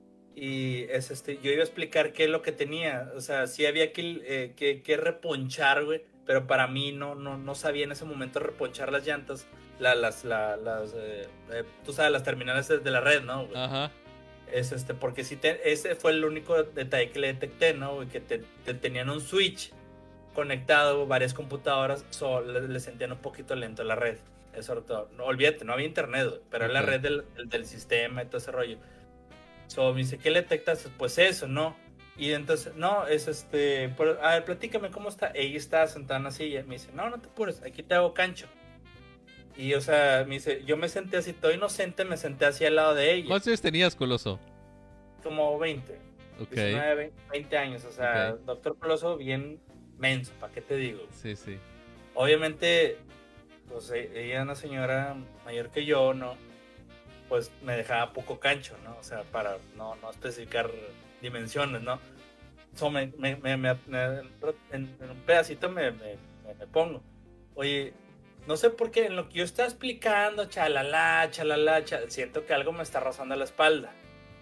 Speaker 2: Y es este, yo iba a explicar qué es lo que tenía, o sea, sí había que, eh, que, que reponchar, güey, pero para mí no, no, no sabía en ese momento reponchar las llantas, la, las, la, las, eh, eh, tú sabes, las terminales de la red, ¿no, güey?
Speaker 1: Ajá.
Speaker 2: Es este, porque sí te, ese fue el único detalle que le detecté, ¿no? Que te, te tenían un switch conectado, varias computadoras, so, le, le sentían un poquito lento la red. Eso todo. No, olvídate, no había internet, güey, pero okay. La red del, del, del sistema y todo ese rollo. So, me dice, ¿qué le detectas? Pues eso, ¿no? Y entonces, no, es este, por, a ver, platícame cómo está. Ella está sentada en la silla. Me dice, no, no te apures, aquí te hago cancho. Y, o sea, me dice, yo me senté así, todo inocente, me senté así al lado de ella.
Speaker 1: ¿Cuántos años tenías, Coloso?
Speaker 2: Como veinte.
Speaker 1: Ok.
Speaker 2: diecinueve, veinte años, o sea, okay. Doctor Coloso bien menso, ¿para qué te digo?
Speaker 1: Sí, sí.
Speaker 2: Obviamente, pues ella es una señora mayor que yo, ¿no? Pues me dejaba poco cancho, ¿no? O sea, para no, no especificar dimensiones, ¿no? So, me, me, me, me, me en, en un pedacito me, me, me pongo. Oye, no sé por qué, en lo que yo estaba explicando, chalala, chalala, chalala, siento que algo me está rozando la espalda.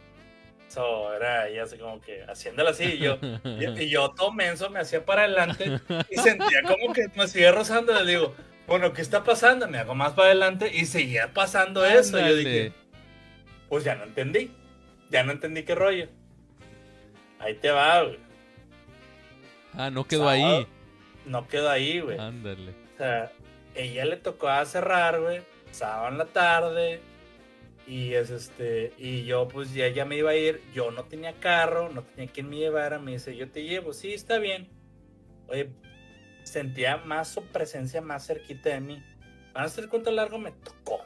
Speaker 2: So, era ella así como que haciéndolo así, y yo, y, y yo todo menso me hacía para adelante y sentía como que me seguía rozando. Le digo, bueno, ¿qué está pasando? Me hago más para adelante y seguía pasando eso. Y yo dije, pues ya no entendí, ya no entendí qué rollo. Ahí te va, güey.
Speaker 1: Ah, no quedó Sábado, ahí.
Speaker 2: No quedó ahí, güey.
Speaker 1: Ándale.
Speaker 2: O sea, ella le tocó a cerrar, güey, sábado en la tarde, y es este, y yo pues ya, ya me iba a ir, yo no tenía carro, no tenía quien me llevara, me dice, yo te llevo, sí, está bien. Oye, sentía más su presencia más cerquita de mí. Van a hacer cuento largo, me tocó.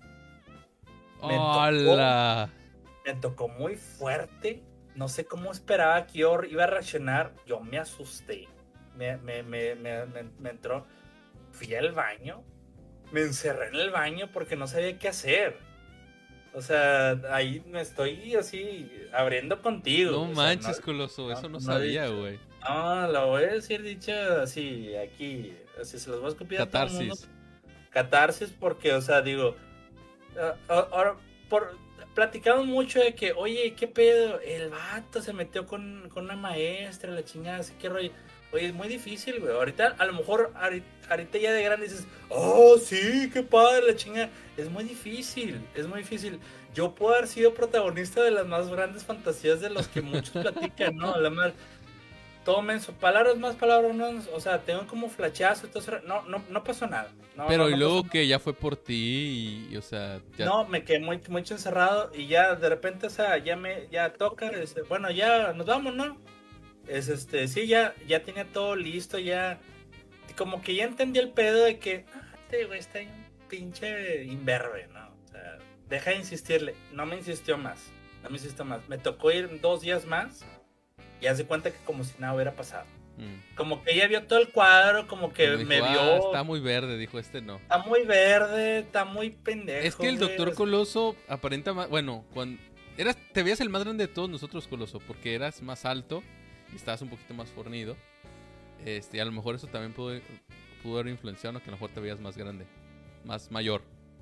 Speaker 2: Me
Speaker 1: ¡Hola!
Speaker 2: tocó, me tocó muy fuerte, no sé cómo esperaba que yo iba a reaccionar, yo me asusté, me, me, me, me, me, me entró, fui al baño, me encerré en el baño porque no sabía qué hacer. O sea, ahí me estoy así abriendo contigo.
Speaker 1: No
Speaker 2: o sea,
Speaker 1: manches,
Speaker 2: no,
Speaker 1: Coloso, eso no,
Speaker 2: no
Speaker 1: sabía, güey.
Speaker 2: No, lo voy a decir dicho así, aquí, así se los voy a escupir a todo el mundo. Catarsis, porque, o sea, digo, ahora, por, platicamos mucho de que, oye, ¿qué pedo? El vato se metió con, con una maestra, la chingada, así que rollo. Oye, es muy difícil, güey. Ahorita, a lo mejor, ahorita ya de grande dices, oh, sí, qué padre, la chingada. Es muy difícil, es muy difícil. Yo puedo haber sido protagonista de las más grandes fantasías de los que muchos platican, ¿no? La más, todo menso, palabras más, palabras menos. O sea, tengo como flachazo, entonces, no, no, no pasó nada. No,
Speaker 1: Pero
Speaker 2: no,
Speaker 1: y
Speaker 2: no
Speaker 1: luego que ya fue por ti y, o sea... Ya...
Speaker 2: No, me quedé muy, mucho encerrado y ya de repente, o sea, ya me, ya toca, este, bueno, ya nos vamos, ¿no? Es este, sí, ya, ya tenía todo listo, ya, como que ya entendí el pedo de que, ah, este güey está en un pinche imberbe, ¿no? O sea, deja de insistirle, no me insistió más, no me insistió más, me tocó ir dos días más y hace cuenta que como si nada hubiera pasado. Mm. Como que ella vio todo el cuadro, como que como dijo, me vio.
Speaker 1: Ah, está muy verde, dijo este no.
Speaker 2: Está muy verde, está muy pendejo.
Speaker 1: Es que el doctor güey. Coloso aparenta más, bueno, cuando eras, te veías el más grande de todos nosotros, Coloso, porque eras más alto y estabas un poquito más fornido. Este, y a lo mejor eso también pudo, pudo haber influenciado, ¿no? Que a lo mejor te veías más grande, más mayor.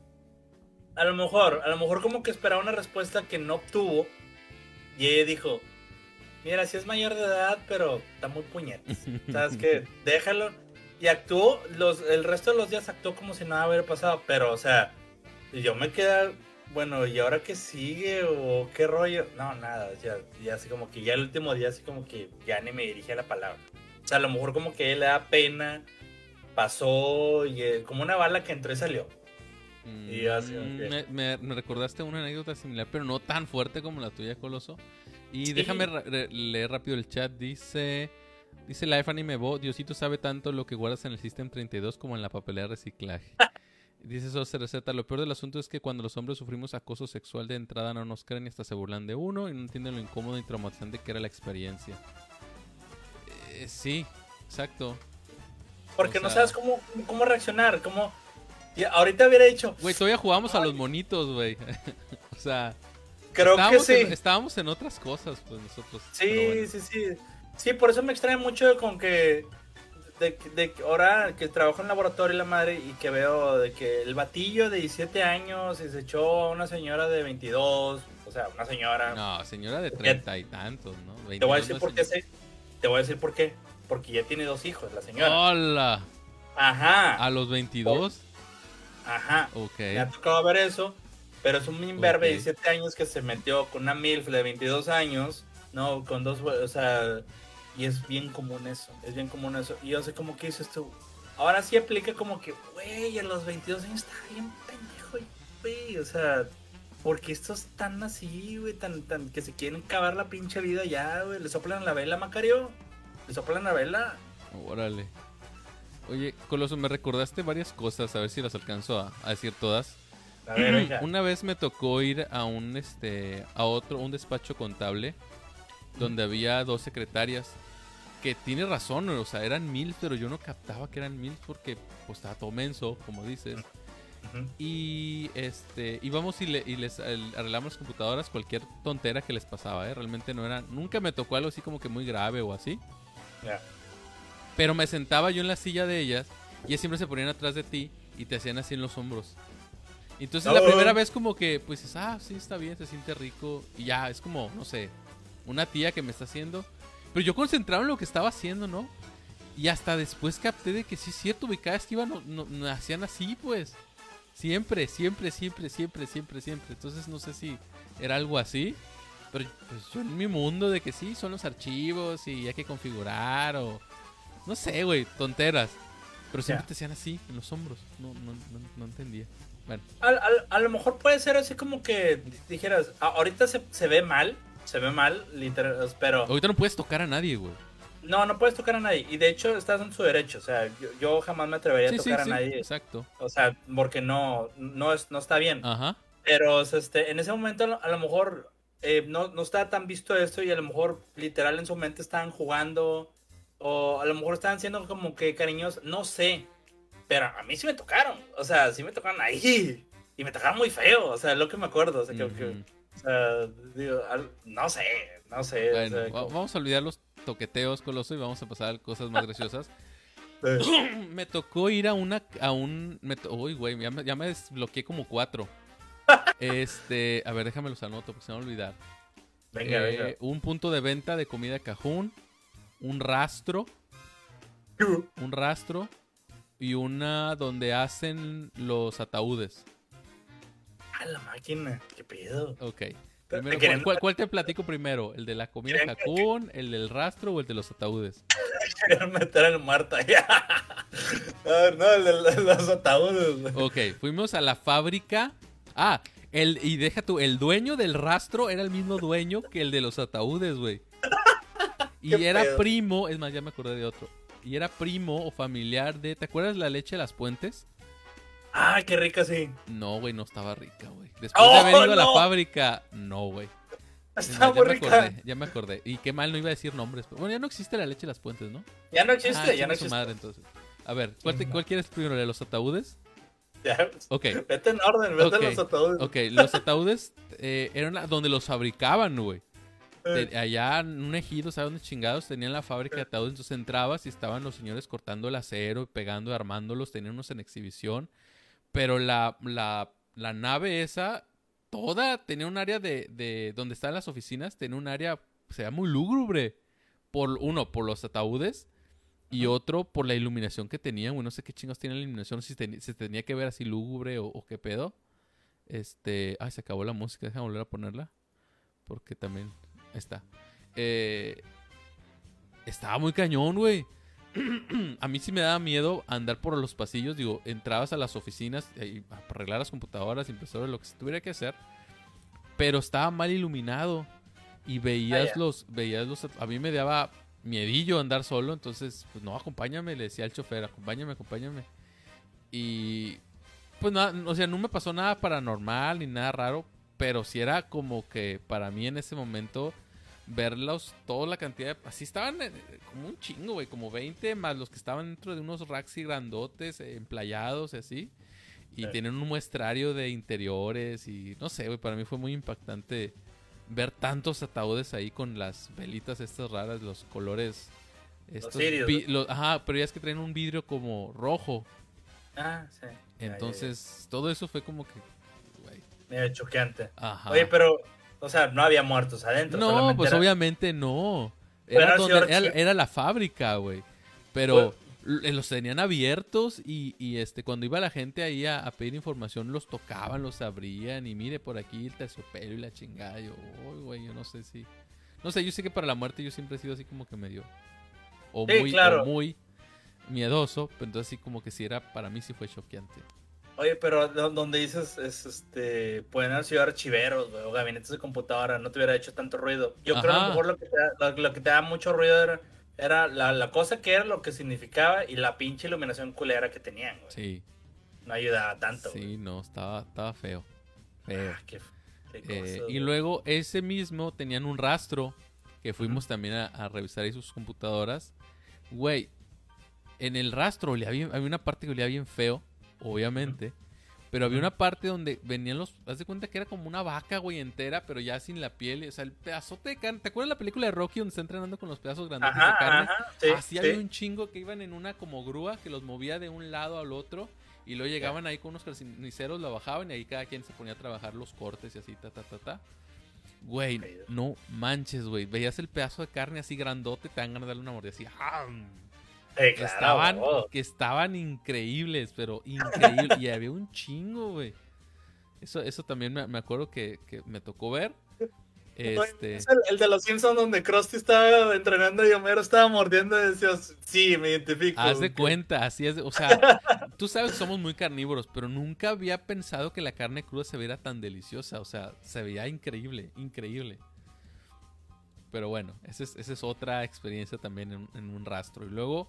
Speaker 2: A lo mejor, a lo mejor como que esperaba una respuesta que no obtuvo. Y ella dijo, mira, sí es mayor de edad, pero está muy puñetas. ¿Sabes qué? Déjalo. Y actuó, los, el resto de los días actuó como si nada hubiera pasado. Pero, o sea, yo me quedé, bueno, ¿y ahora qué sigue? ¿O qué rollo? No, nada, ya, ya así como que ya el último día así como que ya ni me dirigía la palabra. O sea, a lo mejor como que él le da pena, pasó, y eh, como una bala que entró y salió.
Speaker 1: Mm,
Speaker 2: y así, okay.
Speaker 1: me, me, me recordaste una anécdota similar, pero no tan fuerte como la tuya, Coloso. Y
Speaker 2: Sí.
Speaker 1: déjame ra- re- leer rápido el chat. Dice... Dice Life Anime Bo, Diosito sabe tanto lo que guardas en el System treinta y dos como en la papelera de reciclaje. Dice Sosa Receta, lo peor del asunto es que cuando los hombres sufrimos acoso sexual de entrada no nos creen y hasta se burlan de uno y no entienden lo incómodo y traumatizante que era la experiencia. Eh, sí, exacto.
Speaker 2: Porque
Speaker 1: O
Speaker 2: no
Speaker 1: sea-
Speaker 2: sabes cómo, cómo reaccionar, cómo... Y ahorita hubiera dicho,
Speaker 1: Güey, todavía jugamos a los monitos, güey. O sea,
Speaker 2: creo que
Speaker 1: estábamos,
Speaker 2: sí.
Speaker 1: en, estábamos en otras cosas, pues nosotros.
Speaker 2: Sí,
Speaker 1: pero bueno.
Speaker 2: sí, sí. Sí, por eso me extraña mucho con que... De, de que ahora que trabajo en laboratorio y la madre y que veo de que el batillo de diecisiete años y se echó a una señora de veintidós, o sea, una señora...
Speaker 1: No, señora de treinta y tantos, ¿no?
Speaker 2: Te voy a
Speaker 1: veintidós
Speaker 2: decir
Speaker 1: no
Speaker 2: por
Speaker 1: es
Speaker 2: qué
Speaker 1: señora.
Speaker 2: se- Te voy a decir por qué. Porque ya tiene dos hijos, la señora.
Speaker 1: ¡Hola!
Speaker 2: Ajá.
Speaker 1: ¿A los veintidós?
Speaker 2: Ajá.
Speaker 1: Ok.
Speaker 2: Me ha tocado ver eso, pero es un imberbe de
Speaker 1: Ok.
Speaker 2: diecisiete años que se metió con una MILF de veintidós años, no, con dos, o sea, y es bien común eso, es bien común eso. Y yo sé como que dices tú, ahora sí aplica como que, güey, a los veintidós años está bien pendejo, güey, o sea, porque estos están así, güey, tan, tan, que se quieren acabar la pinche vida ya, güey, le soplan la vela, Macario, le soplan la vela.
Speaker 1: Órale. Oye, Coloso, me recordaste varias cosas, a ver si las alcanzo a, a decir todas.
Speaker 2: A ver, venga.
Speaker 1: Una vez me tocó ir a un este a otro un despacho contable donde había dos secretarias que tiene razón, o sea, eran mil, pero yo no captaba que eran mil porque pues estaba todo menso, como dices.
Speaker 2: Ujú.
Speaker 1: Y este íbamos y, le, y les el- arreglamos las computadoras, cualquier tontera que les pasaba, ¿eh? Realmente no era, nunca me tocó algo así como que muy grave o así.
Speaker 2: Ya.
Speaker 1: Pero me sentaba yo en la silla de ellas y ellas siempre se ponían atrás de ti y te hacían así en los hombros. Entonces la
Speaker 2: Oh.
Speaker 1: primera vez como que pues dices, ah, sí, está bien, se siente rico. Y ya, es como, no sé, una tía que me está haciendo. Pero yo concentrado en lo que estaba haciendo, ¿no? Y hasta después capté de que sí es cierto, güey, cada vez que iban, no, no- no hacían así, pues. Siempre, siempre, siempre, siempre, siempre, siempre. Entonces no sé si era algo así. Pero pues yo en mi mundo de que sí, son los archivos y hay que configurar o... No sé, güey, tonteras. Pero siempre
Speaker 2: Ya.
Speaker 1: te hacían así, en los hombros. No, no, no, no entendía. Bueno,
Speaker 2: A, a- a lo mejor puede ser así como que dijeras, "Ah, ahorita se, se ve mal, se ve mal, literal, pero
Speaker 1: ahorita no puedes tocar a nadie, güey.
Speaker 2: no, no puedes tocar a nadie. Y de hecho estás en su derecho, o sea, yo, yo jamás me atrevería
Speaker 1: Sí,
Speaker 2: a
Speaker 1: sí,
Speaker 2: tocar
Speaker 1: sí,
Speaker 2: a nadie,
Speaker 1: exacto.
Speaker 2: o sea, porque no, no, es, no está bien.
Speaker 1: Ajá.
Speaker 2: Pero o sea, este, en ese momento a lo, a lo mejor eh, no, no está tan visto esto y a lo mejor literal en su mente estaban jugando o a lo mejor estaban siendo como que cariñosos, no sé. Pero a mí sí me tocaron, o sea, sí me tocaron ahí. Y me tocaron muy feo, o sea, es lo que me acuerdo, o sea, que, que-
Speaker 1: Ujú.
Speaker 2: o sea, digo, al- no sé, no sé. o
Speaker 1: Bueno,
Speaker 2: sea,
Speaker 1: va-
Speaker 2: como-
Speaker 1: vamos a olvidar los toqueteos, Coloso, y vamos a pasar a cosas más graciosas.
Speaker 2: eh,
Speaker 1: Me tocó ir a una, a un, me to- uy, güey, ya me, ya me desbloqueé como cuatro. Este, a ver, déjame los anoto porque se me va a olvidar.
Speaker 2: venga,
Speaker 1: Eh,
Speaker 2: venga.
Speaker 1: Un punto de venta de comida cajún, un rastro, un rastro y una donde hacen los ataúdes.
Speaker 2: A la máquina, qué pedo.
Speaker 1: Ok.
Speaker 2: Te-
Speaker 1: Primero,
Speaker 2: te querían-
Speaker 1: ¿cuál, cuál te platico primero? ¿El de la comida
Speaker 2: Querían-
Speaker 1: cajún, el del rastro o el de los ataúdes?
Speaker 2: Querían meter al Marta ya. Ah, no, el de el de los ataúdes. güey.
Speaker 1: Ok, fuimos a la fábrica. Ah, el, y deja tú, el dueño del rastro era el mismo dueño que el de los ataúdes, güey. Y
Speaker 2: ¿Qué
Speaker 1: era
Speaker 2: pedo?
Speaker 1: primo, es más, ya me acordé de otro. Y era primo o familiar de, ¿te acuerdas la leche de las Puentes?
Speaker 2: Ah, qué rica, sí.
Speaker 1: No, güey, no estaba rica, güey. Después
Speaker 2: ¡Oh,
Speaker 1: de haber ido a la
Speaker 2: no!
Speaker 1: fábrica, no, güey. Es
Speaker 2: Está
Speaker 1: más, ya
Speaker 2: muy
Speaker 1: me
Speaker 2: rica.
Speaker 1: acordé, ya me acordé. Y qué mal, no iba a decir nombres. Bueno, ya no existe la leche de las Puentes, ¿no?
Speaker 2: Ya no existe,
Speaker 1: Ah,
Speaker 2: ya
Speaker 1: chinga
Speaker 2: no
Speaker 1: su
Speaker 2: existe.
Speaker 1: madre, entonces. A ver, ¿cuál, te- cuál quieres primero? ¿De los ataúdes?
Speaker 2: Ya.
Speaker 1: Ok.
Speaker 2: Vete en orden, vete
Speaker 1: Ok,
Speaker 2: a los ataúdes.
Speaker 1: Ok, los ataúdes eh, eran la- donde los fabricaban, güey. te, allá en un ejido, ¿sabes dónde chingados? Tenían la fábrica de ataúdes, entonces entrabas y estaban los señores cortando el acero, pegando, armándolos, tenían unos en exhibición. Pero la, la, la nave esa, toda tenía un área de, de donde están las oficinas, tenía un área, se ve muy lúgubre. Por, uno, por los ataúdes. Y uh-huh. otro, por la iluminación que tenían, güey. No sé qué chingos tiene la iluminación, si se, se tenía que ver así lúgubre o, o qué pedo. Este... Ay, se acabó la música, déjame volver a ponerla. Porque también... Está. Eh, estaba muy cañón, güey. A mí sí me daba miedo andar por los pasillos. Digo, entrabas a las oficinas y arreglar las computadoras, impresoras, lo que se tuviera que hacer. Pero estaba mal iluminado. Y veías ah, yeah. los... veías los... A mí me daba miedillo andar solo. Entonces, pues no, acompáñame. Le decía al chofer, acompáñame, acompáñame. Y... Pues nada, o sea, no me pasó nada paranormal ni nada raro. Pero sí era como que para mí en ese momento verlos, toda la cantidad de... Así estaban eh, como un chingo, güey, como veinte más los que estaban dentro de unos racks y grandotes, eh, emplayados y así. Y sí. Tienen un muestrario de interiores y no sé, güey, para mí fue muy impactante ver tantos ataúdes ahí con las velitas estas raras, los colores... Estos
Speaker 2: los sirios,
Speaker 1: vi- los, ajá, pero ya es que traen un vidrio como rojo.
Speaker 2: Ah, sí.
Speaker 1: Entonces,
Speaker 2: ya, ya, ya.
Speaker 1: todo eso fue como que...
Speaker 2: Medio choqueante.
Speaker 1: Ajá.
Speaker 2: Oye, pero, o sea, no había muertos adentro.
Speaker 1: No, pues
Speaker 2: era...
Speaker 1: obviamente no. Era, donde, era, era la fábrica, güey. Pero pues... los tenían abiertos y, y este cuando iba la gente ahí a, a pedir información, los tocaban, los abrían y mire por aquí el terciopelo y la chingada. Yo, oh, güey, yo no sé si... No sé, yo sé que para la muerte yo siempre he sido así como que medio... O,
Speaker 2: sí,
Speaker 1: muy,
Speaker 2: claro.
Speaker 1: o muy miedoso, pero entonces sí como que sí era... Para mí sí fue choqueante.
Speaker 2: Oye, pero donde dices, es este, pueden haber sido archiveros, güey, o gabinetes de computadora, no te hubiera hecho tanto ruido. Yo Ajá. creo que a lo mejor lo que te da, lo, lo que te da mucho ruido era, era la, la cosa que era, lo que significaba y la pinche iluminación culera que tenían, güey.
Speaker 1: Sí.
Speaker 2: No ayudaba tanto,
Speaker 1: Sí,
Speaker 2: güey.
Speaker 1: no, estaba, estaba feo. Feo.
Speaker 2: Ah, qué, qué cosa,
Speaker 1: eh,
Speaker 2: güey.
Speaker 1: y luego ese mismo tenían un rastro que fuimos uh-huh. también a, a revisar ahí sus computadoras. Güey, en el rastro olía bien, había una parte que olía bien feo, obviamente. Uh-huh. Pero había una parte donde venían los... Haz de cuenta que era como una vaca, güey, entera, pero ya sin la piel. O sea, el pedazote de carne. ¿Te acuerdas de la película de Rocky donde está entrenando con los pedazos grandes de carne?
Speaker 2: Ajá, sí,
Speaker 1: Así
Speaker 2: sí.
Speaker 1: había un chingo que iban en una como grúa que los movía de un lado al otro. Y luego llegaban yeah. ahí con unos carniceros, la bajaban y ahí cada quien se ponía a trabajar los cortes y así, ta, ta, ta, ta. Güey, no manches, güey. Veías el pedazo de carne así grandote, te dan ganas de darle una mordida así. ¡Ah!
Speaker 2: Hey,
Speaker 1: que,
Speaker 2: claro,
Speaker 1: estaban,
Speaker 2: oh.
Speaker 1: que estaban increíbles, pero increíbles. Y había un chingo, güey. Eso, eso también me, me acuerdo que, que me tocó ver. Este...
Speaker 2: Es el, el de los Simpsons donde Krusty estaba entrenando y Homero estaba mordiendo y decías, sí, me identifico.
Speaker 1: Haz de cuenta, así es. O sea, tú sabes que somos muy carnívoros, pero nunca había pensado que la carne cruda se viera tan deliciosa. O sea, se veía increíble, increíble. Pero bueno, esa es, esa es otra experiencia también en, en un rastro. Y luego,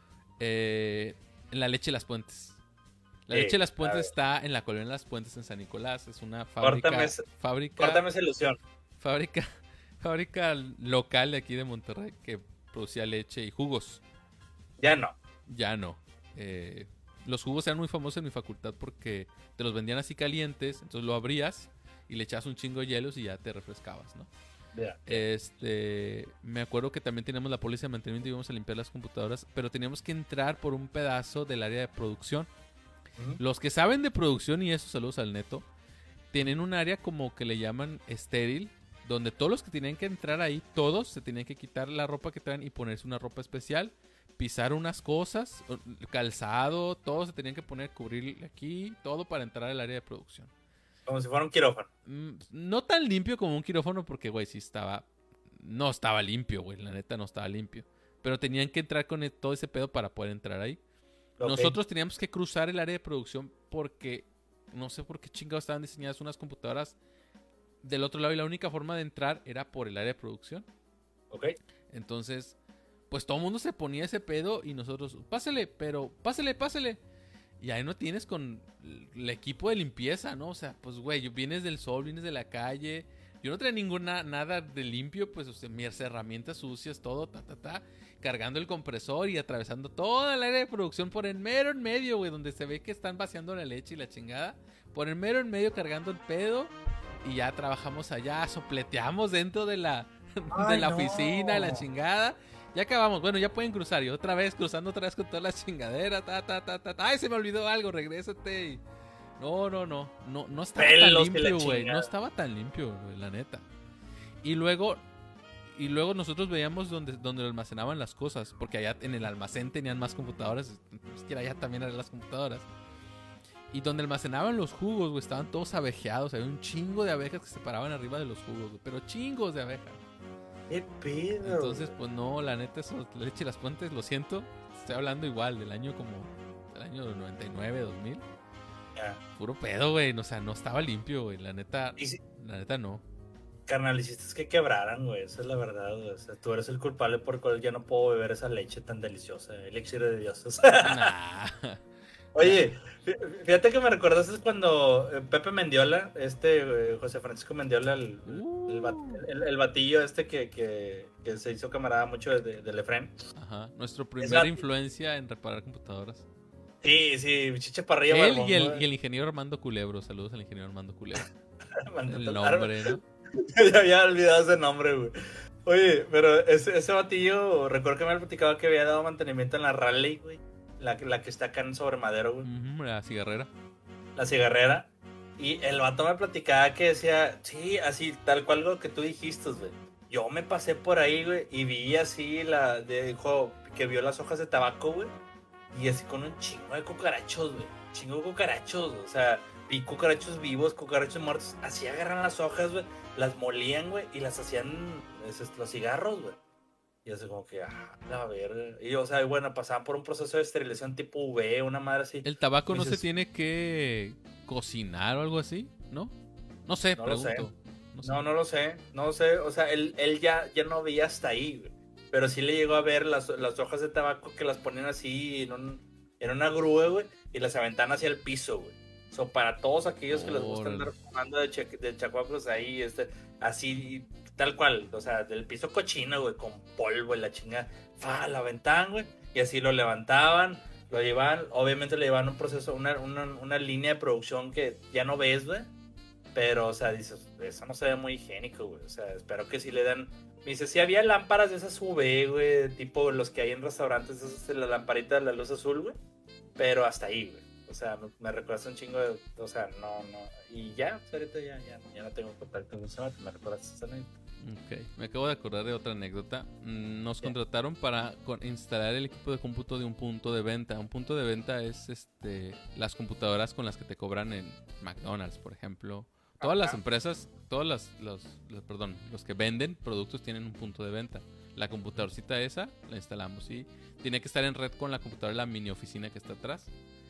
Speaker 1: eh, en la leche de las Puentes. La sí, leche de las Puentes está en la colonia de las Puentes en San Nicolás. Es una fábrica...
Speaker 2: Córtame,
Speaker 1: fábrica,
Speaker 2: córtame esa ilusión.
Speaker 1: Fábrica, fábrica local de aquí de Monterrey que producía leche y jugos.
Speaker 2: Ya no.
Speaker 1: Ya no. Eh, los jugos eran muy famosos en mi facultad porque te los vendían así calientes. Entonces lo abrías y le echabas un chingo de hielos y ya te refrescabas, ¿no?
Speaker 2: Yeah.
Speaker 1: Este, me acuerdo que también teníamos la póliza de mantenimiento y íbamos a limpiar las computadoras, pero teníamos que entrar por un pedazo del área de producción. Uh-huh. Los que saben de producción y eso, saludos al Neto, tienen un área como que le llaman estéril, donde todos los que tenían que entrar ahí, todos se tenían que quitar la ropa que traen y ponerse una ropa especial, pisar unas cosas, calzado, todos se tenían que poner, cubrir aquí, todo para entrar al área de producción.
Speaker 2: Como si fuera un quirófano.
Speaker 1: No tan limpio como un quirófano porque, güey, sí estaba... No estaba limpio, güey. La neta no estaba limpio. Pero tenían que entrar con todo ese pedo para poder entrar ahí. Okay. Nosotros teníamos que cruzar el área de producción porque... No sé por qué chingados estaban diseñadas unas computadoras del otro lado. Y la única forma de entrar era por el área de producción.
Speaker 2: Ok.
Speaker 1: Entonces, pues todo el mundo se ponía ese pedo y nosotros... Pásele, pero... Pásele, pásele. Y ahí no tienes con el equipo de limpieza, ¿no? O sea, pues, güey, vienes del sol, vienes de la calle. Yo no traía ninguna, nada de limpio, pues, o sea, mis herramientas sucias, todo, ta, ta, ta. Cargando el compresor y atravesando toda el área de producción por el mero en medio, güey, donde se ve que están vaciando la leche y la chingada. Por el mero en medio cargando el pedo. Y ya trabajamos allá, sopleteamos dentro de la, de la
Speaker 2: no.
Speaker 1: oficina, la chingada. Ya acabamos, bueno, ya pueden cruzar. Y otra vez, cruzando otra vez con todas las chingaderas. Ta, ta, ta, ta, ta. Ay, se me olvidó algo, regrésate. Y... No, no, no. No, no estaba
Speaker 2: Pelos
Speaker 1: tan
Speaker 2: y la
Speaker 1: limpio, güey.
Speaker 2: chingada.
Speaker 1: No estaba tan limpio, güey, la neta. Y luego. Y luego nosotros veíamos donde, donde almacenaban las cosas. Porque allá en el almacén tenían más computadoras. Es que allá también eran las computadoras. Y donde almacenaban los jugos, güey, estaban todos abejeados. Había un chingo de abejas que se paraban arriba de los jugos, güey. Pero chingos de abejas.
Speaker 2: ¿Qué pedo?
Speaker 1: Entonces, pues no, la neta, eso, Leche y las Fuentes, lo siento. Estoy hablando igual del año como. Del año noventa y nueve, dos mil.
Speaker 2: Ya.
Speaker 1: Puro pedo, güey. O sea, no estaba limpio, güey. La neta.
Speaker 2: Y si,
Speaker 1: La neta no.
Speaker 2: carnal, hiciste que quebraran, güey. Esa es la verdad, güey. O sea, tú eres el culpable por el cual ya no puedo beber esa leche tan deliciosa. Elixir de dioses.
Speaker 1: Nah.
Speaker 2: Oye, fí- fíjate que me recordaste cuando eh, Pepe Mendiola, este eh, José Francisco Mendiola, el, el, bat- el- el batillo este que, que, que se hizo camarada mucho de, de, del Efraín.
Speaker 1: Ajá. Nuestro primera
Speaker 2: Exacto.
Speaker 1: influencia en reparar computadoras.
Speaker 2: Sí, sí, chiche parrilla.
Speaker 1: Él
Speaker 2: barbón,
Speaker 1: y el,
Speaker 2: güey.
Speaker 1: y el ingeniero Armando Culebro. Saludos al ingeniero Armando Culebro.
Speaker 2: Maldito
Speaker 1: El
Speaker 2: largo.
Speaker 1: nombre, ¿no?
Speaker 2: Ya había olvidado ese nombre, güey. Oye, pero ese, ese batillo, recuerdo que me había platicado que había dado mantenimiento en la Raleigh, güey. La, que- la que está acá en Sobre Madero, güey.
Speaker 1: Ujú, la cigarrera.
Speaker 2: La cigarrera. Y el vato me platicaba que decía, sí, así, tal cual lo que tú dijiste, güey. Yo me pasé por ahí, güey, y vi así la, de, dijo, que vio las hojas de tabaco, güey. Y así con un chingo de cucarachos, güey. Chingo de cucarachos, o sea, vi cucarachos vivos, cucarachos muertos. Así agarran las hojas, güey, las molían, güey, y las hacían esos, los cigarros, güey. Y así como que, ah, la verga. Y, o sea, y bueno, pasaban por un proceso de esterilización tipo U V, una madre así.
Speaker 1: El tabaco no
Speaker 2: Dices-
Speaker 1: se tiene que cocinar o algo así, ¿no? No sé,
Speaker 2: No lo sé.
Speaker 1: pregunto. No sé.
Speaker 2: No, no lo sé, no sé, o sea, él, él ya, ya no veía hasta ahí, güey. Pero sí le llegó a ver las, las hojas de tabaco que las ponían así en, un, en una grúa, güey, y las aventaban hacia el piso, güey. So, para todos aquellos que les gusta
Speaker 1: Órale.
Speaker 2: andar fumando de, che- de chacuacos ahí, este, así, tal cual, o sea, del piso cochino, güey, con polvo y la chingada, fa, la aventaban, güey, y así lo levantaban, lo llevaban, obviamente le llevaban un proceso, una, una, una línea de producción que ya no ves, güey. Pero, o sea, dices, eso no se ve muy higiénico, güey. O sea, espero que sí le dan. Me dice, sí había lámparas de esas U V, güey. Tipo los que hay en restaurantes, esas de la lamparita de la luz azul, güey. Pero hasta ahí, güey. O sea, me, me recuerda un chingo de. O sea, no, no. Y ya, pues, ahorita ya, ya, ya no tengo contacto con ese vato, me recuerdas esa anécdota.
Speaker 1: Ok, me acabo de acordar de otra anécdota. Mm, Nos
Speaker 2: Ya.
Speaker 1: contrataron para con- instalar el equipo de cómputo de un punto de venta. Un punto de venta es este las computadoras con las que te cobran en McDonald's, por ejemplo. Todas las
Speaker 2: Ajá.
Speaker 1: empresas, todas las, los, los- perdón, los que venden productos tienen un punto de venta. La computadorcita esa la instalamos y tiene que estar en red con la computadora de la mini oficina que está atrás.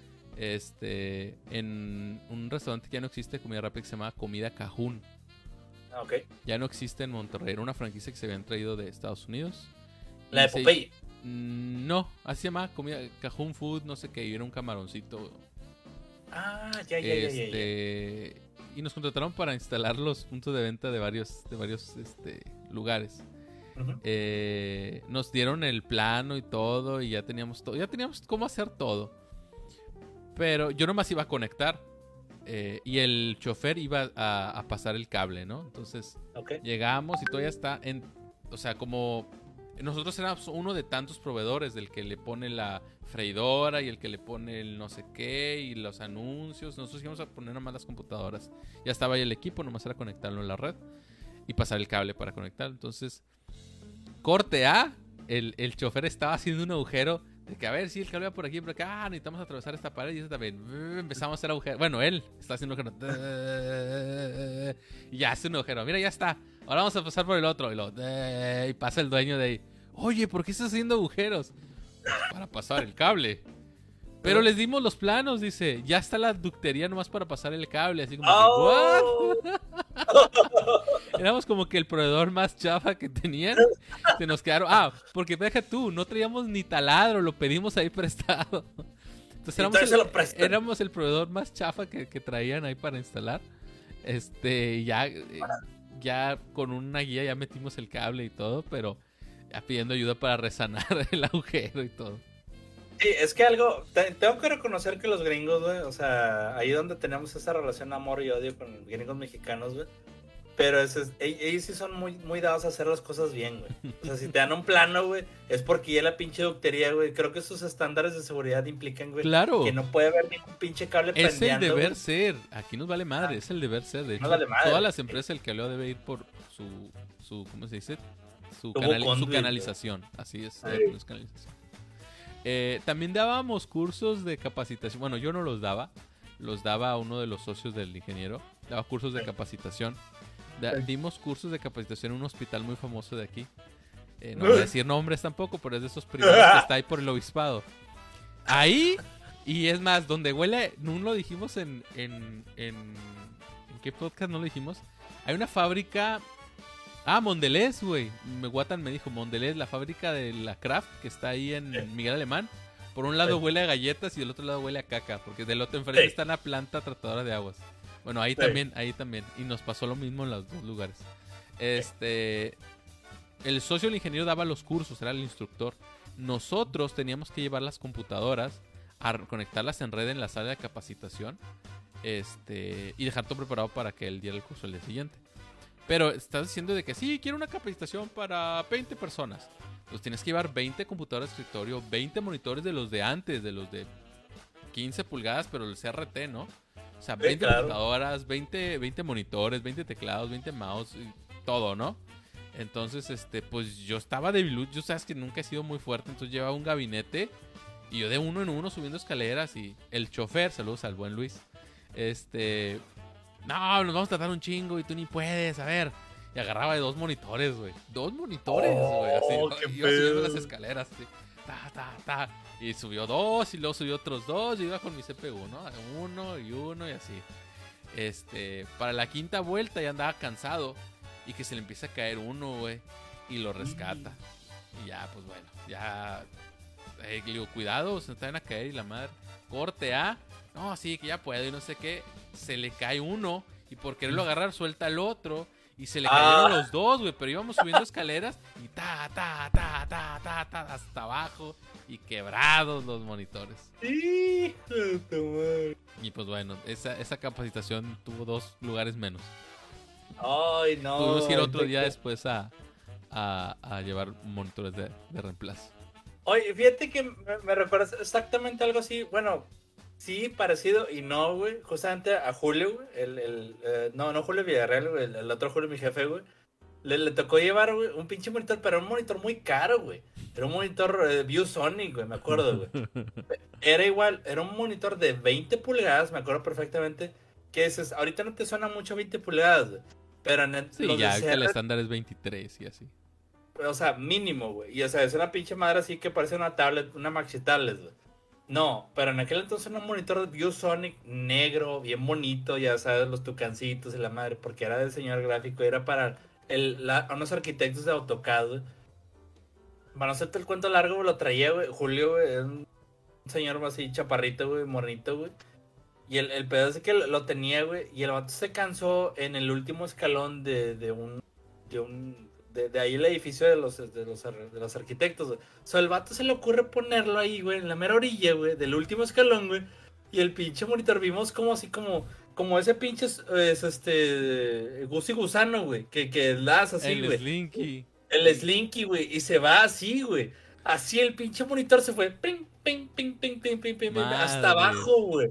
Speaker 1: Este, en un restaurante que ya no existe, comida rápida, que se llama Comida Cajún.
Speaker 2: Ah, ok.
Speaker 1: Ya no existe en Monterrey. Era una franquicia que se habían traído de Estados Unidos.
Speaker 2: La de
Speaker 1: Y se-
Speaker 2: Popeye.
Speaker 1: Mm, No, así se llama comida Cajún Food, no sé qué, y era un camaroncito.
Speaker 2: Ah, ya, ya, ya, ya, ya.
Speaker 1: Este, y nos contrataron para instalar los puntos de venta de varios, de varios este, lugares.
Speaker 2: Ujú.
Speaker 1: Eh, nos dieron el plano y todo, y ya teníamos todo, ya teníamos cómo hacer todo. Pero yo nomás iba a conectar. eh, y el chofer iba a, a pasar el cable, ¿no? Entonces
Speaker 2: Ok.
Speaker 1: llegamos y todo ya está en... O sea, como... Nosotros éramos uno de tantos proveedores, del que le pone la freidora y el que le pone el no sé qué y los anuncios. Nosotros íbamos a poner nomás las computadoras. Ya estaba ahí el equipo, nomás era conectarlo en la red y pasar el cable para conectar. Entonces, corte A, el, el chofer estaba haciendo un agujero de que a ver si el cable va por aquí, por acá. Ah, necesitamos atravesar esta pared y esta también. Empezamos a hacer agujero. Bueno, él está haciendo un agujero. Y ya hace un agujero. Mira, ya está. Ahora vamos a pasar por el otro. Y, lo, y pasa el dueño de ahí. Oye, ¿por qué estás haciendo agujeros? Pues para pasar el cable. Pero les dimos los planos, dice. Ya está la ductería nomás para pasar el cable. Así como
Speaker 2: Oh.
Speaker 1: que, ¿what? Éramos como que el proveedor más chafa que tenían. Se nos quedaron. Ah, porque deja tú, no traíamos ni taladro, lo pedimos ahí prestado. Entonces éramos,
Speaker 2: Entonces se
Speaker 1: el,
Speaker 2: lo prestan.
Speaker 1: éramos el proveedor más chafa que, que traían ahí para instalar. Este, y ya, eh, ya con una guía ya metimos el cable y todo, pero ya pidiendo ayuda para resanar el agujero y todo.
Speaker 2: Sí, es que algo, te- tengo que reconocer que los gringos, güey, o sea, ahí donde tenemos esa relación amor y odio con los gringos mexicanos, güey, Pero eso es, ell- ellos sí son muy, muy dados a hacer las cosas bien, güey. O sea, si te dan un plano, güey, es porque ya la pinche ductería, güey. Creo que sus estándares de seguridad implican, güey,
Speaker 1: Claro.
Speaker 2: que no puede haber ningún pinche cable
Speaker 1: Es el
Speaker 2: pendeando,
Speaker 1: deber
Speaker 2: güey.
Speaker 1: ser. Aquí nos vale madre, es el deber ser. De
Speaker 2: No
Speaker 1: hecho,
Speaker 2: vale madre.
Speaker 1: todas las empresas el cableo debe ir por su, su ¿cómo se dice? Su,
Speaker 2: Tubo
Speaker 1: canali- su
Speaker 2: conduit,
Speaker 1: canalización. Así es,
Speaker 2: Ahí.
Speaker 1: debe poner su canalización. Eh, también dábamos cursos de capacitación. Bueno, yo no los daba. Los daba uno de los socios del ingeniero. Daba cursos de
Speaker 2: Sí.
Speaker 1: capacitación. Da-
Speaker 2: Sí.
Speaker 1: dimos cursos de capacitación en un hospital muy famoso de aquí. Eh, no voy a decir nombres tampoco, pero es de esos privados que está ahí por el obispado. Ahí, y es más, donde huele, no lo dijimos en, en, en, ¿en qué podcast no lo dijimos? Hay una fábrica, ah, Mondelez, güey. Me Guatan me dijo, Mondelez, la fábrica de la Kraft, que está ahí en
Speaker 2: Sí.
Speaker 1: Miguel Alemán. Por un lado
Speaker 2: Sí.
Speaker 1: huele a galletas y del otro lado huele a caca, porque del otro enfrente
Speaker 2: Sí.
Speaker 1: está una planta tratadora de aguas. Bueno, ahí
Speaker 2: Sí.
Speaker 1: también, ahí también. Y nos pasó lo mismo en los dos lugares. Este, el socio del ingeniero daba los cursos, era el instructor. Nosotros teníamos que llevar las computadoras a conectarlas en red en la sala de capacitación, este, y dejar todo preparado para que él diera el curso el día siguiente. Pero estás diciendo de que sí, quiero una capacitación para veinte personas. Pues tienes que llevar veinte computadoras de escritorio, veinte monitores de los de antes, de los de quince pulgadas, pero el C R T, ¿no? O sea,
Speaker 2: Sí,
Speaker 1: veinte
Speaker 2: claro.
Speaker 1: computadoras, veinte, veinte monitores, veinte teclados, veinte mouse, y todo, ¿no? Entonces, este, pues yo estaba debilucho, yo sabes que nunca he sido muy fuerte, entonces llevaba un gabinete y yo de uno en uno subiendo escaleras y el chofer, saludos al buen Luis, este, no, nos vamos a tratar un chingo y tú ni puedes, a ver. Y agarraba de dos monitores, güey. Dos monitores, güey. Así,
Speaker 2: Oh,
Speaker 1: ¿no?
Speaker 2: qué
Speaker 1: Iba subiendo
Speaker 2: pedo.
Speaker 1: las escaleras, así. Ta, ta, ta. Y subió dos, y luego subió otros dos. Y iba con mi C P U, ¿no? Uno y uno y así. Este, para la quinta vuelta ya andaba cansado. Y que se le empieza a caer uno, güey. Y lo rescata. Y ya, pues bueno, ya. Eh, le digo, cuidado, se están a caer y la madre. Corte A. No, sí, que ya puedo y no sé qué. Se le cae uno. Y por quererlo agarrar, suelta el otro. Y se le cayeron
Speaker 2: Ah.
Speaker 1: los dos, güey. Pero íbamos subiendo escaleras. Y ta, ta, ta, ta, ta, ta. Hasta abajo. Y quebrados los monitores.
Speaker 2: Hijo de tu madre.
Speaker 1: Y pues bueno, esa, esa capacitación tuvo dos lugares menos.
Speaker 2: Ay, no.
Speaker 1: Tuvimos que ir otro
Speaker 2: te-
Speaker 1: día después a, a, a llevar monitores de, de reemplazo.
Speaker 2: Oye, fíjate que me, me recuerdas exactamente algo así. Bueno, sí, parecido y no, güey. Justamente a Julio, güey. El, el, eh, no, no Julio Villarreal, güey. El, el otro Julio, mi jefe, güey. Le, le tocó llevar, güey, un pinche monitor, pero un monitor muy caro, güey. Era un monitor eh, ViewSonic, güey, me acuerdo, güey. Era igual, era un monitor de veinte pulgadas, me acuerdo perfectamente. Que es, ahorita no te suena mucho veinte pulgadas, güey. Pero en el,
Speaker 1: Sí,
Speaker 2: los de
Speaker 1: ya, ahorita el
Speaker 2: C R T,
Speaker 1: estándar es veintitrés y así.
Speaker 2: o sea, mínimo, güey. Y o sea, es una pinche madre así que parece una tablet, una maxi tablet, güey. No, pero en aquel entonces era un monitor de ViewSonic negro, bien bonito, ya sabes, los tucancitos y la madre, porque era de diseñador gráfico, era para el, la, unos arquitectos de AutoCAD, güey. Para no hacerte el cuento largo, güey, lo traía, güey. Julio, güey, era un señor así chaparrito, güey, mornito, güey. Y el, el pedo es que lo, lo tenía, güey, y el vato se cansó en el último escalón de, de un... De un de, de ahí el edificio de los, de los, ar- de los arquitectos, güey. O sea, el vato se le ocurre ponerlo ahí, güey, en la mera orilla, güey, del último escalón, güey. Y el pinche monitor vimos como así, como, como ese pinche, es, es, este, gusi gusano, güey, que, que las así,
Speaker 1: el
Speaker 2: güey.
Speaker 1: Slinky.
Speaker 2: El Slinky, güey, y se va así, güey. Así el pinche monitor se fue, ping, ping, ping, ping, ping, ping, ping,
Speaker 1: Madre.
Speaker 2: hasta abajo, güey.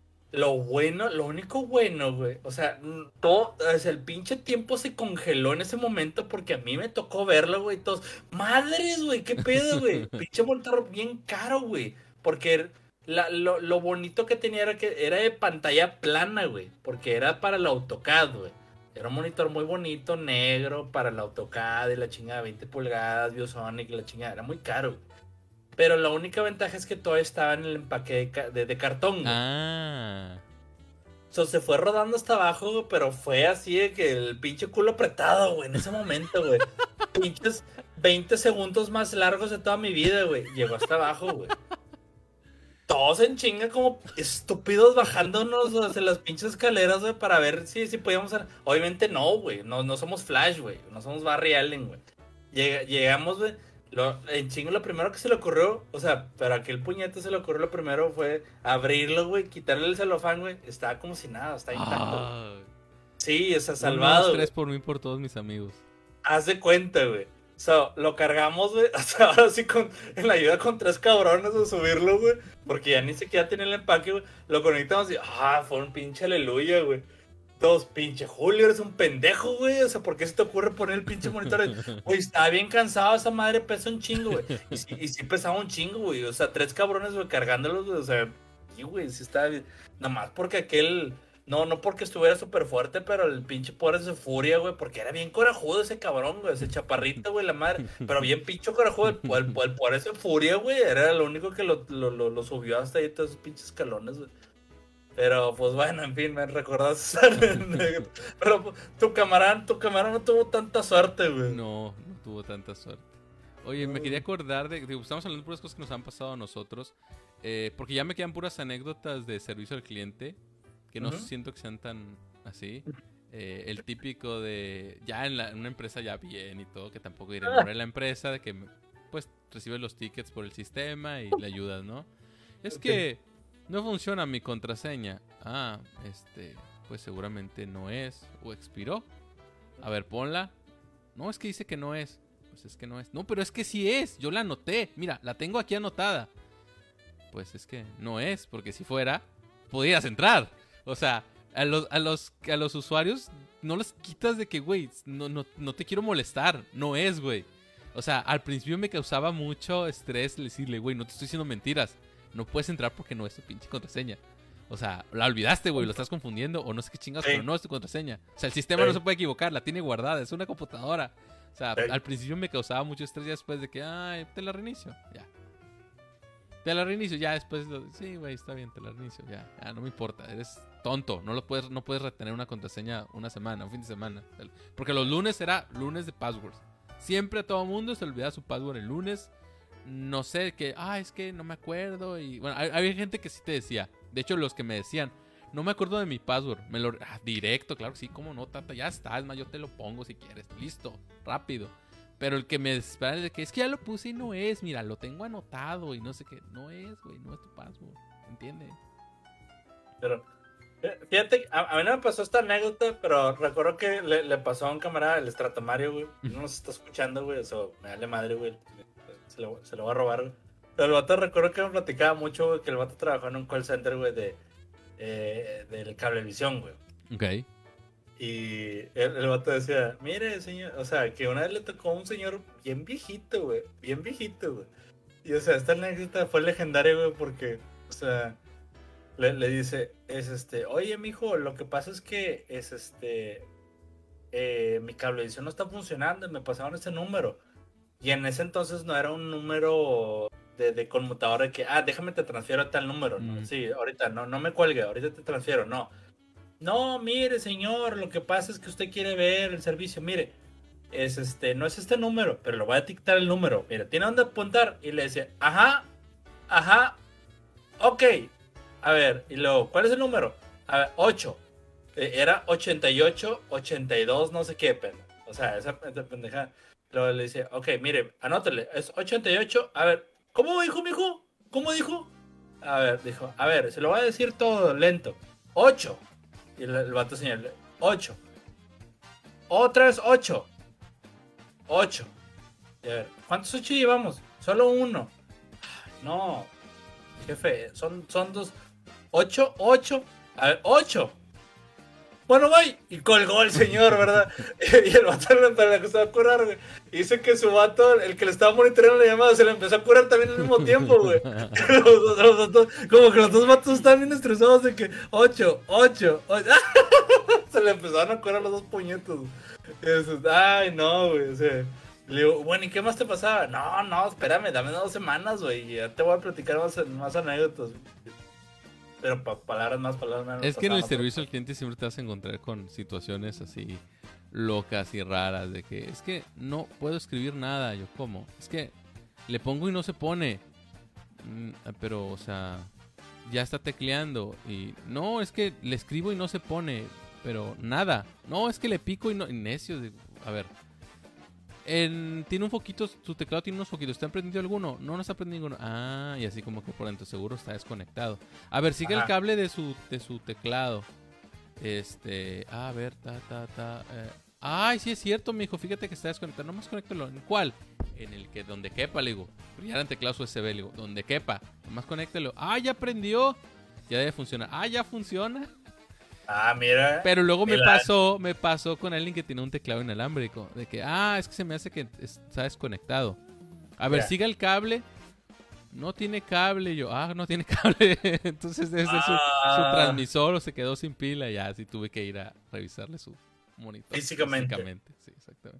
Speaker 2: Lo bueno, lo único bueno, güey. O sea, mm, todo, o sea, el pinche tiempo se congeló en ese momento porque a mí me tocó verlo, güey. Todos, madres, güey, qué pedo, güey. Pinche monitor bien caro, güey. Porque la- lo, lo bonito que tenía era que era de pantalla plana, güey. Porque era para el AutoCAD, güey. Era un monitor muy bonito, negro, para el AutoCAD y la chingada, veinte pulgadas, ViewSonic y la chingada. Era muy caro, güey. Pero la única ventaja es que todo estaba en el empaque de, ca- de- de cartón, güey.
Speaker 1: Ah.
Speaker 2: So, se fue rodando hasta abajo, güey, pero fue así de que el pinche culo apretado, güey, en ese momento, güey. Pinches veinte segundos más largos de toda mi vida, güey. Llegó hasta abajo, güey. Todos en chinga como estúpidos bajándonos hacia las pinches escaleras, güey, para ver si, si podíamos hacer. Obviamente no, güey. No, no somos Flash, güey. No somos Barry Allen, güey. Llega- llegamos, güey. Lo, en chingo lo primero que se le ocurrió, o sea, para que el puñete se le ocurrió lo primero fue abrirlo, güey, quitarle el celofán, güey. Estaba como si nada, está intacto.
Speaker 1: Ah.
Speaker 2: Sí, o sea,
Speaker 1: Uno,
Speaker 2: salvado.
Speaker 1: dos, tres
Speaker 2: güey.
Speaker 1: por mí, por todos mis amigos.
Speaker 2: Haz de cuenta, güey. O sea, lo cargamos, güey. O sea, ahora sí con, en la ayuda con tres cabrones de subirlo, güey. Porque ya ni siquiera tiene el empaque, güey. Lo conectamos y, ah, fue un pinche aleluya, güey. Todos, pinche Julio, eres un pendejo, güey. O sea, ¿por qué se te ocurre poner el pinche monitor? Güey, estaba bien cansado, esa madre pesa un chingo, güey. Y, sí- y sí pesaba un chingo, güey. O sea, tres cabrones, güey, cargándolos, güey. O sea, sí, güey, sí estaba bien. Nomás porque aquel. No, no porque estuviera súper fuerte, pero el pinche pobre se furia, güey. Porque era bien corajudo ese cabrón, güey. Ese chaparrito, güey, la madre. Pero bien pincho corajudo. El, el, el pobre se furia, güey. Era lo único que lo, lo, lo, lo subió hasta ahí, todos esos pinches escalones, güey. Pero pues bueno, en fin, me recordaste esa anécdota. Pero pues, tu camarada, tu camarada no tuvo tanta suerte, güey.
Speaker 1: No, no tuvo tanta suerte. Oye, me quería acordar de, digo, estamos hablando de puras cosas que nos han pasado a nosotros, eh, porque ya me quedan puras anécdotas de servicio al cliente, que no
Speaker 2: Ujú.
Speaker 1: siento que sean tan así. Eh, el típico de, ya en, la- en una empresa ya bien y todo, que tampoco diré el nombre de la empresa, de que pues recibe los tickets por el sistema y le ayudas, ¿no? Es
Speaker 2: Ok.
Speaker 1: que no funciona mi contraseña. Ah, este, pues seguramente no es, o expiró. A ver, ponla. No, es que dice que no es. Pues es que no es. No, pero es que sí es. Yo la anoté. Mira, la tengo aquí anotada. Pues es que no es, porque si fuera, podrías entrar. O sea, a los, a los, a los usuarios no les quitas de que, güey, no, no, no te quiero molestar. No es, güey. O sea, al principio me causaba mucho estrés decirle, güey, no te estoy diciendo mentiras. No puedes entrar porque no es tu pinche contraseña. O sea, la olvidaste, güey, lo estás confundiendo o no sé qué chingas,
Speaker 2: Sí.
Speaker 1: pero no es tu contraseña. O sea, el sistema
Speaker 2: Sí.
Speaker 1: no se puede equivocar, la tiene guardada, es una computadora. O sea,
Speaker 2: Sí.
Speaker 1: al principio me causaba mucho estrés y después de que, ay, te la reinicio, ya. Te la reinicio, ya después, lo- sí, güey, está bien, te la reinicio, ya. Ya, no me importa, eres tonto, no lo puedes, no puedes retener una contraseña una semana, un fin de semana. Porque los lunes era lunes de passwords. Siempre a todo mundo se olvidaba su password el lunes. No sé, que, ah, es que no me acuerdo. Y bueno, hay- había gente que sí te decía. De hecho, los que me decían, no me acuerdo de mi password. Me lo, ah, directo, claro que sí, cómo no, tata, ya está. Es más, yo te lo pongo si quieres. Listo, rápido. Pero el que me espera es de que es que ya lo puse y no es. Mira, lo tengo anotado y no sé qué. No es, güey, no es tu password. ¿Entiendes?
Speaker 2: Pero, eh, fíjate, a, a mí no me pasó esta anécdota, pero recuerdo que le, le pasó a un camarada, el Estratomario, güey. No nos está escuchando, güey. Eso me vale madre, güey. Se lo, se lo va a robar, güey. Pero el vato recuerdo que me platicaba mucho, güey, que el vato trabajó en un call center, güey, de, eh, del Cablevisión, güey.
Speaker 1: Ok.
Speaker 2: Y el, el vato decía, mire, señor, o sea, que una vez le tocó a un señor bien viejito, güey, bien viejito, güey. Y, o sea, esta anécdota fue legendaria, güey, porque, o sea, le, le dice, es este, oye, mijo, lo que pasa es que, es este, eh, mi cablevisión no está funcionando y me pasaron ese número. Y en ese entonces no era un número de, de conmutador de que, ah, déjame te transfiero a tal número, ¿no?
Speaker 1: Mm.
Speaker 2: Sí, ahorita, no, no me cuelgue, ahorita te transfiero, no. No, mire, señor, lo que pasa es que usted quiere ver el servicio. Mire, es este, no es este número, pero le voy a dictar el número. Mire, tiene dónde apuntar. Y le decía, ajá, ajá, ok. A ver, y luego, ¿cuál es el número? A ver, ocho. Eh, Era ochenta y ocho, ochenta y dos, no sé qué, pero. O sea, esa, esa pendeja. Luego le dice, ok, mire, anótele, es ochenta y ocho. A ver, ¿cómo dijo, mijo? ¿Cómo dijo? A ver, dijo, a ver, se lo voy a decir todo lento. ocho. Y el, el vato señala, ocho. Otra vez ocho. ocho. Y a ver, ¿cuántos ocho llevamos? Solo uno. Ay, no, jefe, son, son dos. ocho, ocho. A ver, ocho. Bueno, voy. Y colgó el señor, ¿verdad? Y el vato le empezó a curar, güey. Y dice que su vato, el que le estaba monitoreando la llamada, se le empezó a curar también al mismo tiempo, güey. Los- los- los dos- como que los dos vatos estaban bien estresados de que ocho, ocho, ocho. Se le empezaron a curar los dos puñetos. Y dices, ay, no, güey. O sea, le digo, bueno, ¿y qué más te pasaba? No, no, espérame, dame dos semanas, güey. Y ya te voy a platicar más, más anécdotas. Pero pa palabras más, palabras menos.
Speaker 1: Es que en el
Speaker 2: pasaban,
Speaker 1: servicio
Speaker 2: pero-
Speaker 1: al cliente siempre te vas a encontrar con situaciones así locas y raras de que es que no puedo escribir nada. Yo, ¿cómo? Es que le pongo y no se pone. Mm, pero, o sea, ya está tecleando. Y no, es que le escribo y no se pone. Pero nada. No, es que le pico y no. Necio. Digo, a ver. En- tiene un foquito, su teclado tiene unos foquitos. ¿Está prendido alguno? No, no está prendido ninguno. Ah, y así como que por dentro seguro está desconectado. A ver, sigue
Speaker 2: Ajá.
Speaker 1: el cable de su, de su teclado. Este, a ver, ta, ta, ta. Eh. Ay, sí es cierto, mijo. Fíjate que está desconectado. Nomás conéctalo. ¿En cuál? En el que donde quepa, le digo. Pero ya eran teclados U S B, le digo. Donde quepa. Nomás conéctalo. Ah, ya prendió. Ya debe funcionar. Ah, ya funciona.
Speaker 2: Ah, mira.
Speaker 1: Pero luego me pasó, me pasó con alguien que tiene un teclado inalámbrico. De que, ah, es que se me hace que está desconectado. A ver, yeah. Siga el cable. No tiene cable. Yo, ah, no tiene cable. Entonces debe ser ah. su, su transmisor o se quedó sin pila. Ya, así tuve que ir a revisarle su monitor.
Speaker 2: Físicamente.
Speaker 1: Físicamente, sí, exactamente.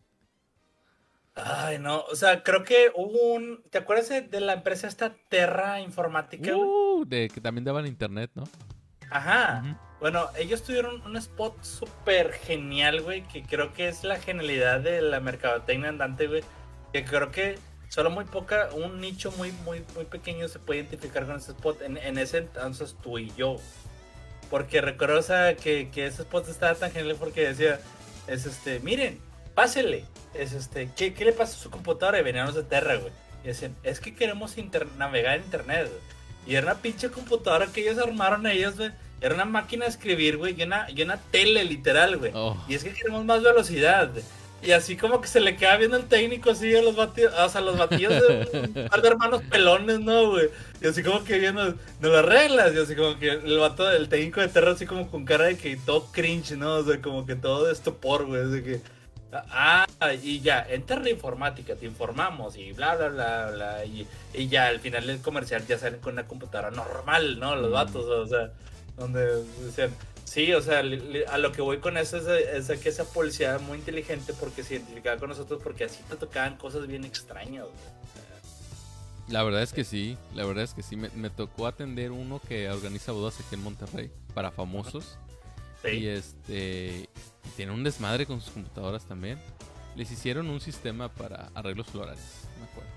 Speaker 2: Ay, no, o sea, creo que hubo un... ¿Te acuerdas de la empresa esta Terra Informática?
Speaker 1: Uh, de que también daban internet, ¿no?
Speaker 2: Ajá. Uh-huh. Bueno, ellos tuvieron un spot súper genial, güey, que creo que es la genialidad de la mercadotecnia andante, güey. Que creo que solo muy poca, un nicho muy, muy, muy pequeño se puede identificar con ese spot. En, en ese entonces tú y yo. Porque recuerdo, o sea, que, que ese spot estaba tan genial porque decía, es este, miren, pásele. Es este, ¿qué, ¿qué le pasa a su computadora? Y veníamos de Terra, güey. Y decían, es que queremos inter- navegar en internet, güey. Y era una pinche computadora que ellos armaron ellos, güey. Era una máquina de escribir, güey, y una, y una tele, literal, güey. Oh. Y es que queremos más velocidad, güey. Y así como que se le queda viendo el técnico así a los batidos, o sea, los batidos de un par de hermanos pelones, ¿no, güey? Y así como que viendo, no las reglas, y así como que el vato, el técnico de Terra así como con cara de que todo cringe, ¿no? O sea, como que todo de estupor, güey, de que... Ah, y ya, en Terra Informática te informamos y bla, bla, bla, bla. Y, y ya al final del comercial ya salen con una computadora normal, ¿no? Los vatos, o sea, donde decían, sí, o sea, a lo que voy con eso es, es a que esa policía muy inteligente porque se identificaba con nosotros porque así te tocaban cosas bien extrañas, güey.
Speaker 1: La verdad es que sí, la verdad es que sí. Me, me tocó atender uno que organiza bodas aquí en Monterrey para famosos. Sí. Y este... tiene un desmadre con sus computadoras también. Les hicieron un sistema para arreglos florales, me acuerdo.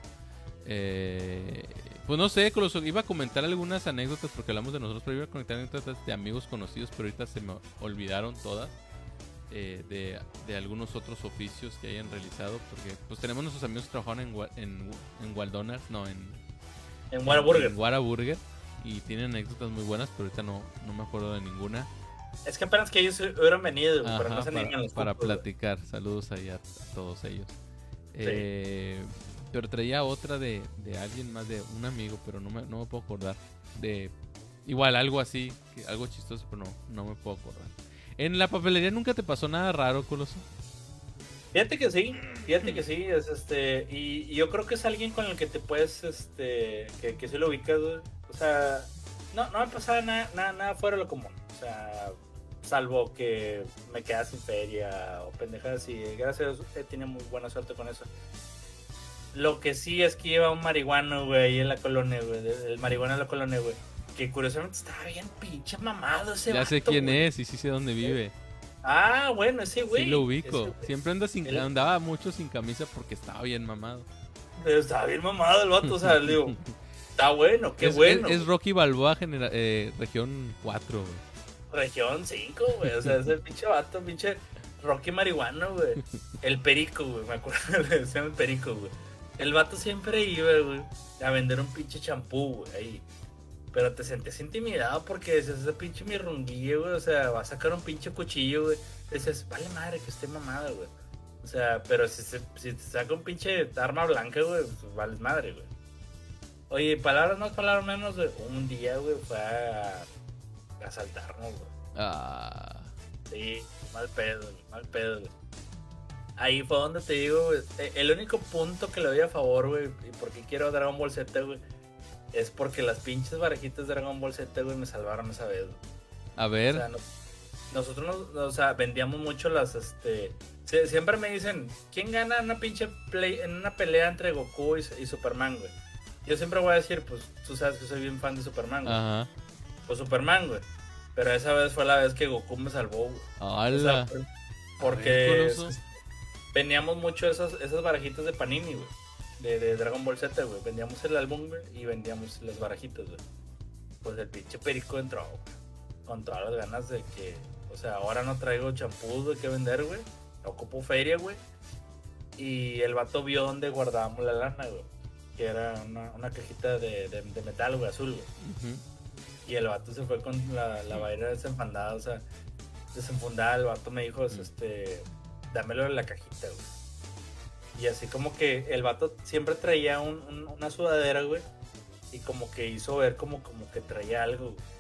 Speaker 1: Eh, pues no sé, iba a comentar algunas anécdotas porque hablamos de nosotros, pero iba a comentar anécdotas de amigos conocidos, pero ahorita se me olvidaron todas. Eh, de, de algunos otros oficios que hayan realizado, porque pues tenemos nuestros amigos que trabajaron en, en, en Waldonas, no, en...
Speaker 2: En Whataburger.
Speaker 1: En Whataburger, y tienen anécdotas muy buenas, pero ahorita no, no me acuerdo de ninguna.
Speaker 2: Es que apenas que ellos hubieran venido,
Speaker 1: Ajá,
Speaker 2: pero no se
Speaker 1: para,
Speaker 2: los
Speaker 1: para
Speaker 2: puntos,
Speaker 1: platicar. Güey. Saludos ahí a, a todos ellos.
Speaker 2: Sí.
Speaker 1: Eh, pero traía otra de, de alguien más, de un amigo, pero no me, no me puedo acordar. De igual, algo así, que, algo chistoso, pero no, no me puedo acordar. ¿En la papelería nunca te pasó nada raro, Coloso?
Speaker 2: Fíjate que sí, fíjate que sí, es este, y, y yo creo que es alguien con el que te puedes, este, que, que sí lo ubicas, güey. O sea, no, no me pasaba nada, nada, nada fuera de lo común, o sea, salvo que me quedase sin feria o pendejadas, y gracias a Dios he tenido muy buena suerte con eso. Lo que sí es que lleva un marihuano, güey, ahí en la colonia, güey, el marihuano en la colonia, güey, que curiosamente estaba bien pinche mamado ese
Speaker 1: Ya
Speaker 2: vato,
Speaker 1: sé quién
Speaker 2: güey.
Speaker 1: es y sí sé dónde vive.
Speaker 2: Ah, bueno, ese güey.
Speaker 1: Sí lo ubico.
Speaker 2: Ese,
Speaker 1: Siempre anda sin,
Speaker 2: el...
Speaker 1: andaba mucho sin camisa porque estaba bien mamado.
Speaker 2: Estaba bien mamado el vato, o sea, le digo, está bueno, qué
Speaker 1: es,
Speaker 2: bueno.
Speaker 1: Es, es Rocky Balboa, genera, eh, región cuatro, güey.
Speaker 2: Región cinco, güey, o sea, ese pinche vato, pinche Rocky marihuano, güey. El perico, güey, me acuerdo, le decían el perico, güey. El vato siempre iba, güey, a vender un pinche champú, güey, ahí. Pero te sentías intimidado porque decías, ese pinche mirrunguillo, güey, o sea, va a sacar un pinche cuchillo, güey. Decías, vale madre que esté mamada, güey. O sea, pero si, se, si te saca un pinche arma blanca, güey, pues vales madre, güey. Oye, palabras más, palabras menos, güey. Un día, güey, fue a, a asaltarnos, güey.
Speaker 1: Ah.
Speaker 2: Sí, mal pedo, güey, mal pedo, güey. Ahí fue donde te digo, güey, el único punto que le doy a favor, güey, y porque quiero Dragon Ball Z, güey, es porque las pinches barajitas de Dragon Ball Z, güey, me salvaron esa vez, güey.
Speaker 1: A ver.
Speaker 2: O sea, no, nosotros, nos, o sea, vendíamos mucho las, este... Siempre me dicen, ¿quién gana en una pinche play, en una pelea entre Goku y, y Superman, güey? Yo siempre voy a decir, pues, tú sabes que soy bien fan de Superman, güey.
Speaker 1: Ajá.
Speaker 2: Pues Superman, güey. Pero esa vez fue la vez que Goku me salvó, güey.
Speaker 1: ¡Hala!
Speaker 2: O sea, porque ver, vendíamos mucho esas, esas barajitas de Panini, güey. De, de Dragon Ball Z, güey. Vendíamos el álbum, güey, y vendíamos las barajitas, güey. Pues el pinche perico entró, güey, con todas las ganas de que, o sea, ahora no traigo champús de que vender, güey. Ocupo feria, güey. Y el vato vio donde guardábamos la lana, güey. Que era una, una cajita de, de, de metal, güey, azul, güey. Uh-huh. Y el vato se fue con la, la vaina desenfandada, o sea, desenfundada, el vato me dijo, mm. este, dámelo en la cajita, güey. Y así como que el vato siempre traía un, un, una sudadera, güey. Y como que hizo ver como, como que traía algo, güey.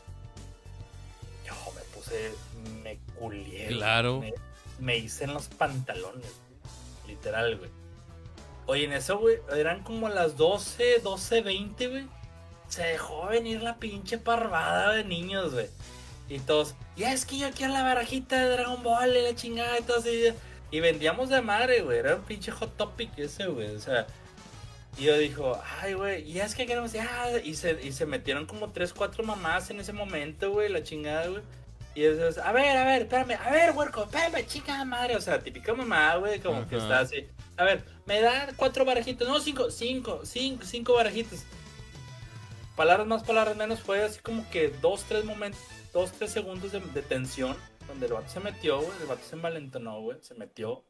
Speaker 2: Yo me puse, me culié.
Speaker 1: Claro.
Speaker 2: Me, me hice en los pantalones, güey. Literal, güey. Oye, en eso, güey, eran como las doce, doce veinte, güey. Se dejó venir la pinche parvada de niños, güey. Y todos, ya es que yo quiero la barajita de Dragon Ball y la chingada y todo así. Y vendíamos de madre, güey. Era un pinche Hot Topic ese, güey. O sea, y yo dijo, ay, güey, y es que queremos, ya. Y se, y se metieron como tres, cuatro mamás en ese momento, güey, la chingada, güey. Y eso es, a ver, a ver, espérame, a ver, huerco, espérame, chica madre. O sea, típica mamá, güey, como uh-huh. que está así. A ver, me dan cuatro barajitos, no, cinco, cinco, cinco, cinco barajitos. Palabras más, palabras menos, fue así como que dos, tres momentos, dos, tres segundos de, de tensión, donde el vato se metió, güey, el vato se envalentonó, güey, se metió,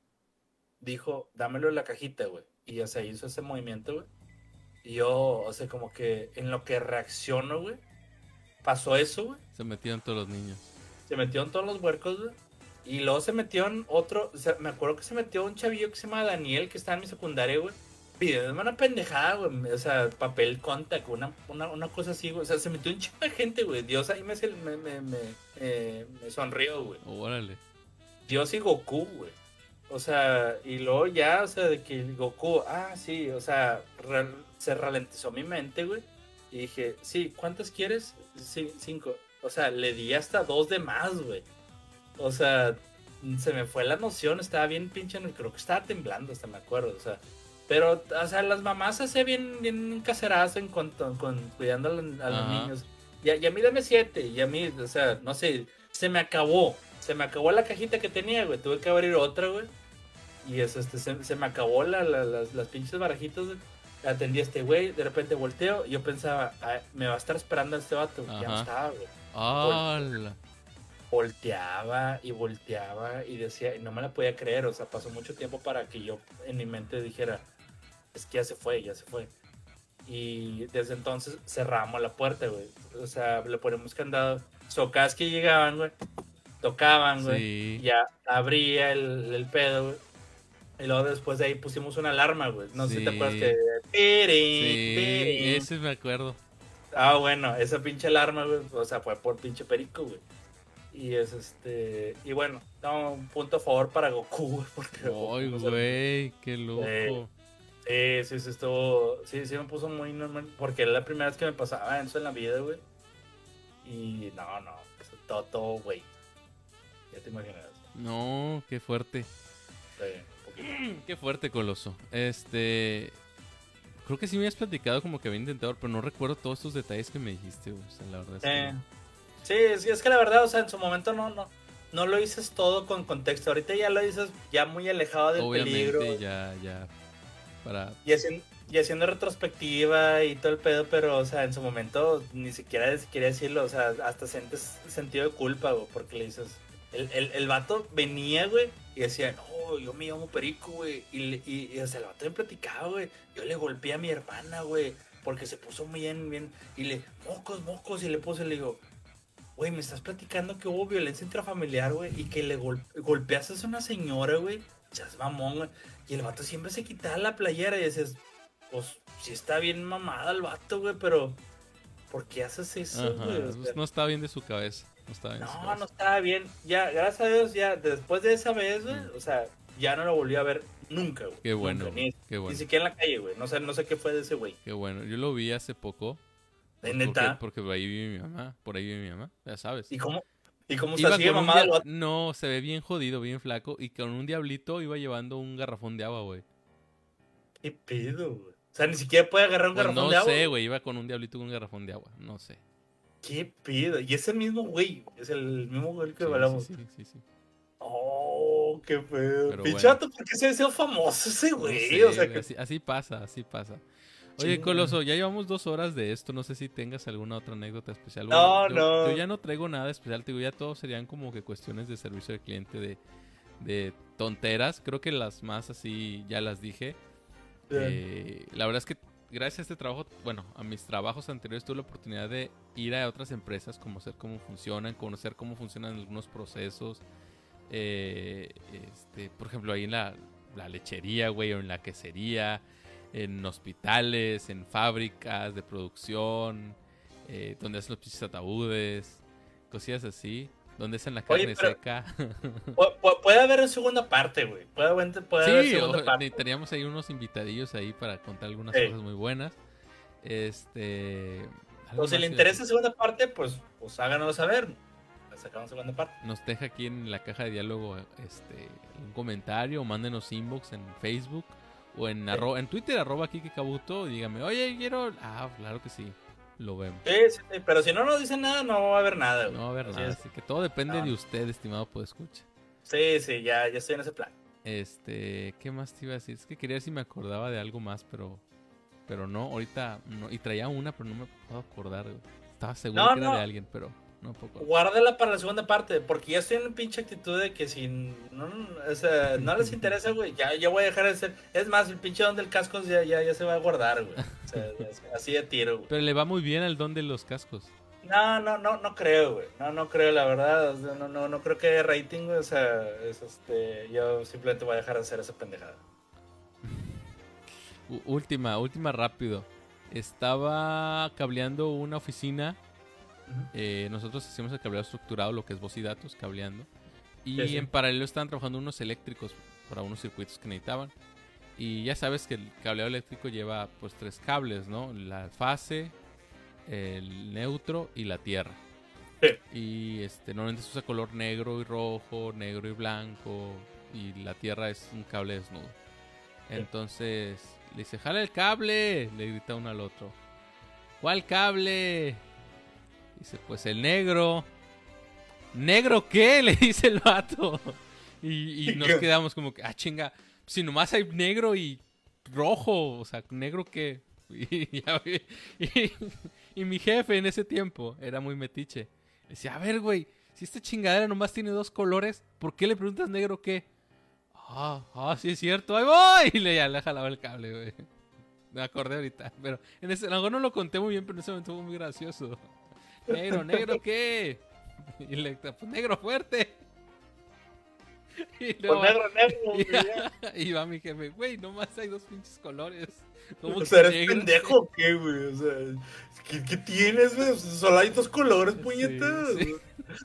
Speaker 2: dijo, dámelo en la cajita, güey, y o sea, hizo ese movimiento, güey, y yo, o sea, como que en lo que reacciono, güey, pasó eso, güey.
Speaker 1: Se metieron todos los niños.
Speaker 2: Se metieron todos los huercos, güey, y luego se metió en otro, o sea, me acuerdo que se metió un chavillo que se llama Daniel, que está en mi secundaria, güey. Pidiéndome una pendejada, güey, o sea, papel contact, una, una, una cosa así, güey, o sea, se metió un chingo de gente, güey, Dios ahí me, me, me, me, eh, me sonrió, güey.
Speaker 1: Oh, órale.
Speaker 2: Dios y Goku, güey, o sea, y luego ya, o sea, de que Goku, ah, sí, o sea, re, se ralentizó mi mente, güey, y dije, sí, ¿cuántas quieres? Sí, cinco, o sea, le di hasta dos de más, güey, o sea, se me fue la noción, estaba bien pinche, creo que estaba temblando, hasta me acuerdo, o sea. Pero, o sea, las mamás se hacen bien, bien caseradas en cuanto, con, cuidando a, los, a los niños. Y a, y a mí dame siete, y a mí, o sea, no sé, se me acabó. Se me acabó la cajita que tenía, güey. Tuve que abrir otra, güey. Y eso, este, se, se me acabó la, la, las, las pinches barajitas, güey. Atendí a este güey, de repente volteo. Y yo pensaba, me va a estar esperando este vato. Ajá. Ya no estaba, güey.
Speaker 1: ¡Hala!
Speaker 2: Volteaba y volteaba y decía, y no me la podía creer. O sea, pasó mucho tiempo para que yo en mi mente dijera, es que ya se fue, ya se fue. Y desde entonces cerramos la puerta, güey. O sea, le ponemos candado. So, cada vez que llegaban, güey, tocaban, güey. Sí. Ya abría el, el pedo, güey. Y luego después de ahí pusimos una alarma, güey. No sí. sé si te acuerdas que...
Speaker 1: Sí, pirin. Ese me acuerdo.
Speaker 2: Ah, bueno, esa pinche alarma, güey. O sea, fue por pinche perico, güey. Y es este... Y bueno, no, un punto a favor para Goku, güey. Porque
Speaker 1: ay, güey, qué loco.
Speaker 2: Eh, Sí, sí, sí, estuvo. Sí, sí, me puso muy normal. Porque era la primera vez que me pasaba eso en la vida, güey. Y no, no. Todo, todo, güey. Ya te imaginas.
Speaker 1: No, qué fuerte.
Speaker 2: Sí,
Speaker 1: qué fuerte, Coloso. Este. Creo que sí me habías platicado como que había intentado, pero no recuerdo todos estos detalles que me dijiste, güey. O sea, la verdad es que.
Speaker 2: Sí, sí, es que la verdad, o sea, en su momento no, no. No lo dices todo con contexto. Ahorita ya lo dices ya muy alejado del
Speaker 1: obviamente,
Speaker 2: peligro.
Speaker 1: Obviamente, ya, ya. Para...
Speaker 2: Y, haciendo, y haciendo retrospectiva y todo el pedo, pero, o sea, en su momento ni siquiera quería decirlo, o sea, hasta sientes sentido de culpa, güey, porque le dices, el, el, el vato venía, güey, y decía, no, yo me llamo Perico, güey, y, y, y, o sea, el vato me platicaba, güey, yo le golpeé a mi hermana, güey, porque se puso bien, bien, y le, mocos, mocos, y le puse, le digo, güey, me estás platicando que hubo violencia intrafamiliar, güey, y que le gol golpeaste a una señora, güey, chas mamón, güey. Y el vato siempre se quitaba la playera y dices, pues sí está bien mamada el vato, güey, pero ¿por qué haces eso, güey? O sea,
Speaker 1: no estaba bien de su cabeza. No, estaba bien
Speaker 2: no,
Speaker 1: de su cabeza.
Speaker 2: no estaba bien. Ya, gracias a Dios, ya después de esa vez, güey, mm. o sea, ya no lo volví a ver nunca, güey.
Speaker 1: Qué bueno,
Speaker 2: nunca, ni,
Speaker 1: qué bueno.
Speaker 2: Ni siquiera en la calle, güey. No sé, no sé qué fue de ese güey.
Speaker 1: Qué bueno. Yo lo vi hace poco.
Speaker 2: ¿De neta?
Speaker 1: Porque, porque ahí vive mi mamá. Por ahí vive mi mamá, ya sabes.
Speaker 2: ¿Y cómo? ¿Y cómo se sigue mamado?
Speaker 1: No, se ve bien jodido, bien flaco. Y con un diablito iba llevando un garrafón de agua, güey.
Speaker 2: ¿Qué pedo, güey? O sea, ni siquiera puede agarrar un pues garrafón
Speaker 1: no
Speaker 2: de agua.
Speaker 1: No sé, güey. Iba con un diablito con un garrafón de agua. No sé.
Speaker 2: ¿Qué pedo? Y ese mismo güey. Es el mismo güey que
Speaker 1: sí,
Speaker 2: hablamos.
Speaker 1: Sí, sí, sí, sí.
Speaker 2: Oh, qué pedo. Pichato, bueno. ¿Por qué se ha sido famoso ese güey? No sé,
Speaker 1: o sea,
Speaker 2: que...
Speaker 1: así, así pasa, así pasa. Oye, Coloso, ya llevamos dos horas de esto. No sé si tengas alguna otra anécdota especial.
Speaker 2: No,
Speaker 1: bueno, yo,
Speaker 2: no.
Speaker 1: Yo ya no traigo nada especial. Te digo, ya todos serían como que cuestiones de servicio de cliente, de, de tonteras. Creo que las más así ya las dije. Eh, la verdad es que gracias a este trabajo, bueno, a mis trabajos anteriores tuve la oportunidad de ir a otras empresas, conocer cómo funcionan, conocer cómo funcionan algunos procesos. Eh, este, por ejemplo, ahí en la, la lechería, güey, o en la quesería, en hospitales, en fábricas de producción, eh, donde hacen los pinches ataúdes, cosillas así, donde hacen la carne
Speaker 2: Oye, pero
Speaker 1: seca.
Speaker 2: pu- pu- puede haber segunda parte, güey. Puede, haber- puede haber
Speaker 1: Sí,
Speaker 2: segunda
Speaker 1: o-
Speaker 2: parte.
Speaker 1: teníamos ahí unos invitadillos ahí para contar algunas
Speaker 2: Sí.
Speaker 1: cosas muy buenas. Este. algo
Speaker 2: O si
Speaker 1: más
Speaker 2: le
Speaker 1: iba a
Speaker 2: interesa
Speaker 1: decir.
Speaker 2: segunda parte, pues, pues háganoslo saber. Le sacamos segunda parte.
Speaker 1: Nos deja aquí en la caja de diálogo este, un comentario o mándenos inbox en Facebook o en,
Speaker 2: Sí.
Speaker 1: arro- en Twitter, arroba Kike Kabuto. Y dígame, oye, quiero. Ah, claro que sí, lo vemos.
Speaker 2: Sí, sí, sí, pero si no nos dicen nada, no va a haber nada, güey.
Speaker 1: No va a haber
Speaker 2: Así
Speaker 1: nada,
Speaker 2: es.
Speaker 1: así que todo depende
Speaker 2: No.
Speaker 1: de usted, estimado podescucha.
Speaker 2: Sí, sí, ya, ya estoy en ese plan.
Speaker 1: Este, ¿qué más te iba a decir? Es que quería ver si me acordaba de algo más, pero pero no, ahorita no. Y traía una, pero no me puedo acordar, güey. Estaba seguro
Speaker 2: No,
Speaker 1: que era
Speaker 2: no.
Speaker 1: de alguien, pero no me puedo acordar.
Speaker 2: Guárdala para la segunda parte, porque ya estoy en una pinche actitud de que si no, o sea, no les interesa, güey, ya, ya voy a dejar de ser. Es más, el pinche don del casco ya, ya, ya se va a guardar, güey. O sea, ya- así de tiro, güey.
Speaker 1: Pero le va muy bien al don de los cascos.
Speaker 2: No, no, no, no creo, güey. No, no creo, la verdad. O sea, no, no, no creo que haya rating, güey. O sea, es este, yo simplemente voy a dejar de hacer esa pendejada.
Speaker 1: U- última, última rápido. Estaba cableando una oficina.
Speaker 2: Ujú.
Speaker 1: Eh, nosotros hacíamos el cableado estructurado, lo que es voz y datos, cableando. Y
Speaker 2: Sí, sí.
Speaker 1: en paralelo estaban trabajando unos eléctricos para unos circuitos que necesitaban. Y ya sabes que el cableado eléctrico lleva pues tres cables, ¿no? La fase, el neutro y la tierra.
Speaker 2: Sí.
Speaker 1: Y este normalmente se usa color negro y rojo, negro y blanco. Y la tierra es un cable desnudo.
Speaker 2: Sí.
Speaker 1: Entonces le dice, jala el cable, le grita uno al otro. ¿Cuál cable? Dice, pues el negro. ¿Negro qué? Le dice el vato. Y, y nos
Speaker 2: ¿Qué?
Speaker 1: quedamos como que, ah, chinga, si nomás hay negro y rojo, o sea, ¿negro qué? Y, ya vi- y- y mi jefe en ese tiempo era muy metiche. Decía, a ver, güey, si esta chingadera nomás tiene dos colores, ¿por qué le preguntas negro qué? Ah, ah, sí es cierto, ahí voy. Y le, ya le jalaba el cable, güey. Me acordé ahorita, pero en ese, a lo mejor no lo conté muy bien, pero en ese momento fue muy gracioso. Negro, ¿negro qué? Y le pues negro fuerte. Y luego,
Speaker 2: Con negro, negro,
Speaker 1: y,
Speaker 2: güey, ya.
Speaker 1: y va mi jefe, güey, nomás hay dos pinches colores. ¿Cómo
Speaker 2: O
Speaker 1: que
Speaker 2: sea, ¿eres
Speaker 1: negro?
Speaker 2: pendejo o qué, güey? O sea, ¿qué, qué tienes, güey? Solo hay dos colores,
Speaker 1: Sí,
Speaker 2: puñetas.
Speaker 1: sí.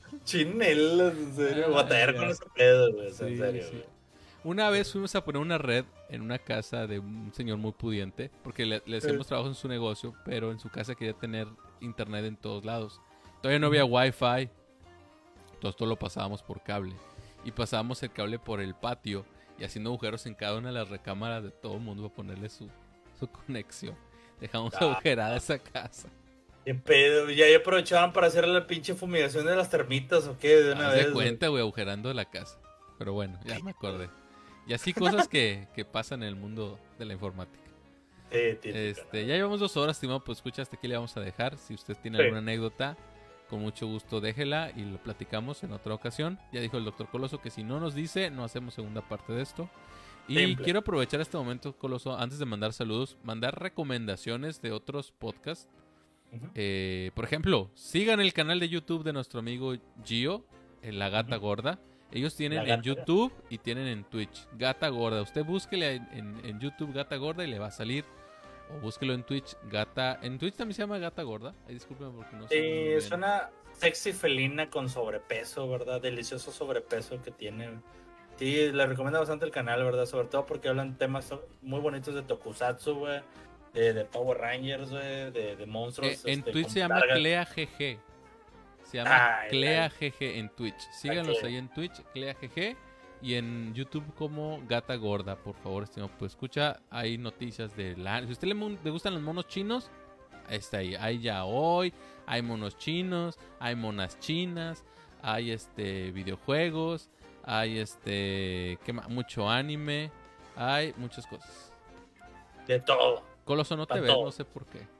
Speaker 2: Chinelas, en serio.
Speaker 1: Ah,
Speaker 2: Batallar
Speaker 1: ya.
Speaker 2: con ese pedo, güey. o sea,
Speaker 1: Sí,
Speaker 2: en serio,
Speaker 1: sí.
Speaker 2: güey.
Speaker 1: Una vez fuimos a poner una red en una casa de un señor muy pudiente, porque le, le hacemos
Speaker 2: Sí.
Speaker 1: trabajo en su negocio, pero en su casa quería tener internet en todos lados. Todavía no había wifi, entonces todo lo pasábamos por cable. Y pasábamos el cable por el patio y haciendo agujeros en cada una de las recámaras de todo el mundo para ponerle su, su conexión. Dejamos
Speaker 2: Ah.
Speaker 1: agujerada esa casa.
Speaker 2: ¿Qué pedo? Ya ahí aprovechaban para hacer la pinche fumigación de las termitas o qué, de una
Speaker 1: Haz
Speaker 2: vez.
Speaker 1: de
Speaker 2: güey.
Speaker 1: cuenta, güey, agujerando la casa. Pero bueno, ya me acordé. Y así cosas que, que pasan en el mundo de la informática.
Speaker 2: Sí, típico,
Speaker 1: Este,
Speaker 2: ¿no?
Speaker 1: ya llevamos dos horas, estimado, pues escucha, hasta aquí le vamos a dejar. Si usted tiene
Speaker 2: Sí.
Speaker 1: alguna anécdota, con mucho gusto déjela y lo platicamos en otra ocasión. Ya dijo el doctor Coloso que si no nos dice, no hacemos segunda parte de esto. Y
Speaker 2: Simple.
Speaker 1: quiero aprovechar este momento, Coloso, antes de mandar saludos, mandar recomendaciones de otros podcasts.
Speaker 2: Ujú.
Speaker 1: Eh, por ejemplo, sigan el canal de YouTube de nuestro amigo Gio, en La Gata
Speaker 2: Ujú.
Speaker 1: Gorda. Ellos tienen
Speaker 2: La
Speaker 1: en
Speaker 2: Gata.
Speaker 1: YouTube y tienen en Twitch Gata Gorda. Usted búsquele en, en- en YouTube Gata Gorda y le va a salir. O búsquelo en Twitch Gata. En Twitch también se llama Gata Gorda. Ay, discúlpeme porque no sé. muy
Speaker 2: Sí,
Speaker 1: bien.
Speaker 2: es una sexy felina con sobrepeso, ¿verdad? Delicioso sobrepeso que tiene. Sí, le recomiendo bastante el canal, ¿verdad? Sobre todo porque hablan temas so- muy bonitos de Tokusatsu, güey. De, de Power Rangers, güey. De, de monstruos.
Speaker 1: Eh, en
Speaker 2: este,
Speaker 1: Twitch
Speaker 2: con
Speaker 1: se llama
Speaker 2: largas-
Speaker 1: Clea G G. Se llama
Speaker 2: Ay,
Speaker 1: Clea
Speaker 2: ay.
Speaker 1: G G en Twitch. Síganos
Speaker 2: Clea.
Speaker 1: ahí en Twitch, Clea G G. Y en YouTube como Gata Gorda, por favor, estimado. Pues escucha, hay noticias de la... Si a usted le, mon- le gustan los monos chinos, ahí está ahí. Hay ya hoy, hay monos chinos, hay monas chinas, hay este videojuegos, hay este... ¿qué más? Mucho anime, hay muchas cosas.
Speaker 2: De todo.
Speaker 1: Coloso, no te
Speaker 2: Pa'
Speaker 1: ves,
Speaker 2: todo.
Speaker 1: no sé por qué.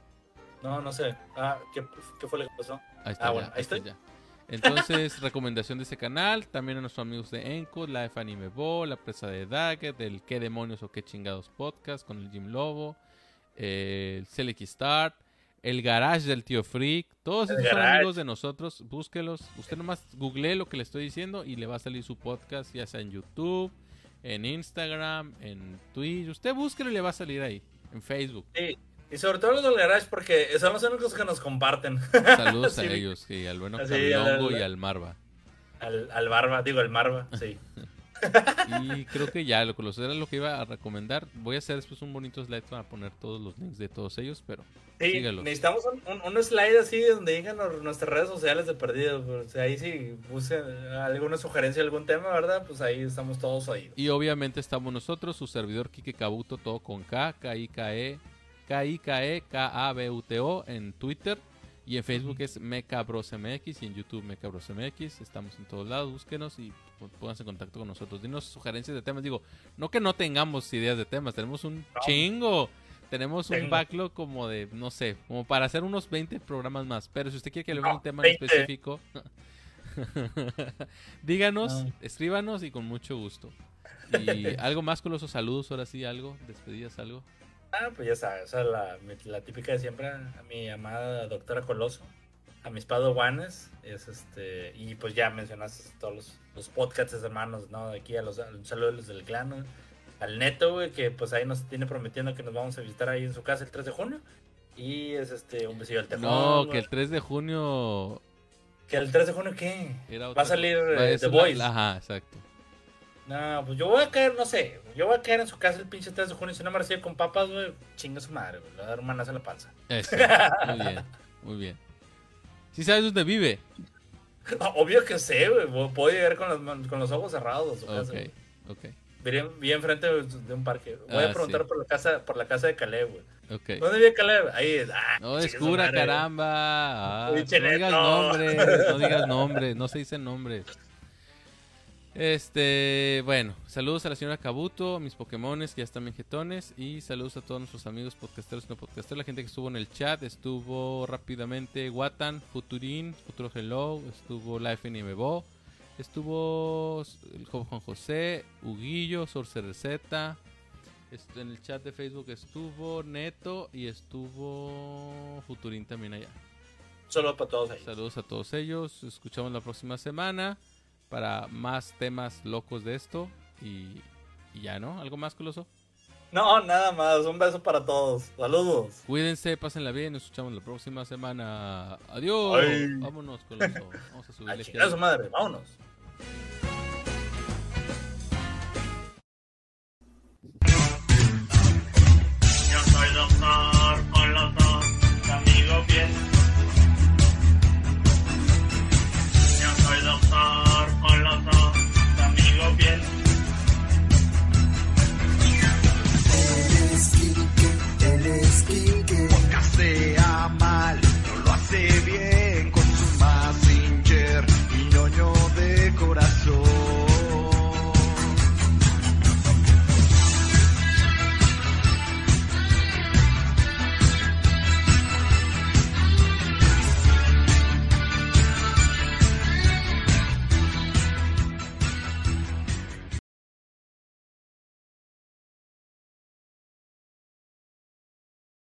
Speaker 2: No, no sé. Ah, ¿qué, qué fue lo que pasó?
Speaker 1: Ahí está,
Speaker 2: Ah,
Speaker 1: ya,
Speaker 2: bueno, ahí
Speaker 1: está
Speaker 2: estoy.
Speaker 1: ya. Entonces, recomendación de ese canal. También a nuestros amigos de Enco, Life Anime Bo, La Presa de Daggett, del Qué Demonios o Qué Chingados Podcast con el Jim Lobo. eh, el Select Start, el Garage del Tío Freak. Todos
Speaker 2: El
Speaker 1: esos son
Speaker 2: Garage.
Speaker 1: amigos de nosotros. Búsquelos. Usted nomás googlee lo que le estoy diciendo y le va a salir su podcast, ya sea en YouTube, en Instagram, en Twitch. Usted búsquelo y le va a salir ahí. En Facebook.
Speaker 2: Sí. Y sobre todo los del Garage, porque son los únicos que nos comparten.
Speaker 1: Saludos
Speaker 2: Sí.
Speaker 1: a ellos, sí, al bueno
Speaker 2: Así,
Speaker 1: Cabilongo
Speaker 2: al-
Speaker 1: y al Marva.
Speaker 2: Al, al Barba, digo, el Marva, sí.
Speaker 1: Y creo que ya, lo que los era lo que iba a recomendar. Voy a hacer después un bonito slide para poner todos los links de todos ellos, pero
Speaker 2: Sí,
Speaker 1: sígalos.
Speaker 2: necesitamos un, un, un slide así donde digan nor- nuestras redes sociales de perdido. O sea, ahí si busquen alguna sugerencia, algún tema, ¿verdad? Pues ahí estamos todos oídos.
Speaker 1: Y obviamente estamos nosotros, su servidor Kike Kabuto, todo con K, K I K E, K I K E, K A B U T O en Twitter. Y en Facebook es MecaBrosMX y en YouTube MecaBrosMX. Estamos en todos lados, búsquenos y pues, pónganse en contacto con nosotros. Dinos sugerencias de temas. Digo, no que no tengamos ideas de temas, tenemos un
Speaker 2: No.
Speaker 1: chingo. Tenemos un
Speaker 2: Tengo.
Speaker 1: backlog como de, no sé, como para hacer unos veinte programas más. Pero si usted quiere que le vea
Speaker 2: No,
Speaker 1: un tema
Speaker 2: veinte.
Speaker 1: en específico, díganos,
Speaker 2: No.
Speaker 1: escríbanos y con mucho gusto. Y algo más con los saludos, ahora sí, algo, despedidas, algo.
Speaker 2: Ah, pues ya sabes, o sea, la, la típica de siempre, a mi amada doctora Coloso, a mis padawans, es este, y pues ya mencionaste todos los, los podcasts hermanos, ¿no? De aquí a los, un saludo a los del clan, ¿no? Al Neto, güey, que pues ahí nos tiene prometiendo que nos vamos a visitar ahí en su casa el tres de junio. Y es este, un besillo al tejón.
Speaker 1: No,
Speaker 2: güey.
Speaker 1: que el tres de junio
Speaker 2: ¿Que el tres de junio qué?
Speaker 1: era
Speaker 2: Va
Speaker 1: otra
Speaker 2: a salir
Speaker 1: cosa.
Speaker 2: eh,
Speaker 1: Es
Speaker 2: The
Speaker 1: la-
Speaker 2: Voice.
Speaker 1: la- Ajá, exacto.
Speaker 2: No, pues yo voy a caer, no sé, yo voy a caer en su casa el pinche tres de junio y si no me recibe con papas, güey, chinga su madre, güey, le voy a dar un manazo en la panza.
Speaker 1: Eso, muy bien, muy bien. ¿Sí sabes dónde vive?
Speaker 2: Obvio que sé, güey, puedo llegar con los, man- con los ojos cerrados a su casa,
Speaker 1: Ok,
Speaker 2: güey.
Speaker 1: ok,
Speaker 2: Bien, bien enfrente de un parque. Voy
Speaker 1: Ah,
Speaker 2: a preguntar
Speaker 1: sí.
Speaker 2: por la casa, por la casa de Caleb, güey.
Speaker 1: ok.
Speaker 2: ¿Dónde vive Caleb? Ahí, ah,
Speaker 1: No
Speaker 2: chinga su
Speaker 1: descubra,
Speaker 2: madre,
Speaker 1: caramba. Ah,
Speaker 2: Pinche
Speaker 1: no digas
Speaker 2: Neto.
Speaker 1: nombres, no digas nombres, no se dicen nombres. Este, bueno, saludos a la señora Kabuto, a mis Pokémones que ya están bien jetones. Y saludos a todos nuestros amigos podcasteros y no podcasteros, la gente que estuvo en el chat. Estuvo rápidamente Watan, Futurín, Futuro Hello, estuvo Life en Imebo, estuvo el joven Juan José, Huguillo, Sorcerer Z. Est- En el chat de Facebook estuvo Neto y estuvo Futurín también allá.
Speaker 2: Solo para todos ahí.
Speaker 1: Saludos a todos ellos. Escuchamos la próxima semana para más temas locos de esto. Y, y ya, ¿no? ¿Algo más, Coloso?
Speaker 2: No, nada más. Un beso para todos. Saludos.
Speaker 1: Cuídense, pásenla bien. Nos escuchamos la próxima semana. Adiós.
Speaker 2: Ay.
Speaker 1: Vámonos, Coloso. Vamos a
Speaker 2: A
Speaker 1: subirle aquí
Speaker 2: chingar a
Speaker 1: al-
Speaker 2: su madre. Vámonos.